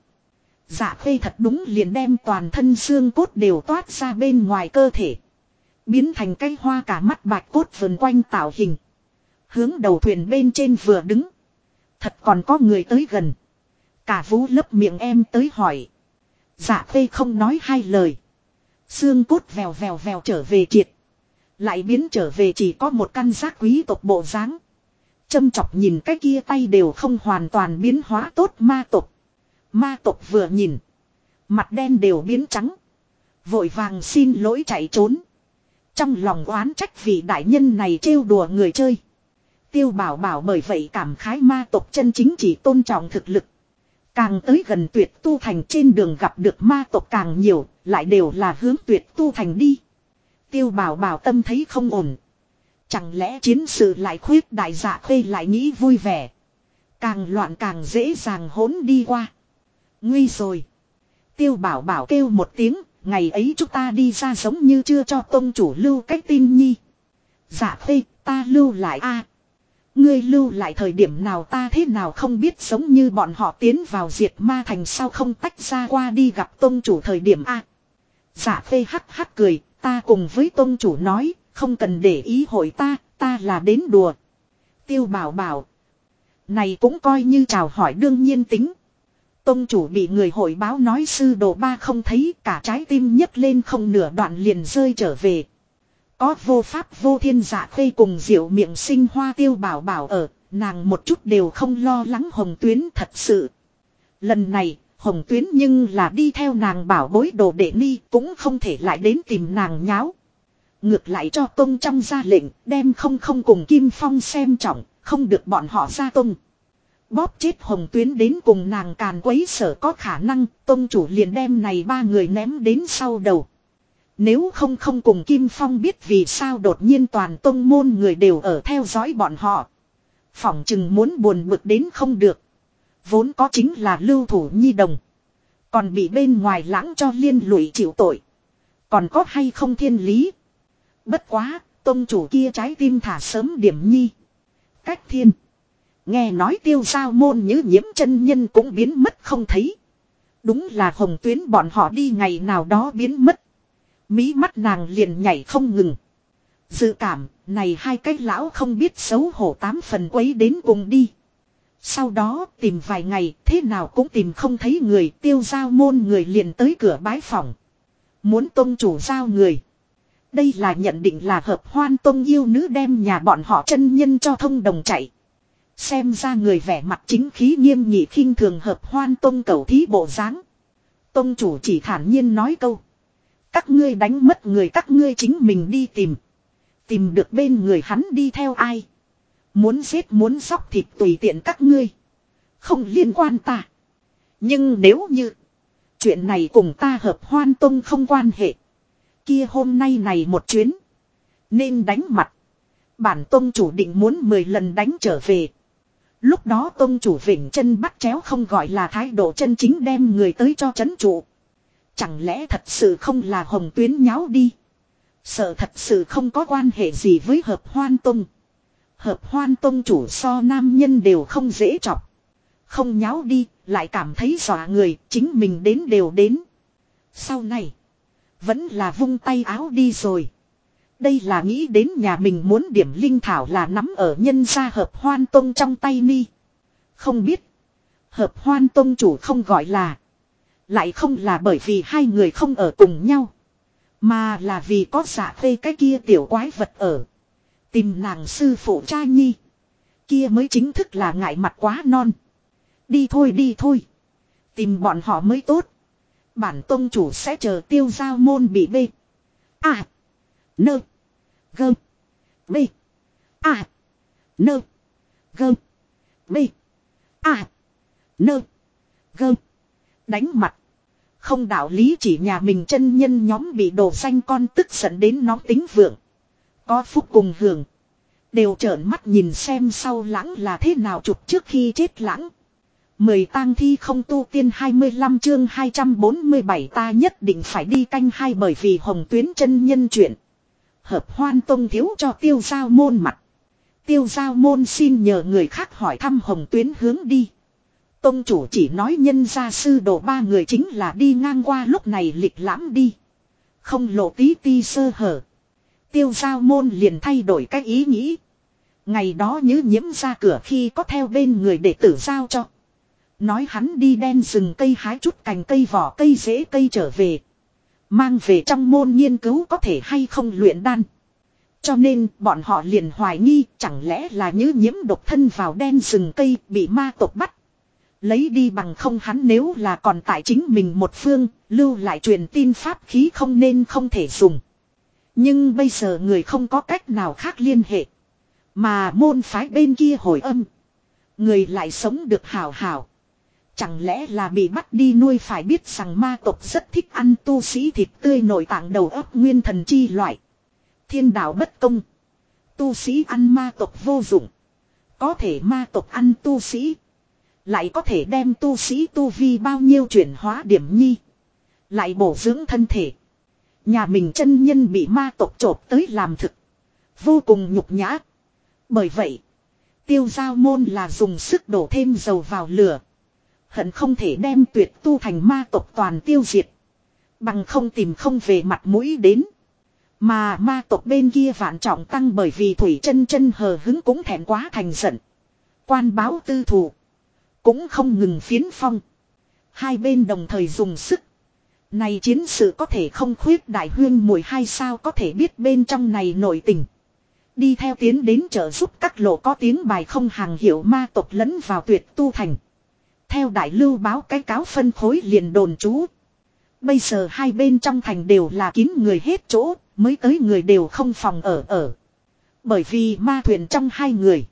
Dạ Khê thật đúng liền đem toàn thân xương cốt đều toát ra bên ngoài cơ thể. Biến thành cái hoa cả mắt bạch cốt vần quanh tạo hình. Hướng đầu thuyền bên trên vừa đứng. Thật còn có người tới gần. Cả Vũ lấp miệng em tới hỏi. Dạ Khê không nói hai lời. Xương cốt vèo vèo vèo trở về triệt. Lại biến trở về chỉ có một căn giác quý tộc bộ dáng. Châm chọc nhìn cái kia tay đều không hoàn toàn biến hóa tốt ma tộc. Ma tộc vừa nhìn. Mặt đen đều biến trắng. Vội vàng xin lỗi chạy trốn. Trong lòng oán trách vì đại nhân này trêu đùa người chơi. Tiêu Bảo Bảo bởi vậy cảm khái ma tộc chân chính chỉ tôn trọng thực lực. Càng tới gần Tuyệt Tu Thành trên đường gặp được ma tộc càng nhiều, lại đều là hướng Tuyệt Tu Thành đi. Tiêu Bảo Bảo tâm thấy không ổn. Chẳng lẽ chiến sự lại khuyết đại? Dạ Khê lại nghĩ vui vẻ. Càng loạn càng dễ dàng hỗn đi qua. Nguy rồi. Tiêu Bảo Bảo kêu một tiếng, ngày ấy chúng ta đi ra giống như chưa cho tông chủ lưu cách tin nhi. Dạ Khê, ta lưu lại a. Ngươi lưu lại thời điểm nào ta thế nào không biết, giống như bọn họ tiến vào Diệt Ma Thành sao không tách ra qua đi gặp tông chủ thời điểm a. Dạ Khê hắc hắc cười, ta cùng với tông chủ nói, không cần để ý hội ta là đến đùa. Tiêu Bảo Bảo. Này cũng coi như chào hỏi đương nhiên tính. Tông chủ bị người hội báo nói sư đồ ba không thấy, cả trái tim nhấc lên không nửa đoạn liền rơi trở về. Có vô pháp vô thiên. Dạ Khê cùng Diệu Miệng Sinh Hoa Tiêu Bảo Bảo ở, nàng một chút đều không lo lắng Hồng Tuyến thật sự. Lần này, Hồng Tuyến nhưng là đi theo nàng bảo bối đồ đệ ni, cũng không thể lại đến tìm nàng nháo. Ngược lại cho tông trong ra lệnh, đem không cùng Kim Phong xem trọng, không được bọn họ ra tông. Bóp chết Hồng Tuyến đến cùng nàng càn quấy sở có khả năng, tông chủ liền đem này ba người ném đến sau đầu. Nếu không cùng Kim Phong biết vì sao đột nhiên toàn tông môn người đều ở theo dõi bọn họ. Phỏng chừng muốn buồn bực đến không được. Vốn có chính là lưu thủ nhi đồng. Còn bị bên ngoài lãng cho liên lụy chịu tội. Còn có hay không thiên lý. Bất quá, tông chủ kia trái tim thả sớm điểm nhi. Cách thiên. Nghe nói Tiêu Giao môn như Nhiễm chân nhân cũng biến mất không thấy. Đúng là Hồng Tuyến bọn họ đi ngày nào đó biến mất. Mí mắt nàng liền nhảy không ngừng. Dự cảm, này hai cái lão không biết xấu hổ 8 phần quấy đến cùng đi. Sau đó tìm vài ngày, thế nào cũng tìm không thấy người. Tiêu Giao môn người liền tới cửa bái phòng. Muốn tông chủ giao người. Đây là nhận định là Hợp Hoan tông yêu nữ đem nhà bọn họ chân nhân cho thông đồng chạy. Xem ra người vẻ mặt chính khí nghiêm nghị khinh thường Hợp Hoan tông cầu thí bộ dáng. Tông chủ chỉ thản nhiên nói câu. Các ngươi đánh mất người các ngươi chính mình đi tìm. Tìm được bên người hắn đi theo ai. Muốn giết muốn xóc thịt tùy tiện các ngươi. Không liên quan ta. Nhưng nếu như chuyện này cùng ta Hợp Hoan tông không quan hệ. Kia hôm nay này một chuyến. Nên đánh mặt. Bản tông chủ định muốn 10 lần đánh trở về. Lúc đó tông chủ vỉnh chân bắt chéo không gọi là thái độ chân chính đem người tới cho trấn trụ. Chẳng lẽ thật sự không là Hồng Tuyến nháo đi. Sợ thật sự không có quan hệ gì với Hợp Hoan tông. Hợp Hoan tông chủ so nam nhân đều không dễ chọc. Không nháo đi, lại cảm thấy dọa người, chính mình đến đều đến. Sau này, vẫn là vung tay áo đi rồi. Đây là nghĩ đến nhà mình muốn điểm linh thảo là nắm ở nhân gia Hợp Hoan tông trong tay ni. Không biết, Hợp Hoan tông chủ không gọi là. Lại không là bởi vì hai người không ở cùng nhau. Mà là vì có Dạ Khê cái kia tiểu quái vật ở. Tìm nàng sư phụ cha nhi. Kia mới chính thức là ngại mặt quá non. Đi thôi đi thôi. Tìm bọn họ mới tốt. Bản tông chủ sẽ chờ Tiêu Giao môn bị bê. À. Nơ. Gơm. Bê. À. Nơ. Gơm. Bê. À. Nơ. Gơm. Đánh mặt. Không đạo lý chỉ nhà mình chân nhân nhóm bị đổ xanh con tức giận đến nó tính vượng. Có phúc cùng hưởng. Đều trợn mắt nhìn xem sau lãng là thế nào chụp trước khi chết lãng. 10 tang thi không tu tiên 25 chương 247 ta nhất định phải đi canh hai bởi vì Hồng Tuyến chân nhân chuyện. Hợp Hoan Tông thiếu cho Tiêu Giao môn mặt. Tiêu Giao môn xin nhờ người khác hỏi thăm Hồng Tuyến hướng đi. Tông chủ chỉ nói nhân gia sư đồ 3 người chính là đi ngang qua lúc này lịch lãm đi. Không lộ tí ti sơ hở. Tiêu Giao môn liền thay đổi cái ý nghĩ. Ngày đó Nhứ Nhiễm ra cửa khi có theo bên người đệ tử giao cho. Nói hắn đi đen rừng cây hái chút cành cây vỏ cây rễ cây trở về. Mang về trong môn nghiên cứu có thể hay không luyện đan. Cho nên bọn họ liền hoài nghi chẳng lẽ là Nhứ Nhiễm độc thân vào đen rừng cây bị ma tộc bắt. Lấy đi bằng không hắn nếu là còn tại chính mình một phương, lưu lại truyền tin pháp khí không nên không thể dùng. Nhưng bây giờ người không có cách nào khác liên hệ. Mà môn phái bên kia hồi âm. Người lại sống được hào hào. Chẳng lẽ là bị bắt đi nuôi phải biết rằng ma tộc rất thích ăn tu sĩ thịt tươi nội tạng đầu óc nguyên thần chi loại. Thiên đạo bất công. Tu sĩ ăn ma tộc vô dụng. Có thể ma tộc ăn tu sĩ. Lại có thể đem tu sĩ tu vi bao nhiêu chuyển hóa điểm nhi. Lại bổ dưỡng thân thể. Nhà mình chân nhân bị ma tộc chộp tới làm thực. Vô cùng nhục nhã. Bởi vậy. Tiêu Giao môn là dùng sức đổ thêm dầu vào lửa. Hận không thể đem tuyệt tu thành ma tộc toàn tiêu diệt. Bằng không tìm không về mặt mũi đến. Mà ma tộc bên kia vạn trọng tăng bởi vì Thủy Chân Chân hờ hứng cũng thẹn quá thành giận. Quan báo tư thù. Cũng không ngừng phiến phong. Hai bên đồng thời dùng sức. Này chiến sự có thể không khuyết đại huyên mùi hay sao có thể biết bên trong này nội tình. Đi theo tiến đến trợ giúp các lộ có tiếng bài không hàng hiệu ma tộc lẫn vào tuyệt tu thành. Theo đại lưu báo cái cáo phân khối liền đồn trú. Bây giờ hai bên trong thành đều là kín người hết chỗ, mới tới người đều không phòng ở. Bởi vì ma thuyền trong hai người.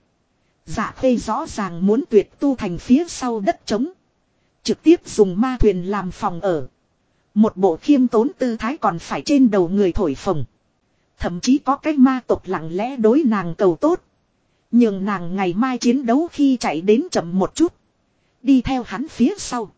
Dạ Khê rõ ràng muốn tuyệt tu thành phía sau đất trống. Trực tiếp dùng ma thuyền làm phòng ở. Một bộ khiêm tốn tư thái còn phải trên đầu người thổi phồng. Thậm chí có cái ma tộc lặng lẽ đối nàng cầu tốt. Nhưng nàng ngày mai chiến đấu khi chạy đến chậm một chút. Đi theo hắn phía sau.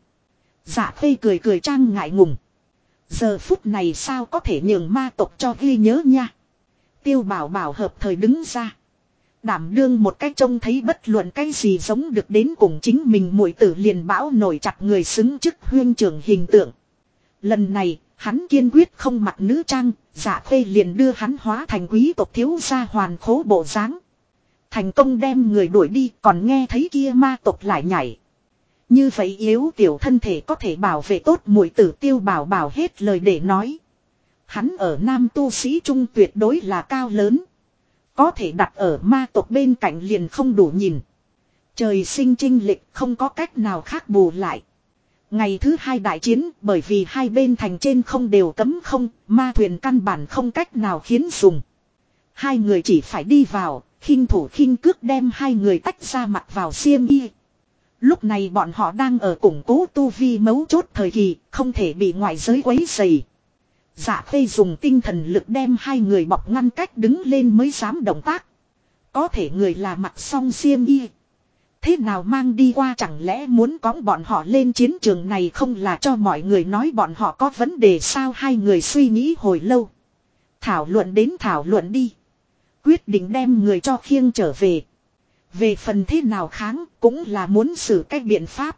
Dạ Khê cười cười trang ngại ngùng. Giờ phút này sao có thể nhường ma tộc cho ghi nhớ nha. Tiêu Bảo Bảo hợp thời đứng ra. Đảm đương một cách trông thấy bất luận cái gì giống được đến cùng chính mình muội tử liền bão nổi chặt người xứng chức huyên trưởng hình tượng. Lần này, hắn kiên quyết không mặc nữ trang, Dạ Khê liền đưa hắn hóa thành quý tộc thiếu gia hoàn khố bộ dáng. Thành công đem người đuổi đi còn nghe thấy kia ma tộc lại nhảy. Như vậy yếu tiểu thân thể có thể bảo vệ tốt muội tử Tiêu Bảo Bảo hết lời để nói. Hắn ở nam tu sĩ trung tuyệt đối là cao lớn. Có thể đặt ở ma tộc bên cạnh liền không đủ nhìn. Trời sinh chênh lệch không có cách nào khác bù lại. Ngày thứ hai đại chiến bởi vì hai bên thành trên không đều cấm không, ma thuyền căn bản không cách nào khiến dùng. Hai người chỉ phải đi vào, khinh thủ khinh cước đem hai người tách ra mặc vào xiêm y. Lúc này bọn họ đang ở củng cố tu vi mấu chốt thời kỳ, không thể bị ngoại giới quấy rầy. Dạ Khê dùng tinh thần lực đem hai người bọc ngăn cách đứng lên mới dám động tác. Có thể người là mặc xong xiêm y. Thế nào mang đi qua chẳng lẽ muốn cõng bọn họ lên chiến trường này không là cho mọi người nói bọn họ có vấn đề sao hai người suy nghĩ hồi lâu. Thảo luận đến thảo luận đi. Quyết định đem người cho khiêng trở về. Về phần thế nào kháng cũng là muốn xử cách biện pháp.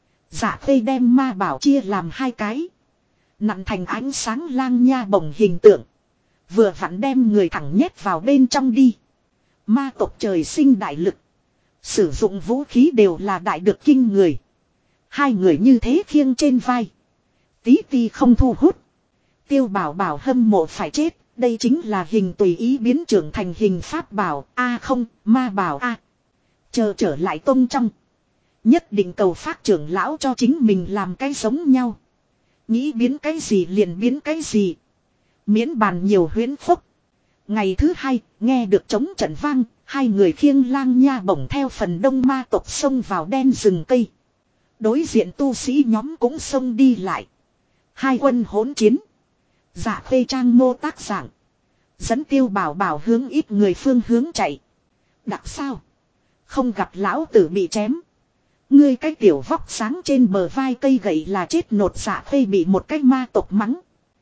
Dạ Khê đem ma bảo chia làm hai cái. Nặn thành ánh sáng lang nha bổng hình tượng. Vừa vặn đem người thẳng nhét vào bên trong đi. Ma tộc trời sinh đại lực. Sử dụng vũ khí đều là đại được kinh người. Hai người như thế khiêng trên vai. Tí ti không thu hút. Tiêu Bảo Bảo hâm mộ phải chết. Đây chính là hình tùy ý biến trưởng thành hình pháp bảo. A không, ma bảo A. Chờ trở lại tông trong. Nhất định cầu phát trưởng lão cho chính mình làm cái giống nhau. Nghĩ biến cái gì liền biến cái gì. Miễn bàn nhiều huyễn phúc. Ngày thứ hai, nghe được trống trận vang, hai người khiêng lang nha bổng theo phần đông ma tộc xông vào đen rừng cây. Đối diện tu sĩ nhóm cũng xông đi lại. Hai quân hỗn chiến. Dạ phê trang mô tác dạng. Dẫn Tiêu Bảo Bảo hướng ít người phương hướng chạy. Đặc sao? Không gặp lão tử bị chém. Ngươi cái tiểu vóc sáng trên bờ vai cây gậy là chết nột. Dạ phê bị một cái ma tộc mắng.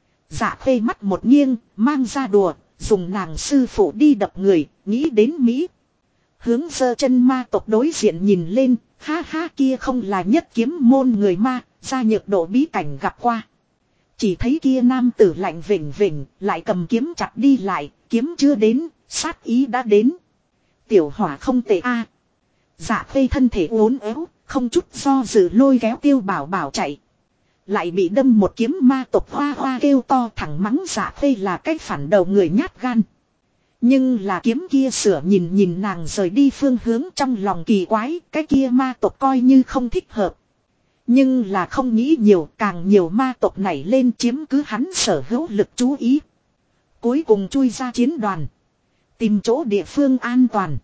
Dạ phê mắt một nghiêng, mang ra đùa, dùng nàng sư phụ đi đập người, nghĩ đến Mỹ. Hướng giơ chân ma tộc đối diện nhìn lên, ha ha kia không là nhất kiếm môn người ma, ra nhược độ bí cảnh gặp qua. Chỉ thấy kia nam tử lạnh vỉnh vỉnh, lại cầm kiếm chặt đi lại, kiếm chưa đến, sát ý đã đến. Tiểu hỏa không tệ a. Dạ phê thân thể uốn éo, không chút do dự lôi kéo Tiêu Bảo Bảo chạy. Lại bị đâm một kiếm ma tộc hoa hoa kêu to thẳng mắng dạ phê là cái phản đầu người nhát gan. Nhưng là kiếm kia sửa nhìn nhìn nàng rời đi phương hướng trong lòng kỳ quái, cái kia ma tộc coi như không thích hợp. Nhưng là không nghĩ nhiều, càng nhiều ma tộc nảy lên chiếm cứ hắn sở hữu lực chú ý. Cuối cùng chui ra chiến đoàn. Tìm chỗ địa phương an toàn.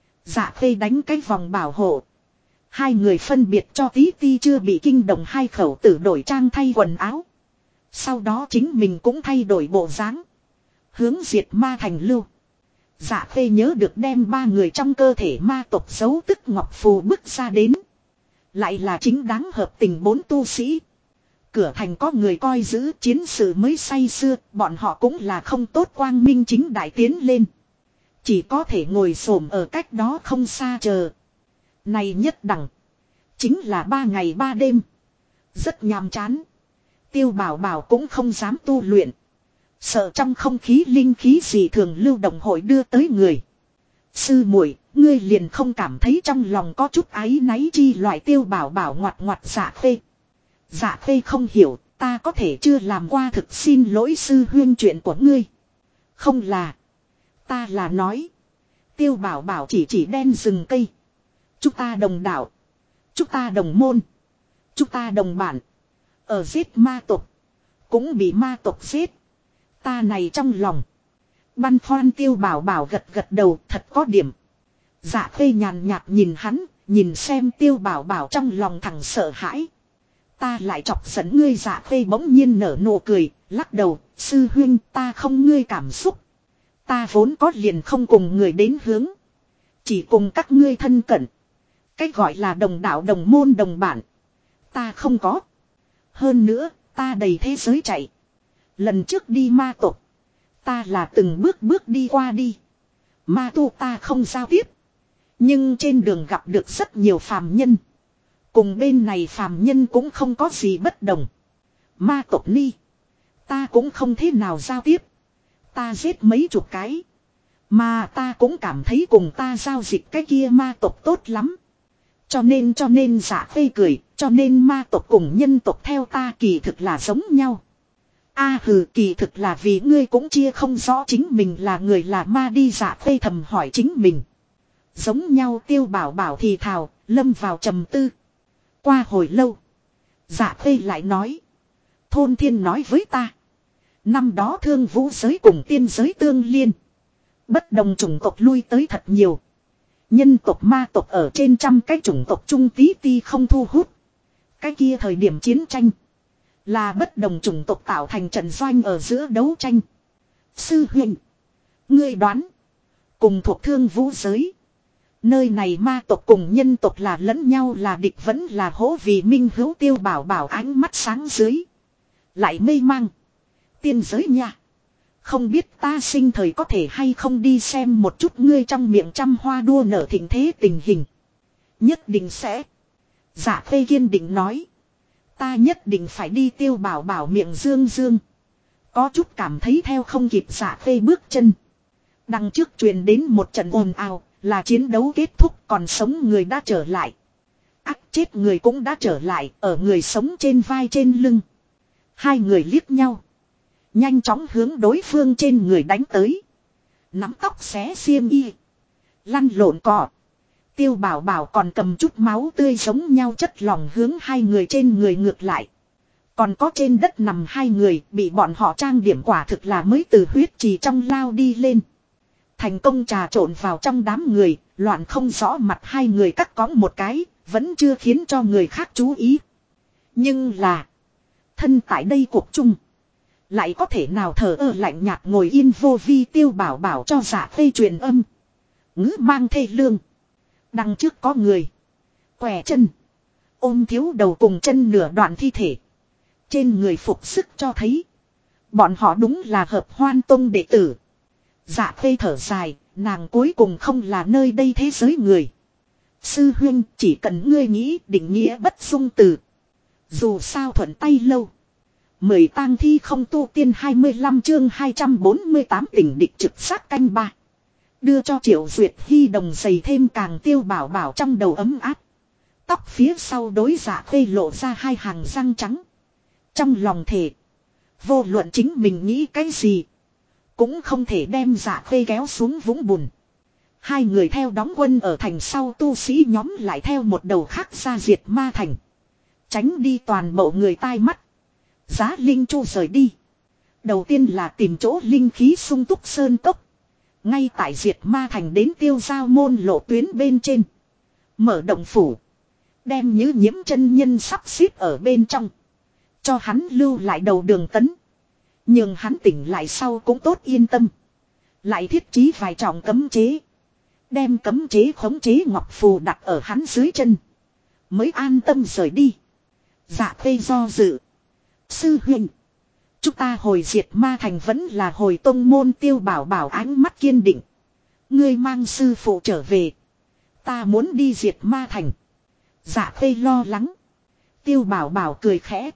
Dạ phê đánh cái vòng bảo hộ. Hai người phân biệt cho tí ti chưa bị kinh động hai khẩu tử đổi trang thay quần áo. Sau đó chính mình cũng thay đổi bộ dáng. Hướng diệt ma thành lưu. Dạ phê nhớ được đem ba người trong cơ thể ma tộc dấu tức ngọc phù bức ra đến. Lại là chính đáng hợp tình bốn tu sĩ. Cửa thành có người coi giữ chiến sự mới say xưa, bọn họ cũng là không tốt quang minh chính đại tiến lên. Chỉ có thể ngồi xổm ở cách đó không xa chờ. Này nhất đẳng. Chính là 3 ngày 3 đêm. Rất nhàm chán. Tiêu Bảo Bảo cũng không dám tu luyện. Sợ trong không khí linh khí gì thường lưu động hội đưa tới người. Sư muội, ngươi liền không cảm thấy trong lòng có chút áy náy chi loại. Tiêu Bảo Bảo ngoặt ngoặt dạ phê. Dạ phê không hiểu, ta có thể chưa làm qua thực xin lỗi sư huyên chuyện của ngươi. Không là. Ta là nói. Tiêu Bảo Bảo chỉ đen rừng cây. Chúng ta đồng đạo. Chúng ta đồng môn. Chúng ta đồng bản. Ở giết ma tộc. Cũng bị ma tộc giết. Ta này trong lòng. Băn khoăn Tiêu Bảo Bảo gật gật đầu thật có điểm. Dạ phê nhàn nhạt nhìn hắn. Nhìn xem Tiêu Bảo Bảo trong lòng thằng sợ hãi. Ta lại chọc giận ngươi. Dạ phê bỗng nhiên nở nụ cười. Lắc đầu. Sư huynh ta không ngươi cảm xúc. Ta vốn có liền không cùng người đến hướng. Chỉ cùng các ngươi thân cận. Cách gọi là đồng đạo đồng môn đồng bản. Ta không có. Hơn nữa, ta đầy thế giới chạy. Lần trước đi ma tộc. Ta là từng bước bước đi qua đi. Ma tu ta không giao tiếp. Nhưng trên đường gặp được rất nhiều phàm nhân. Cùng bên này phàm nhân cũng không có gì bất đồng. Ma tộc ni. Ta cũng không thế nào giao tiếp. Ta giết mấy chục cái. Mà ta cũng cảm thấy cùng ta giao dịch cái kia ma tộc tốt lắm. Cho nên giả phê cười. Cho nên ma tộc cùng nhân tộc theo ta kỳ thực là giống nhau. A hừ kỳ thực là vì ngươi cũng chia không rõ chính mình là người là ma đi. Giả phê thầm hỏi chính mình. Giống nhau Tiêu Bảo Bảo thì thào. Lâm vào trầm tư. Qua hồi lâu. Giả phê lại nói. Thôn thiên nói với ta. Năm đó thương vũ giới cùng tiên giới tương liên. Bất đồng chủng tộc lui tới thật nhiều. Nhân tộc ma tộc ở trên trăm cái chủng tộc trung tí ti không thu hút. Cái kia thời điểm chiến tranh. Là bất đồng chủng tộc tạo thành trận doanh ở giữa đấu tranh. Sư huynh. Ngươi đoán. Cùng thuộc thương vũ giới. Nơi này ma tộc cùng nhân tộc là lẫn nhau là địch vẫn là hỗ vì minh hữu. Tiêu Bảo Bảo ánh mắt sáng dưới. Lại mê mang. Tiên giới nha. Không biết ta sinh thời có thể hay không đi xem một chút ngươi trong miệng trăm hoa đua nở thịnh thế tình hình. Nhất định sẽ. Dạ phê kiên định nói. Ta nhất định phải đi. Tiêu Bảo Bảo miệng dương dương. Có chút cảm thấy theo không kịp dạ phê bước chân. Đằng trước truyền đến một trận ồn ào. Là chiến đấu kết thúc còn sống người đã trở lại. Ác chết người cũng đã trở lại. Ở người sống trên vai trên lưng. Hai người liếc nhau. Nhanh chóng hướng đối phương trên người đánh tới. Nắm tóc xé xiêm y. Lăn lộn cỏ. Tiêu Bảo Bảo còn cầm chút máu tươi giống nhau chất lỏng hướng hai người trên người ngược lại. Còn có trên đất nằm hai người bị bọn họ trang điểm quả thực là mới từ huyết trì trong lao đi lên. Thành công trà trộn vào trong đám người, loạn không rõ mặt hai người cắt cõng một cái, vẫn chưa khiến cho người khác chú ý. Nhưng là, thân tại đây cuộc chung, lại có thể nào thờ ơ lạnh nhạt ngồi yên vô vi. Tiêu Bảo Bảo cho Dạ Khê truyền âm. Ngữ mang thê lương. Đằng trước có người. Quẻ chân. Ôm thiếu đầu cùng chân nửa đoạn thi thể. Trên người phục sức cho thấy. Bọn họ đúng là hợp Hoan Tông đệ tử. Dạ Khê thở dài. Nàng cuối cùng không là nơi đây thế giới người. Sư huynh chỉ cần ngươi nghĩ định nghĩa bất dung từ. Dù sao thuận tay lâu. Mời tang thi không tu tiên 25 chương 248 tỉnh địch trực sát canh ba. Đưa cho Triệu Duyệt Hy đồng giày thêm càng. Tiêu Bảo Bảo trong đầu ấm áp. Tóc phía sau đối Dạ Khê lộ ra hai hàng răng trắng. Trong lòng thề. Vô luận chính mình nghĩ cái gì. Cũng không thể đem Dạ Khê kéo xuống vũng bùn. Hai người theo đóng quân ở thành sau tu sĩ nhóm lại theo một đầu khác ra diệt ma thành. Tránh đi toàn bộ người tai mắt. Giá Linh Chu rời đi. Đầu tiên là tìm chỗ linh khí sung túc sơn cốc. Ngay tại diệt ma thành đến Tiêu Giao môn lộ tuyến bên trên. Mở động phủ. Đem Nhứ Nhiễm chân nhân sắp xếp ở bên trong. Cho hắn lưu lại đầu đường tấn. Nhưng hắn tỉnh lại sau cũng tốt yên tâm. Lại thiết trí vài trọng cấm chế. Đem cấm chế khống chế ngọc phù đặt ở hắn dưới chân. Mới an tâm rời đi. Dạ Khê do dự. Sư huynh. Chúng ta hồi diệt ma thành vẫn là hồi tông môn. Tiêu Bảo Bảo ánh mắt kiên định. Ngươi mang sư phụ trở về. Ta muốn đi diệt ma thành. Dạ Khê lo lắng. Tiêu Bảo Bảo cười khẽ.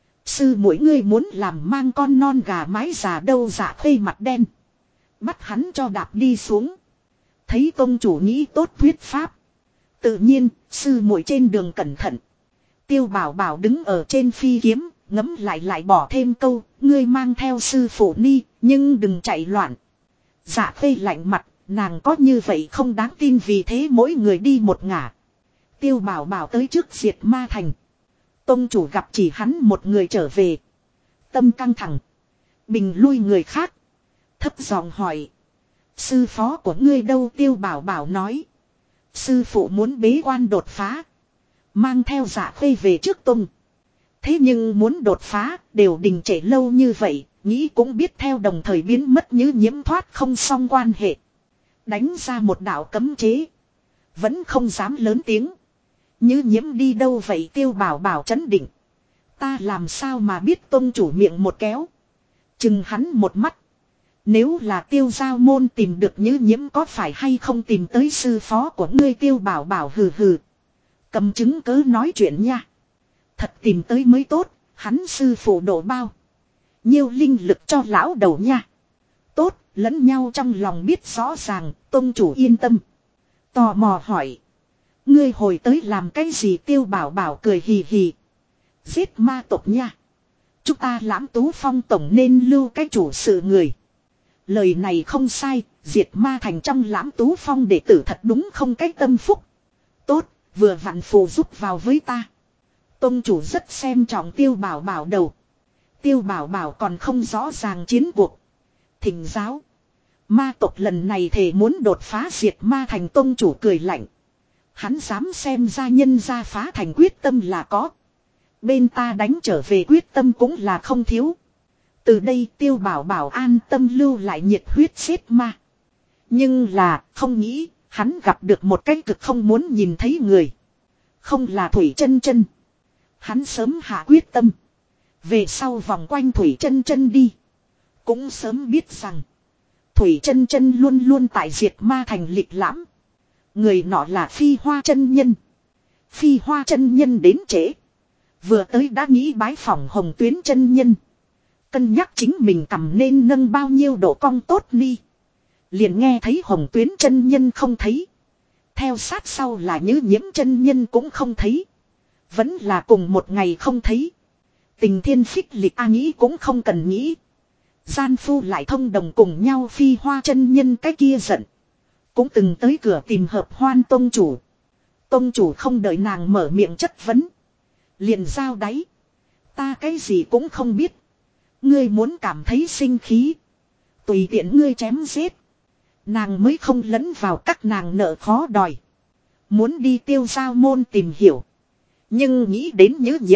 Sư mỗi ngươi muốn làm mang con non gà mái già đâu. Dạ Khê mặt đen. Bắt hắn cho đạp đi xuống. Thấy tông chủ nghĩ tốt thuyết pháp. Tự nhiên sư muội trên đường cẩn thận. Tiêu Bảo Bảo đứng ở trên phi kiếm. Ngấm lại bỏ thêm câu. Ngươi mang theo sư phụ ni. Nhưng đừng chạy loạn. Dạ Khê lạnh mặt. Nàng có như vậy không đáng tin. Vì thế mỗi người đi một ngả. Tiêu Bảo Bảo tới trước diệt ma thành. Tông chủ gặp chỉ hắn một người trở về. Tâm căng thẳng. Bình lui người khác. Thấp giọng hỏi. Sư phó của ngươi đâu? Tiêu Bảo Bảo nói. Sư phụ muốn bế quan đột phá. Mang theo Dạ Khê về trước tông. Thế nhưng muốn đột phá đều đình trệ lâu như vậy. Nghĩ cũng biết theo đồng thời biến mất Như Nhiễm thoát không xong quan hệ. Đánh ra một đạo cấm chế. Vẫn không dám lớn tiếng. Như Nhiễm đi đâu vậy? Tiêu Bảo Bảo trấn định. Ta làm sao mà biết? Tông chủ miệng một kéo. Chừng hắn một mắt. Nếu là Tiêu Giao môn tìm được Như Nhiễm có phải hay không tìm tới sư phó của ngươi? Tiêu Bảo Bảo hừ hừ. Cầm chứng cớ nói chuyện nha. Thật tìm tới mới tốt. Hắn sư phụ độ bao nhiêu linh lực cho lão đầu nha. Tốt, lẫn nhau trong lòng biết rõ ràng. Tông chủ yên tâm. Tò mò hỏi. Ngươi hồi tới làm cái gì? Tiêu Bảo Bảo cười hì hì. Giết ma tộc nha. Chúng ta Lãm Tú Phong tổng nên lưu cái chủ sự người. Lời này không sai. Diệt ma thành trong Lãm Tú Phong đệ tử thật đúng không cái tâm phúc. Tốt, vừa vặn phù giúp vào với ta. Tông chủ rất xem trọng Tiêu Bảo Bảo đầu. Tiêu Bảo Bảo còn không rõ ràng chiến cuộc. Thỉnh giáo. Ma tộc lần này thề muốn đột phá diệt ma thành. Tông chủ cười lạnh. Hắn dám xem ra nhân ra phá thành quyết tâm là có. Bên ta đánh trở về quyết tâm cũng là không thiếu. Từ đây Tiêu Bảo Bảo an tâm lưu lại nhiệt huyết xếp ma. Nhưng là không nghĩ hắn gặp được một cái cực không muốn nhìn thấy người. Không là Thủy Chân Chân. Hắn sớm hạ quyết tâm. Về sau vòng quanh Thủy Chân Chân đi. Cũng sớm biết rằng Thủy Chân Chân luôn luôn tại diệt ma thành lịch lãm. Người nọ là Phi Hoa chân nhân. Phi Hoa chân nhân đến trễ. Vừa tới đã nghĩ bái phỏng Hồng Tuyến chân nhân. Cân nhắc chính mình cầm nên nâng bao nhiêu độ cong tốt ni. Liền nghe thấy Hồng Tuyến chân nhân không thấy. Theo sát sau là Như Nhiễm chân nhân cũng không thấy. Vẫn là cùng một ngày không thấy. Tình thiên phích lịch nghĩ cũng không cần nghĩ. Gian phu lại thông đồng cùng nhau. Phi Hoa chân nhân cái kia giận. Cũng từng tới cửa tìm Hợp Hoan tông chủ. Tông chủ không đợi nàng mở miệng chất vấn. Liền giao đáy. Ta cái gì cũng không biết. Ngươi muốn cảm thấy sinh khí. Tùy tiện ngươi chém giết. Nàng mới không lẫn vào các nàng nợ khó đòi. Muốn đi Tiêu Giao môn tìm hiểu. Nhưng nghĩ đến Nhớ Nhiễm.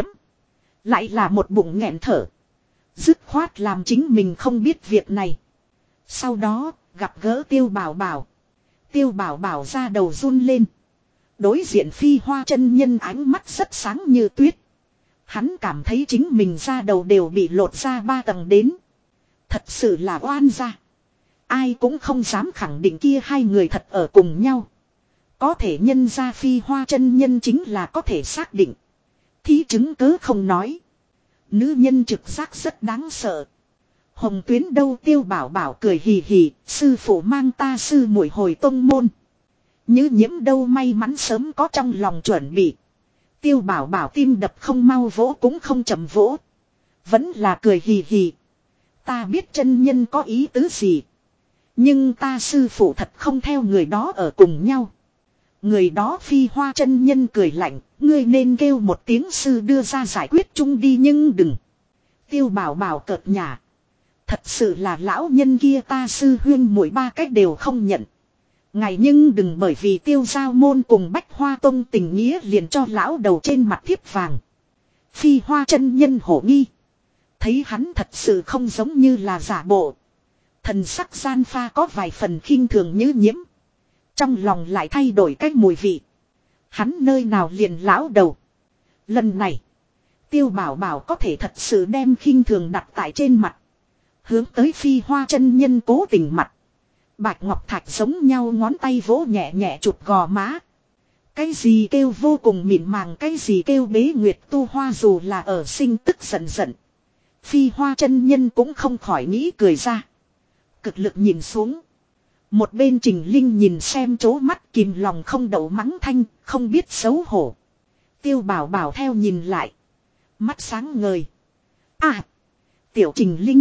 Lại là một bụng nghẹn thở. Dứt khoát làm chính mình không biết việc này. Sau đó gặp gỡ Tiêu Bảo Bảo. Tiêu Bảo Bảo ra đầu run lên. Đối diện Phi Hoa chân nhân ánh mắt rất sáng như tuyết. Hắn cảm thấy chính mình ra đầu đều bị lột ra 3 tầng đến. Thật sự là oan gia. Ai cũng không dám khẳng định kia hai người thật ở cùng nhau. Có thể nhân ra Phi Hoa chân nhân chính là có thể xác định. Thí chứng cớ không nói. Nữ nhân trực giác rất đáng sợ. Hồng Tuyến đâu Tiêu Bảo Bảo cười hì hì, sư phụ mang ta sư muội hồi tông môn. Như Nhiễm đâu may mắn sớm có trong lòng chuẩn bị. Tiêu Bảo Bảo tim đập không mau vỗ cũng không chậm vỗ. Vẫn là cười hì hì. Ta biết chân nhân có ý tứ gì. Nhưng ta sư phụ thật không theo người đó ở cùng nhau. Người đó Phi Hoa chân nhân cười lạnh. Ngươi nên kêu một tiếng sư đưa ra giải quyết chung đi nhưng đừng. Tiêu Bảo Bảo cợt nhả. Thật sự là lão nhân kia ta sư huyên muội 3 cách đều không nhận. Ngày nhưng đừng bởi vì Tiêu Giao môn cùng Bách Hoa tông tình nghĩa liền cho lão đầu trên mặt thiếp vàng. Phi Hoa chân nhân hổ nghi. Thấy hắn thật sự không giống như là giả bộ. Thần sắc gian pha có vài phần khinh thường Như Nhiễm. Trong lòng lại thay đổi cách mùi vị. Hắn nơi nào liền lão đầu. Lần này. Tiêu Bảo Bảo có thể thật sự đem khinh thường đặt tại trên mặt. Hướng tới Phi Hoa chân nhân cố tình mặt. Bạch Ngọc Thạch giống nhau ngón tay vỗ nhẹ nhẹ chụp gò má. Cái gì kêu vô cùng mịn màng, cái gì kêu bế nguyệt tu hoa, dù là ở sinh tức giận giận. Phi Hoa chân nhân cũng không khỏi nghĩ cười ra. Cực lực nhìn xuống. Một bên Trình Linh nhìn xem chố mắt kìm lòng không đậu mắng thanh, không biết xấu hổ. Tiêu Bảo Bảo theo nhìn lại. Mắt sáng ngời. À! Tiểu Trình Linh.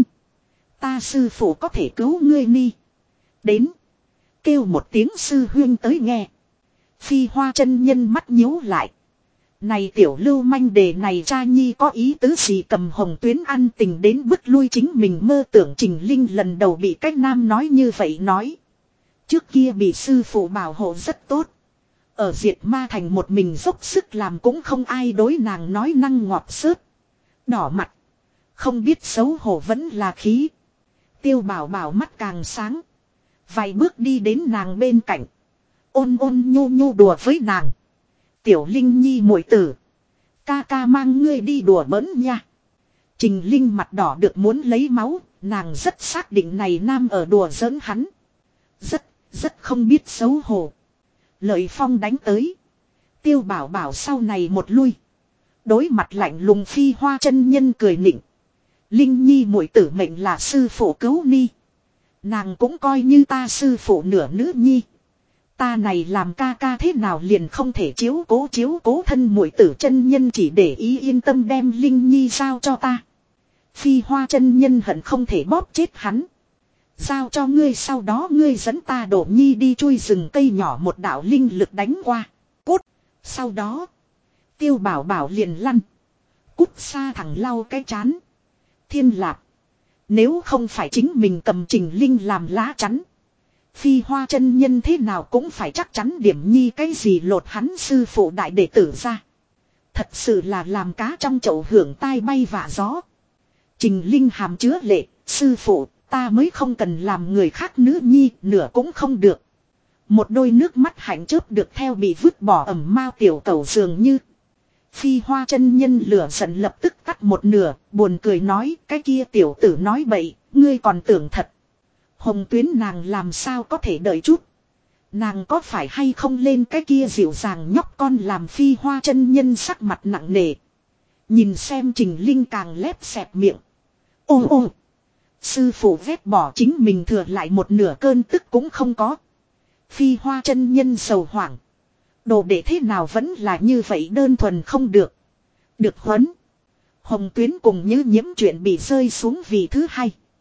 Ta sư phụ có thể cứu ngươi ni. Đến. Kêu một tiếng sư huyên tới nghe. Phi Hoa chân nhân mắt nhíu lại. Này tiểu lưu manh đề này cha nhi có ý tứ gì, cầm Hồng Tuyến ăn tình đến bức lui chính mình mơ tưởng. Trình Linh lần đầu bị cách nam nói như vậy nói. Trước kia bị sư phụ bảo hộ rất tốt. Ở Diệt Ma Thành một mình dốc sức làm cũng không ai đối nàng nói năng ngọt xớt. Đỏ mặt. Không biết xấu hổ vẫn là khí. Tiêu Bảo Bảo mắt càng sáng. Vài bước đi đến nàng bên cạnh. Ôn ôn nhu nhu đùa với nàng. Tiểu Linh nhi muội tử. Ca ca mang ngươi đi đùa bỡn nha. Trình Linh mặt đỏ được muốn lấy máu. Nàng rất xác định này nam ở đùa giỡn hắn. Rất không biết xấu hổ. Lợi phong đánh tới. Tiêu Bảo Bảo sau này một lui. Đối mặt lạnh lùng Phi Hoa chân nhân cười nịnh. Linh nhi muội tử mệnh là sư phụ cứu ni. Nàng cũng coi như ta sư phụ nửa nữ nhi. Ta này làm ca ca thế nào liền không thể chiếu cố thân muội tử, chân nhân chỉ để ý yên tâm đem Linh nhi giao cho ta. Phi Hoa chân nhân hận không thể bóp chết hắn. Giao cho ngươi, sau đó ngươi dẫn ta đổ nhi đi chui rừng cây nhỏ, một đạo linh lực đánh qua. Cút. Sau đó. Tiêu Bảo Bảo liền lăn. Cút xa thẳng lau cái chán. Thiên Lạp. Nếu không phải chính mình cầm Trình Linh làm lá chắn. Phi Hoa chân nhân thế nào cũng phải chắc chắn điểm nhi cái gì lột hắn sư phụ đại đệ tử ra. Thật sự là làm cá trong chậu hưởng tai bay vạ gió. Trình Linh hàm chứa lệ. Sư phụ, ta mới không cần làm người khác nữ nhi, nửa cũng không được. Một đôi nước mắt hạnh chớp được theo bị vứt bỏ ẩm mao tiểu cẩu dường như. Phi Hoa chân nhân lửa giận lập tức cắt một nửa, buồn cười nói, cái kia tiểu tử nói bậy, ngươi còn tưởng thật. Hồng Tuyến nàng làm sao có thể đợi chút. Nàng có phải hay không lên cái kia dịu dàng nhóc con, làm Phi Hoa chân nhân sắc mặt nặng nề. Nhìn xem Trình Linh càng lép xẹp miệng. Ô ô. Sư phụ vét bỏ chính mình thừa lại một nửa cơn tức cũng không có. Phi Hoa chân nhân sầu hoảng. Đồ để thế nào vẫn là như vậy đơn thuần không được. Được huấn. Hồng Tuyến cùng Như Nhiễm chuyện bị rơi xuống vị thứ hai.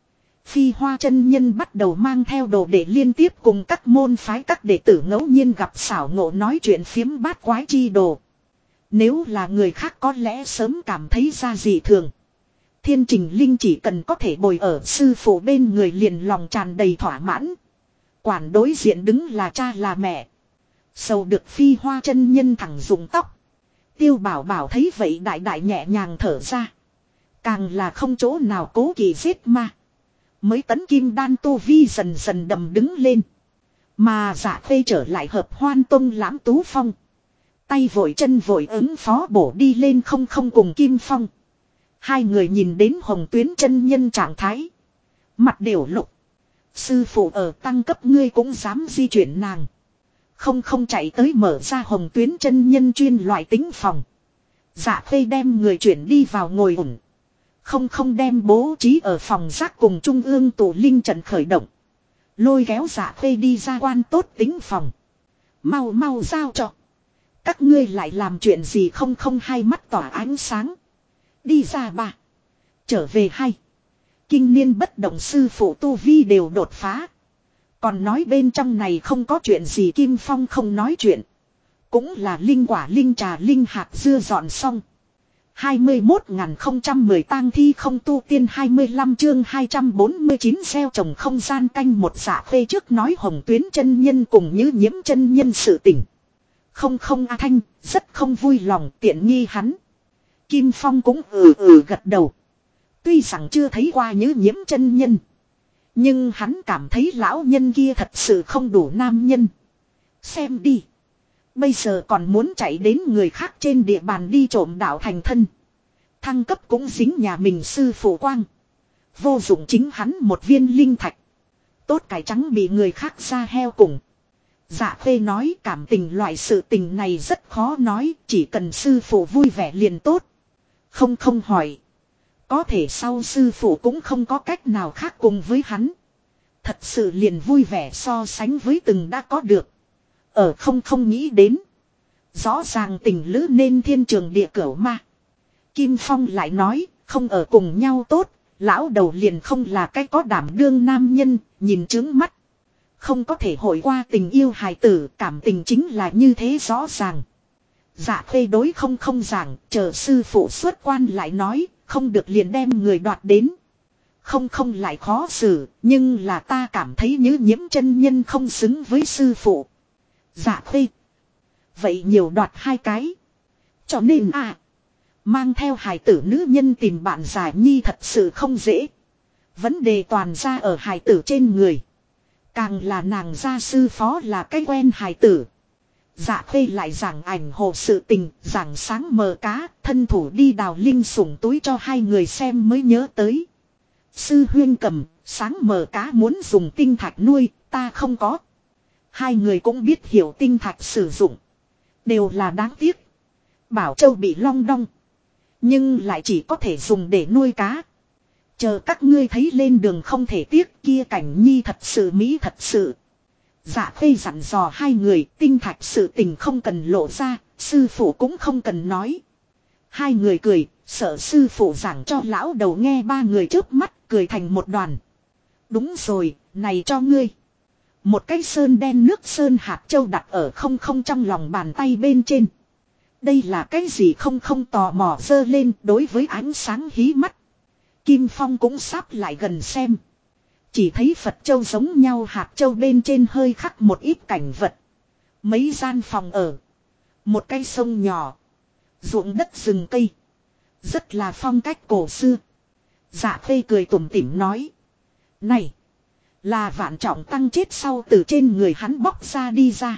Phi Hoa chân nhân bắt đầu mang theo đồ để liên tiếp cùng các môn phái các đệ tử ngẫu nhiên gặp xảo ngộ nói chuyện phiếm bát quái chi đồ. Nếu là người khác có lẽ sớm cảm thấy ra dị thường. Thiên Trình Linh chỉ cần có thể bồi ở sư phụ bên người liền lòng tràn đầy thỏa mãn. Quản đối diện đứng là cha là mẹ. Sầu được Phi Hoa chân nhân thẳng rụng tóc. Tiêu Bảo Bảo thấy vậy đại đại nhẹ nhàng thở ra. Càng là không chỗ nào cố kỵ giết ma. Mới tấn kim đan tu vi dần dần đầm đứng lên. Mà Dạ Khê trở lại hợp Hoan Tông Lãm Tú Phong. Tay vội chân vội ứng phó bổ đi lên không cùng Kim Phong. Hai người nhìn đến Hồng Tuyến chân nhân trạng thái. Mặt đều lục. Sư phụ ở tăng cấp ngươi cũng dám di chuyển nàng. Không chạy tới mở ra Hồng Tuyến chân nhân chuyên loại tính phòng. Dạ Khê đem người chuyển đi vào ngồi ổn. Không đem bố trí ở phòng giác cùng trung ương tụ linh trận khởi động. Lôi kéo Dạ Khê đi ra quan tốt tính phòng. Mau giao cho. Các ngươi lại làm chuyện gì không hai mắt tỏa ánh sáng. Đi ra ba. Trở về hay. Kinh niên bất động sư phụ tu vi đều đột phá. Còn nói bên trong này không có chuyện gì Kim Phong không nói chuyện. Cũng là linh quả linh trà linh hạt dưa dọn xong. 21.010 tang thi không tu tiên 25 chương 249 gieo trồng không gian canh một Dạ Khê trước nói Hồng Tuyến chân nhân cùng Như Nhiễm chân nhân sự tình. Không A Thanh, rất không vui lòng tiện nghi hắn. Kim Phong cũng gật đầu. Tuy rằng chưa thấy qua Như Nhiễm chân nhân. Nhưng hắn cảm thấy lão nhân kia thật sự không đủ nam nhân. Xem đi. Bây giờ còn muốn chạy đến người khác trên địa bàn đi trộm đạo thành thân. Thăng cấp cũng dính nhà mình sư phụ quang. Vô dụng chính hắn một viên linh thạch. Tốt cải trắng bị người khác ra heo cùng. Dạ Khê nói cảm tình loại sự tình này rất khó nói. Chỉ cần sư phụ vui vẻ liền tốt. Không hỏi. Có thể sau sư phụ cũng không có cách nào khác cùng với hắn. Thật sự liền vui vẻ so sánh với từng đã có được. Ở không nghĩ đến. Rõ ràng tình lữ nên thiên trường địa cửu ma. Kim Phong lại nói, không ở cùng nhau tốt, lão đầu liền không là cái có đảm đương nam nhân, nhìn trướng mắt. Không có thể hội qua tình yêu hài tử, cảm tình chính là như thế rõ ràng. Dạ Khê đối không giảng, chờ sư phụ xuất quan lại nói, không được liền đem người đoạt đến. Không lại khó xử, nhưng là ta cảm thấy Như Nhiễm chân nhân không xứng với sư phụ. Dạ Khê. Vậy nhiều đoạt hai cái. Cho nên mang theo hài tử nữ nhân tìm bạn giải nhi thật sự không dễ. Vấn đề toàn ra ở hài tử trên người. Càng là nàng gia sư phó là cái quen hài tử. Dạ Khê lại giảng ảnh hồ sự tình, giảng sáng mờ cá, thân thủ đi đào linh sủng túi cho hai người xem mới nhớ tới. Sư huyên cầm, sáng mờ cá muốn dùng tinh thạch nuôi, ta không có. Hai người cũng biết hiểu tinh thạch sử dụng. Đều là đáng tiếc. Bảo Châu bị long đong. Nhưng lại chỉ có thể dùng để nuôi cá. Chờ các ngươi thấy lên đường không thể tiếc kia cảnh nhi thật sự mỹ thật sự. Dạ Khê dặn dò hai người tinh thạch sự tình không cần lộ ra, sư phụ cũng không cần nói. Hai người cười, sợ sư phụ giảng cho lão đầu nghe ba người chớp mắt cười thành một đoàn. Đúng rồi, này cho ngươi. Một cái sơn đen nước sơn hạt châu đặt ở không trong lòng bàn tay bên trên. Đây là cái gì không tò mò dơ lên đối với ánh sáng hí mắt. Kim Phong cũng sắp lại gần xem. Chỉ thấy Phật châu giống nhau hạt châu bên trên hơi khắc một ít cảnh vật. Mấy gian phòng ở. Một cái sông nhỏ. Ruộng đất rừng cây. Rất là phong cách cổ xưa. Dạ Khê cười tủm tỉm nói. Này. Là Vạn Trọng Tăng chết sau từ trên người hắn bóc ra đi ra.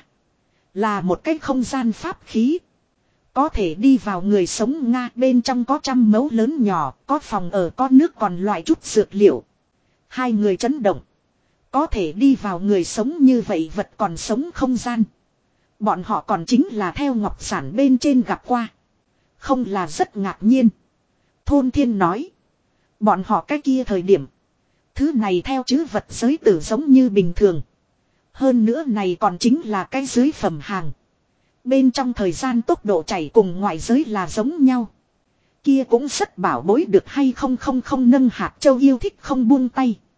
Là một cái không gian pháp khí. Có thể đi vào người sống Nga bên trong có trăm mẫu lớn nhỏ. Có phòng ở có nước còn loại chút dược liệu. Hai người chấn động. Có thể đi vào người sống như vậy vật còn sống không gian. Bọn họ còn chính là theo ngọc sản bên trên gặp qua. Không là rất ngạc nhiên. Thôn Thiên nói. Bọn họ cái kia thời điểm. Thứ này theo chữ vật giới tử giống như bình thường. Hơn nữa này còn chính là cái dưới phẩm hàng. Bên trong thời gian tốc độ chảy cùng ngoại giới là giống nhau. Kia cũng rất bảo bối được hay không nâng hạt châu yêu thích không buông tay.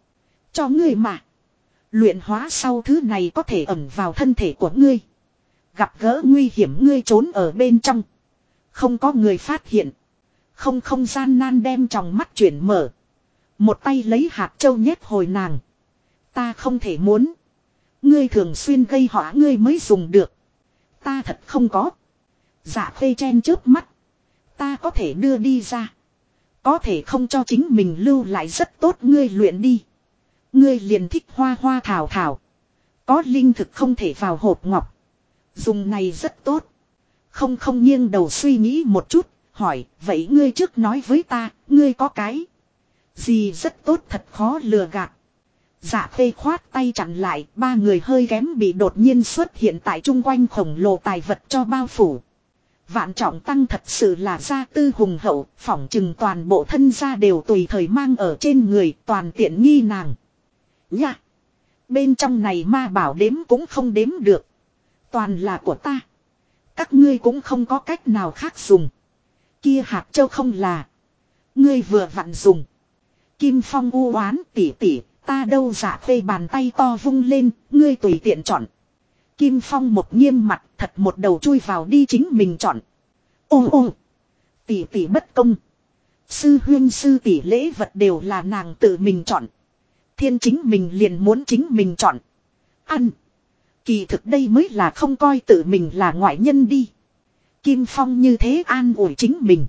Cho ngươi mà. Luyện hóa sau thứ này có thể ẩn vào thân thể của ngươi. Gặp gỡ nguy hiểm ngươi trốn ở bên trong. Không có người phát hiện. Không gian nan đem tròng mắt chuyển mở. Một tay lấy hạt châu nhét hồi nàng. Ta không thể muốn. Ngươi thường xuyên gây họa ngươi mới dùng được. Ta thật không có. Dạ khê chen chớp mắt. Ta có thể đưa đi ra. Có thể không cho chính mình lưu lại rất tốt ngươi luyện đi. Ngươi liền thích hoa hoa thảo thảo. Có linh thực không thể vào hộp ngọc. Dùng này rất tốt. Không nghiêng đầu suy nghĩ một chút. Hỏi vậy ngươi trước nói với ta. Ngươi có cái gì rất tốt thật khó lừa gạt. Dạ phê khoát tay chặn lại. Ba người hơi kém bị đột nhiên xuất hiện tại chung quanh khổng lồ tài vật cho bao phủ. Vạn Trọng Tăng thật sự là gia tư hùng hậu. Phỏng chừng toàn bộ thân gia đều tùy thời mang ở trên người. Toàn tiện nghi nàng. Nha. Bên trong này ma bảo đếm cũng không đếm được. Toàn là của ta. Các ngươi cũng không có cách nào khác dùng. Kia hạt châu không là. Ngươi vừa vặn dùng. Kim Phong u oán tỉ tỉ. Ta đâu dạ phê bàn tay to vung lên. Ngươi tùy tiện chọn. Kim Phong một nghiêm mặt thật một đầu chui vào đi chính mình chọn. Ô tỉ tỉ bất công. Sư huyên sư tỷ lễ vật đều là nàng tự mình chọn. Thiên chính mình liền muốn chính mình chọn. Ăn. Kỳ thực đây mới là không coi tự mình là ngoại nhân đi. Kim Phong như thế an ủi chính mình.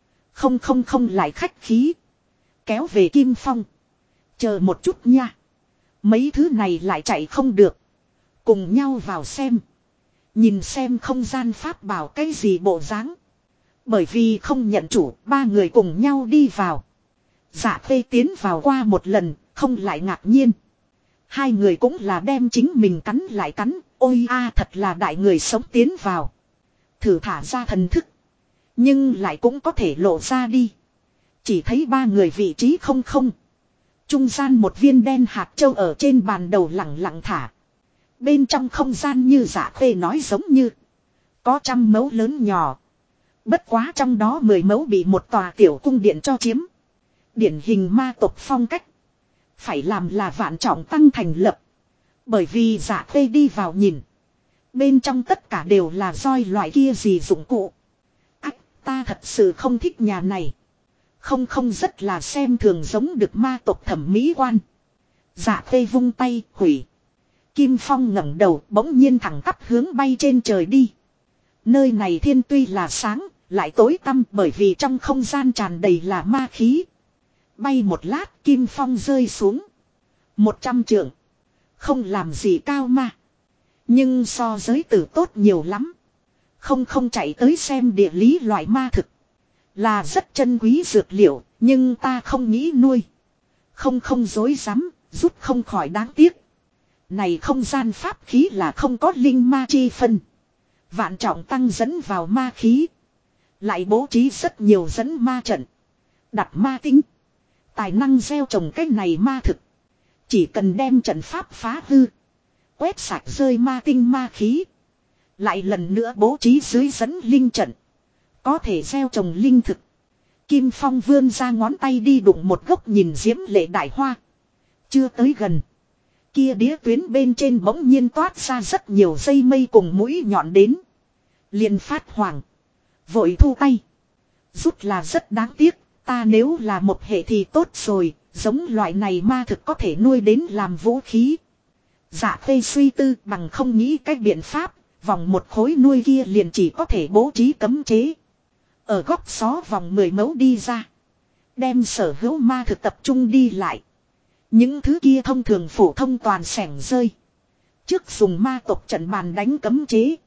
Không lại khách khí. Kéo về Kim Phong. Chờ một chút nha. Mấy thứ này lại chạy không được. Cùng nhau vào xem. Nhìn xem không gian pháp bảo cái gì bộ dáng. Bởi vì không nhận chủ, ba người cùng nhau đi vào. Dạ phê tiến vào qua một lần, không lại ngạc nhiên. Hai người cũng là đem chính mình cắn lại cắn. Ôi a thật là đại người sống tiến vào. Thử thả ra thần thức. Nhưng lại cũng có thể lộ ra đi. Chỉ thấy ba người vị trí không. Trung gian một viên đen hạt châu ở trên bàn đầu lẳng lặng thả. Bên trong không gian như Dạ phê nói giống như. Có 100 mẫu lớn nhỏ. Bất quá trong đó 10 mẫu bị một tòa tiểu cung điện cho chiếm. Điển hình ma tộc phong cách. Phải làm là Vạn Trọng Tăng thành lập. Bởi vì Dạ phê đi vào nhìn. Bên trong tất cả đều là roi loại kia gì dụng cụ. Ách, ta thật sự không thích nhà này. Không rất là xem thường giống được ma tộc thẩm mỹ quan. Dạ phê vung tay, hủy. Kim Phong ngẩng đầu bỗng nhiên thẳng tắp hướng bay trên trời đi. Nơi này thiên tuy là sáng, lại tối tăm bởi vì trong không gian tràn đầy là ma khí. Bay một lát Kim Phong rơi xuống. 100 trượng. Không làm gì cao ma. Nhưng so giới tử tốt nhiều lắm. Không chạy tới xem địa lý loại ma thực. Là rất chân quý dược liệu, nhưng ta không nghĩ nuôi. Không dối rắm rút không khỏi đáng tiếc. Này không gian pháp khí là không có linh ma chi phân. Vạn Trọng Tăng dẫn vào ma khí. Lại bố trí rất nhiều dẫn ma trận. Đặt ma tinh. Tài năng gieo trồng cái này ma thực. Chỉ cần đem trận pháp phá hư. Quét sạch rơi ma tinh ma khí. Lại lần nữa bố trí dưới dẫn linh trận. Có thể gieo trồng linh thực. Kim Phong vươn ra ngón tay đi đụng một gốc nhìn diễm lệ đại hoa. Chưa tới gần. Kia đĩa tuyến bên trên bỗng nhiên toát ra rất nhiều dây mây cùng mũi nhọn đến. Liền phát hoàng. Vội thu tay. Rút là rất đáng tiếc. Ta nếu là một hệ thì tốt rồi. Giống loại này ma thực có thể nuôi đến làm vũ khí. Dạ phê suy tư bằng không nghĩ cách biện pháp. Vòng một khối nuôi kia liền chỉ có thể bố trí cấm chế. Ở góc xó vòng 10 mẫu đi ra. Đem sở hữu ma thực tập trung đi lại. Những thứ kia thông thường phổ thông toàn sẻng rơi. Trước dùng ma tộc trận bàn đánh cấm chế.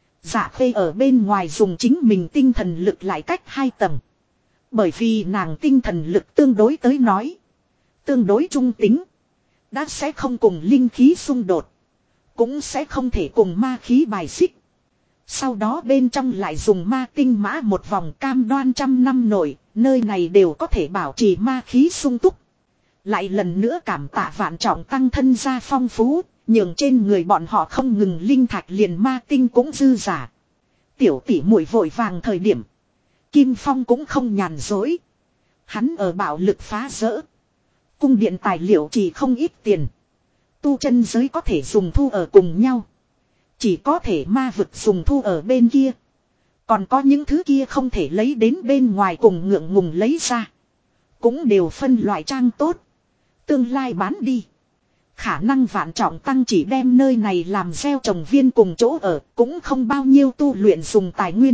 Dạ phê ở bên ngoài dùng chính mình tinh thần lực lại cách 2 tầng. Bởi vì nàng tinh thần lực tương đối tới nói. Tương đối trung tính. Đã sẽ không cùng linh khí xung đột. Cũng sẽ không thể cùng ma khí bài xích. Sau đó bên trong lại dùng ma tinh mã một vòng cam đoan 100 năm nổi. Nơi này đều có thể bảo trì ma khí sung túc. Lại lần nữa cảm tạ Vạn Trọng Tăng thân gia phong phú. Nhường trên người bọn họ không ngừng linh thạch liền ma tinh cũng dư giả. Tiểu tỷ muội vội vàng thời điểm. Kim Phong cũng không nhàn dối. Hắn ở bạo lực phá rỡ. Cung điện tài liệu chỉ không ít tiền. Tu chân giới có thể dùng thu ở cùng nhau. Chỉ có thể ma vực dùng thu ở bên kia. Còn có những thứ kia không thể lấy đến bên ngoài cùng ngượng ngùng lấy ra. Cũng đều phân loại trang tốt. Tương lai bán đi. Khả năng vạn trọng tăng chỉ đem nơi này làm gieo trồng viên cùng chỗ ở. Cũng không bao nhiêu tu luyện dùng tài nguyên.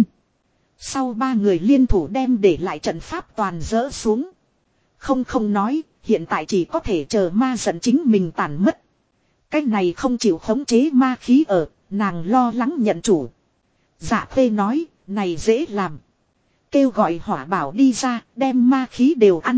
Sau 3 người liên thủ đem để lại trận pháp toàn dỡ xuống. Không nói. Hiện tại chỉ có thể chờ ma giận chính mình tàn mất. Cái này không chịu khống chế ma khí ở. Nàng lo lắng nhận chủ. Dạ Khê nói. Này dễ làm. Kêu gọi Hỏa Bảo đi ra. Đem ma khí đều ăn.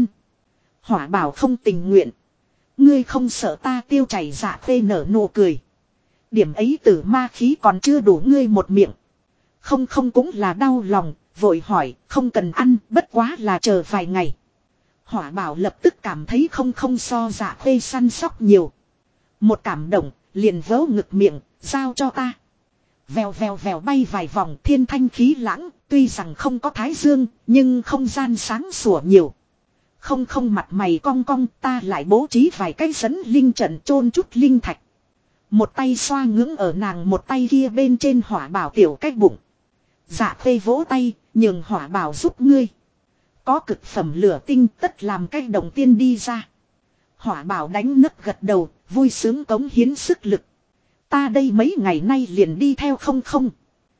Hỏa Bảo không tình nguyện. Ngươi không sợ ta tiêu chảy. Dạ Khê nở nụ cười. Điểm ấy tử ma khí còn chưa đủ ngươi một miệng. Không cũng là đau lòng. Vội hỏi không cần ăn. Bất quá là chờ vài ngày. Hỏa Bảo lập tức cảm thấy không so Dạ Khê săn sóc nhiều. Một cảm động liền vớ ngực miệng. Giao cho ta. Vèo bay vài vòng thiên thanh khí lãng. Tuy rằng không có thái dương. Nhưng không gian sáng sủa nhiều. Không mặt mày cong cong. Ta lại bố trí vài cái dẫn linh trận chôn chút linh thạch. Một tay xoa ngưỡng ở nàng. Một tay kia bên trên Hỏa Bảo tiểu cái bụng. Dạ Khê vỗ tay. Nhường Hỏa Bảo giúp ngươi. Có cực phẩm lửa tinh tất làm cái đồng tiên đi ra. Hỏa Bảo đánh nấc gật đầu. Vui sướng cống hiến sức lực. Ta đây mấy ngày nay liền đi theo không.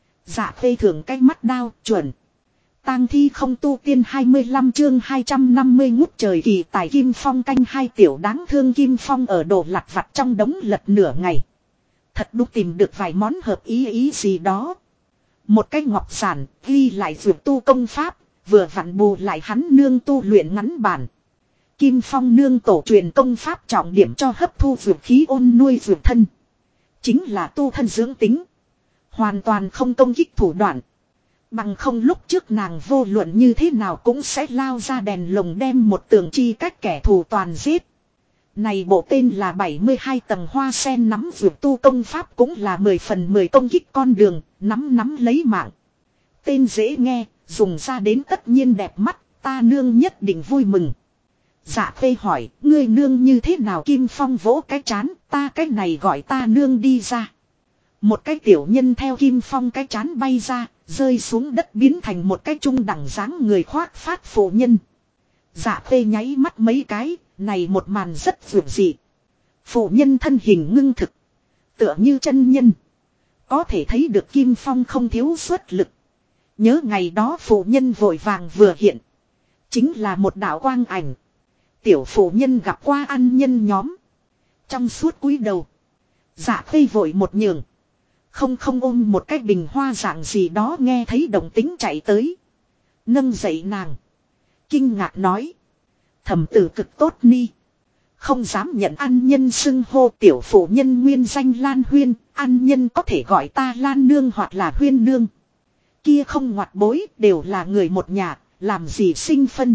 Dạ Khê thường cái mắt đao chuẩn. Tang thi không tu tiên 25 chương 250 ngút trời kỳ tài Kim Phong canh 2 tiểu đáng thương Kim Phong ở đồ lặt vặt trong đống lật nửa ngày. Thật đúng tìm được vài món hợp ý gì đó. Một cái ngọc giản ghi lại dược tu công pháp, vừa vặn bù lại hắn nương tu luyện ngắn bản. Kim Phong nương tổ truyền công pháp trọng điểm cho hấp thu dược khí ôn nuôi dược thân. Chính là tu thân dưỡng tính. Hoàn toàn không công kích thủ đoạn. Bằng không lúc trước nàng vô luận như thế nào cũng sẽ lao ra đèn lồng đem một tường chi cách kẻ thù toàn giết. Này bộ tên là 72 tầng hoa sen nắm vượt tu công pháp cũng là 10 phần 10 công kích con đường, nắm lấy mạng. Tên dễ nghe, dùng ra đến tất nhiên đẹp mắt, ta nương nhất định vui mừng. Dạ Khê hỏi, ngươi nương như thế nào? Kim Phong vỗ cái chán, ta cái này gọi ta nương đi ra. Một cái tiểu nhân theo Kim Phong cái chán bay ra, rơi xuống đất biến thành một cái trung đẳng dáng người khoác phát phụ nhân. Dạ Khê nháy mắt mấy cái, này một màn rất vượt dị. Phụ nhân thân hình ngưng thực, tựa như chân nhân. Có thể thấy được Kim Phong không thiếu xuất lực. Nhớ ngày đó phụ nhân vội vàng vừa hiện. Chính là một đạo quang ảnh. Tiểu phụ nhân gặp qua ăn nhân nhóm. Trong suốt cúi đầu. Dạ Khê vội một nhường. Không ôm một cái bình hoa dạng gì đó nghe thấy động tính chạy tới. Nâng dậy nàng. Kinh ngạc nói. Thẩm tử cực tốt ni. Không dám nhận ăn nhân xưng hô tiểu phụ nhân nguyên danh Lan Huyên. Ăn nhân có thể gọi ta Lan Nương hoặc là Huyên Nương. Kia không ngoặt bối đều là người một nhà. Làm gì sinh phân.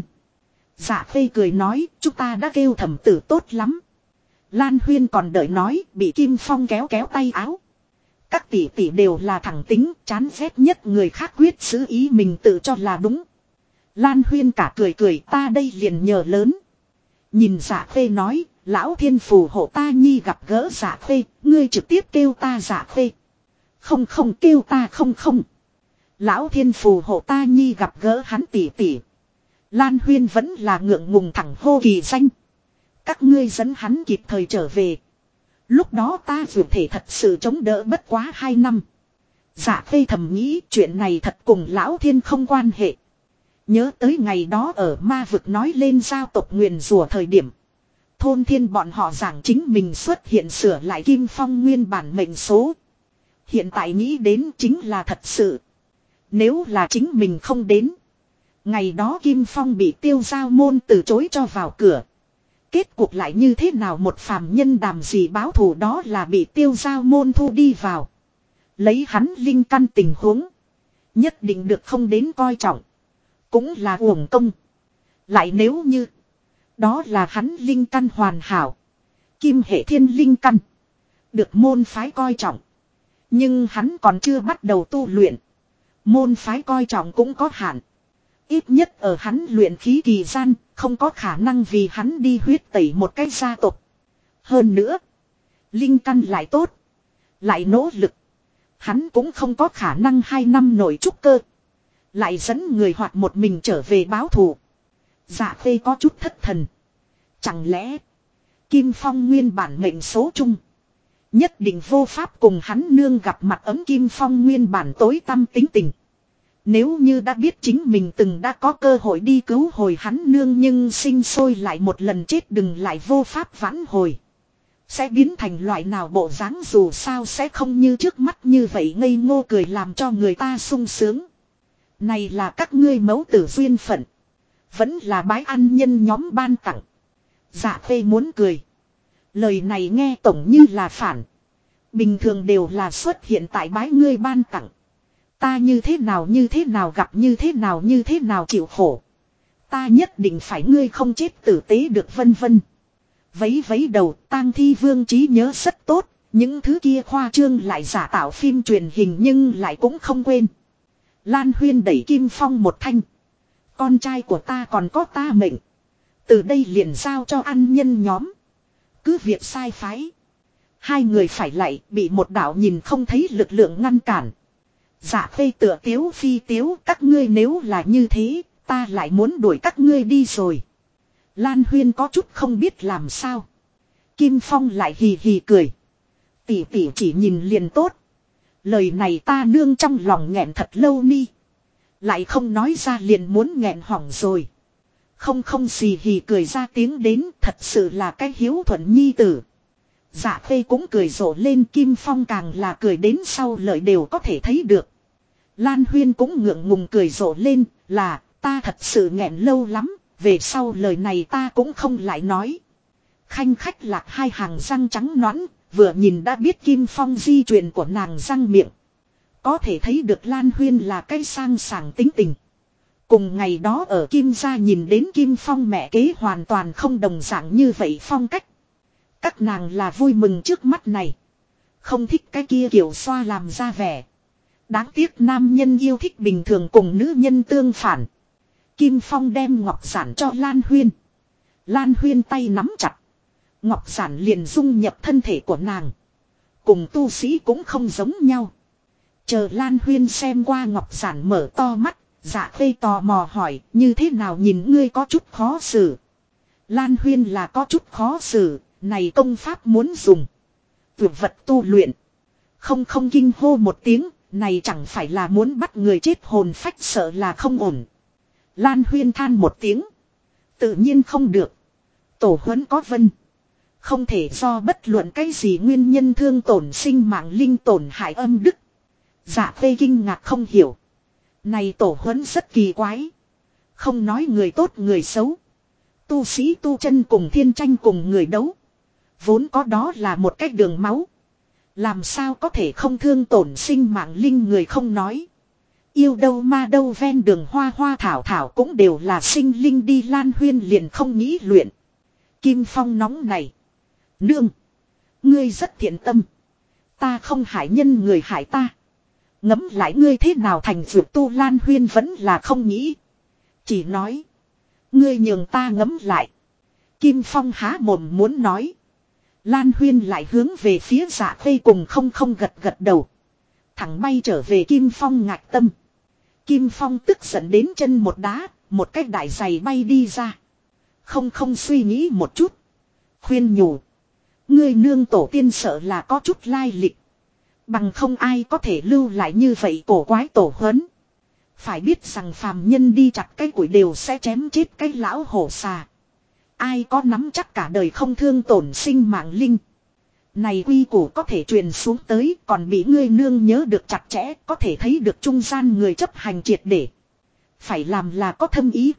Dạ Khê cười nói chúng ta đã kêu thẩm tử tốt lắm. Lan Huyên còn đợi nói bị Kim Phong kéo tay áo. Các tỷ tỷ đều là thẳng tính chán ghét nhất người khác quyết giữ ý mình tự cho là đúng. Lan Huyên cả cười ta đây liền nhờ lớn. Nhìn Dạ Khê nói lão thiên phù hộ ta nhi gặp gỡ Dạ Khê. Ngươi trực tiếp kêu ta Dạ Khê. Không kêu ta không. Lão thiên phù hộ ta nhi gặp gỡ hắn tỷ tỷ. Lan Huyên vẫn là ngượng ngùng thẳng hô kỳ danh. Các ngươi dẫn hắn kịp thời trở về. Lúc đó ta dù thể thật sự chống đỡ bất quá 2 năm. Dạ Khê thầm nghĩ chuyện này thật cùng lão thiên không quan hệ. Nhớ tới ngày đó ở ma vực nói lên giao tộc nguyền rủa thời điểm. Thôn thiên bọn họ giảng chính mình xuất hiện sửa lại Kim Phong nguyên bản mệnh số. Hiện tại nghĩ đến chính là thật sự. Nếu là chính mình không đến. Ngày đó Kim Phong bị Tiêu Giao môn từ chối cho vào cửa. Kết cục lại như thế nào một phàm nhân đàm gì báo thù đó là bị Tiêu Giao môn thu đi vào. Lấy hắn linh căn tình huống. Nhất định được không đến coi trọng. Cũng là uổng công. Lại nếu như. Đó là hắn linh căn hoàn hảo. Kim hệ thiên linh căn. Được môn phái coi trọng. Nhưng hắn còn chưa bắt đầu tu luyện. Môn phái coi trọng cũng có hạn. Ít nhất ở hắn luyện khí kỳ gian, Không có khả năng vì hắn đi huyết tẩy một cái gia tộc. Hơn nữa. Linh căn lại tốt. Lại nỗ lực. Hắn cũng không có khả năng 2 năm nổi trúc cơ. Lại dẫn người hoặc một mình trở về báo thù. Dạ Khê có chút thất thần. Chẳng lẽ. Kim Phong nguyên bản mệnh số chung. Nhất định vô pháp cùng hắn nương gặp mặt ấm Kim Phong nguyên bản tối tăm tính tình. Nếu như đã biết chính mình từng đã có cơ hội đi cứu hồi hắn nương nhưng sinh sôi lại một lần chết đừng lại vô pháp vãn hồi. Sẽ biến thành loại nào bộ dáng dù sao sẽ không như trước mắt như vậy ngây ngô cười làm cho người ta sung sướng. Này là các ngươi mẫu tử duyên phận. Vẫn là bái ăn nhân nhóm ban tặng. Dạ Khê muốn cười. Lời này nghe tổng như là phản. Bình thường đều là xuất hiện tại bái ngươi ban tặng. Ta như thế nào gặp như thế nào chịu khổ. Ta nhất định phải ngươi không chết tử tế được vân vân. Vấy vấy đầu Tang Thi Vương trí nhớ rất tốt. Những thứ kia khoa trương lại giả tạo phim truyền hình nhưng lại cũng không quên. Lan Huyên đẩy Kim Phong một thanh. Con trai của ta còn có ta mệnh. Từ đây liền giao cho ăn nhân nhóm. Cứ việc sai phái. Hai người phải lại bị một đạo nhìn không thấy lực lượng ngăn cản. Dạ Khê tựa tiếu phi tiếu các ngươi nếu là như thế, ta lại muốn đuổi các ngươi đi rồi. Lan Huyên có chút không biết làm sao. Kim Phong lại hì hì cười. Tỷ tỷ chỉ nhìn liền tốt. Lời này ta nương trong lòng nghẹn thật lâu ni. Lại không nói ra liền muốn nghẹn hỏng rồi. Không xì hì cười ra tiếng đến thật sự là cái hiếu thuận nhi tử. Dạ Khê cũng cười rộ lên Kim Phong càng là cười đến sau lời đều có thể thấy được. Lan Huyên cũng ngượng ngùng cười rộ lên là ta thật sự nghẹn lâu lắm, về sau lời này ta cũng không lại nói. Khanh khách lạc hai hàng răng trắng nõn, vừa nhìn đã biết Kim Phong di truyền của nàng răng miệng. Có thể thấy được Lan Huyên là cái sang sảng tính tình. Cùng ngày đó ở Kim gia nhìn đến Kim Phong mẹ kế hoàn toàn không đồng dạng như vậy phong cách. Các nàng là vui mừng trước mắt này. Không thích cái kia kiểu xoa làm ra vẻ. Đáng tiếc nam nhân yêu thích bình thường cùng nữ nhân tương phản. Kim Phong đem ngọc giản cho Lan Huyên. Lan Huyên tay nắm chặt. Ngọc giản liền dung nhập thân thể của nàng. Cùng tu sĩ cũng không giống nhau. Chờ Lan Huyên xem qua ngọc giản mở to mắt. Dạ Khê tò mò hỏi như thế nào nhìn ngươi có chút khó xử. Lan Huyên là có chút khó xử. Này công pháp muốn dùng. Vượt vật tu luyện. Không kinh hô một tiếng. Này chẳng phải là muốn bắt người chết hồn phách sợ là không ổn. Lan Huyên than một tiếng. Tự nhiên không được. Tổ huấn có vân. Không thể do bất luận cái gì nguyên nhân thương tổn sinh mạng linh tổn hại âm đức. Dạ Khê kinh ngạc không hiểu. Này tổ huấn rất kỳ quái. Không nói người tốt người xấu. Tu sĩ tu chân cùng thiên tranh cùng người đấu. Vốn có đó là một cái đường máu. Làm sao có thể không thương tổn sinh mạng linh người không nói. Yêu đâu ma đâu ven đường hoa hoa thảo thảo cũng đều là sinh linh đi Lan Huyên liền không nghĩ luyện. Kim Phong nóng này. Nương. Ngươi rất thiện tâm. Ta không hại nhân người hại ta. Ngẫm lại ngươi thế nào thành vượt tu Lan Huyên vẫn là không nghĩ. Chỉ nói. Ngươi nhường ta ngẫm lại. Kim Phong há mồm muốn nói. Lan Huyên lại hướng về phía Dạ Khê cùng không gật đầu. Thẳng bay trở về Kim Phong ngạc tâm. Kim Phong tức giận đến chân một đá, một cái đại giày bay đi ra. Không suy nghĩ một chút. Khuyên nhủ. Ngươi nương tổ tiên sợ là có chút lai lịch. Bằng không ai có thể lưu lại như vậy cổ quái tổ huấn. Phải biết rằng phàm nhân đi chặt cái củi đều sẽ chém chết cái lão hổ xà. Ai có nắm chắc cả đời không thương tổn sinh mạng linh. Này quy củ có thể truyền xuống tới còn bị ngươi nương nhớ được chặt chẽ có thể thấy được trung gian người chấp hành triệt để. Phải làm là có thâm ý.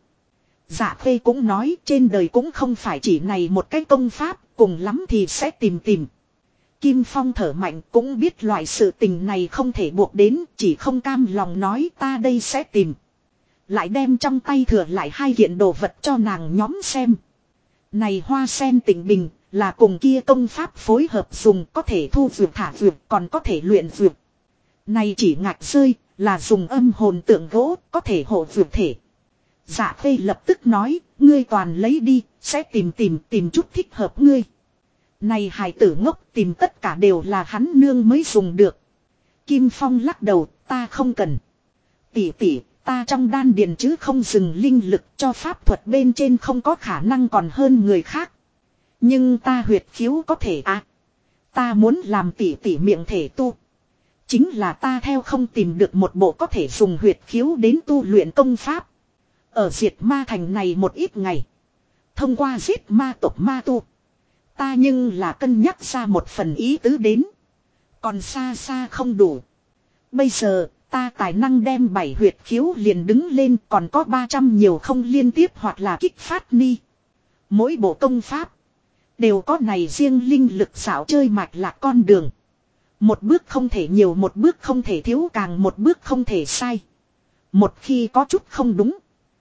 Dạ Khê cũng nói trên đời cũng không phải chỉ này một cái công pháp cùng lắm thì sẽ tìm. Kim Phong thở mạnh cũng biết loại sự tình này không thể buộc đến chỉ không cam lòng nói ta đây sẽ tìm. Lại đem trong tay thừa lại 2 kiện đồ vật cho nàng nhóm xem. Này hoa sen tịnh bình là cùng kia công pháp phối hợp dùng có thể thu vượt thả vượt còn có thể luyện vượt. Này chỉ ngạch rơi là dùng âm hồn tượng gỗ có thể hộ vượt thể. Dạ Khê lập tức nói, ngươi toàn lấy đi, sẽ tìm chút thích hợp ngươi. Này hài tử ngốc, tìm tất cả đều là hắn nương mới dùng được. Kim Phong lắc đầu, ta không cần. Tỷ tỷ, ta trong đan điền chứ không dừng linh lực, cho pháp thuật bên trên không có khả năng còn hơn người khác. Nhưng ta huyệt khiếu có thể à. Ta muốn làm tỷ tỷ miệng thể tu. Chính là ta theo không tìm được một bộ có thể dùng huyệt khiếu đến tu luyện công pháp. Ở diệt ma thành này một ít ngày. Thông qua giết ma tộc ma tu. Ta nhưng là cân nhắc ra một phần ý tứ đến. Còn xa xa không đủ. Bây giờ ta tài năng đem 7 huyệt khiếu liền đứng lên, còn có 300 nhiều không liên tiếp hoặc là kích phát ni. Mỗi bộ công pháp đều có này riêng linh lực xảo chơi mạch lạc con đường. Một bước không thể nhiều, một bước không thể thiếu, càng một bước không thể sai. Một khi có chút không đúng,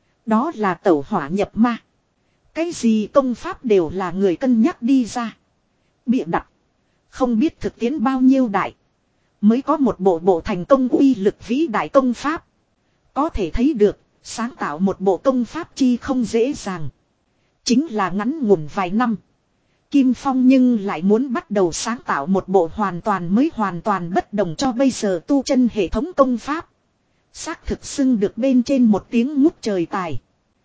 đó là tẩu hỏa nhập ma. Cái gì công pháp đều là người cân nhắc đi ra. Bịa đặt. Không biết thực tiễn bao nhiêu đại. Mới có một bộ thành công uy lực vĩ đại công pháp. Có thể thấy được, sáng tạo một bộ công pháp chi không dễ dàng. Chính là ngắn ngủn vài năm. Kim Phong nhưng lại muốn bắt đầu sáng tạo một bộ hoàn toàn mới, hoàn toàn bất đồng cho bây giờ tu chân hệ thống công pháp. Xác thực xưng được bên trên một tiếng ngút trời tài.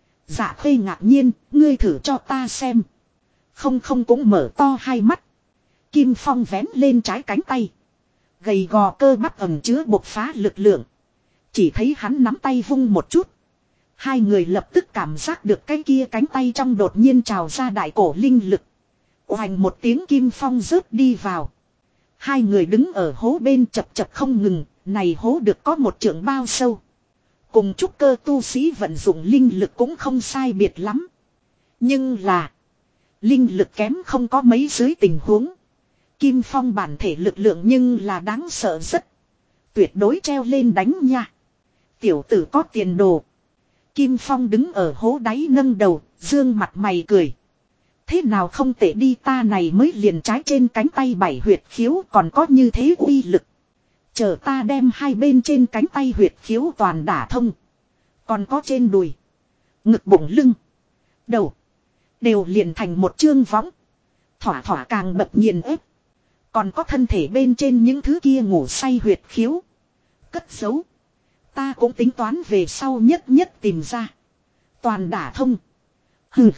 Dạ Khê ngạc nhiên, ngươi thử cho ta xem. Không cũng mở to hai mắt. Kim Phong vén lên trái cánh tay. Gầy gò cơ bắp ẩn chứa bộc phá lực lượng. Chỉ thấy hắn nắm tay vung một chút. Hai người lập tức cảm giác được cái kia cánh tay trong đột nhiên trào ra đại cổ linh lực. Oành một tiếng, Kim Phong rớt đi vào. Hai người đứng ở hố bên chập chập không ngừng. Này hố được có một trượng bao sâu. Cùng trúc cơ tu sĩ vận dụng linh lực cũng không sai biệt lắm. Nhưng là linh lực kém không có mấy dưới tình huống. Kim Phong bản thể lực lượng nhưng là đáng sợ rất. Tuyệt đối treo lên đánh nha. Tiểu tử có tiền đồ. Kim Phong đứng ở hố đáy nâng đầu, dương mặt mày cười. Thế nào không tệ đi, ta này mới liền trái trên cánh tay 7 huyệt khiếu còn có như thế uy lực. Chờ ta đem hai bên trên cánh tay huyệt khiếu toàn đả thông. Còn có trên đùi, ngực, bụng, lưng, đầu. Đều liền thành một chương võng. Thỏa thỏa càng bật nghiền ép. Còn có thân thể bên trên những thứ kia ngủ say huyệt khiếu. Cất giấu. Ta cũng tính toán về sau nhất tìm ra. Toàn đả thông. Hừ.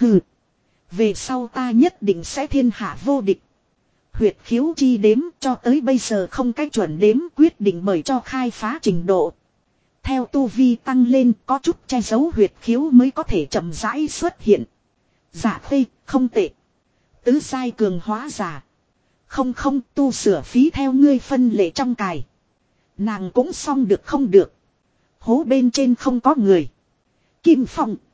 Về sau ta nhất định sẽ thiên hạ vô địch. Huyệt khiếu chi đếm cho tới bây giờ không cách chuẩn đếm, quyết định bởi cho khai phá trình độ. Theo tu vi tăng lên, có chút che giấu huyệt khiếu mới có thể chậm rãi xuất hiện. Dạ Khê, không tệ. Tứ sai cường hóa giả. Không, tu sửa phí theo ngươi phân lệ trong cài. Nàng cũng xong được không được. Hố bên trên không có người. Kim Phong.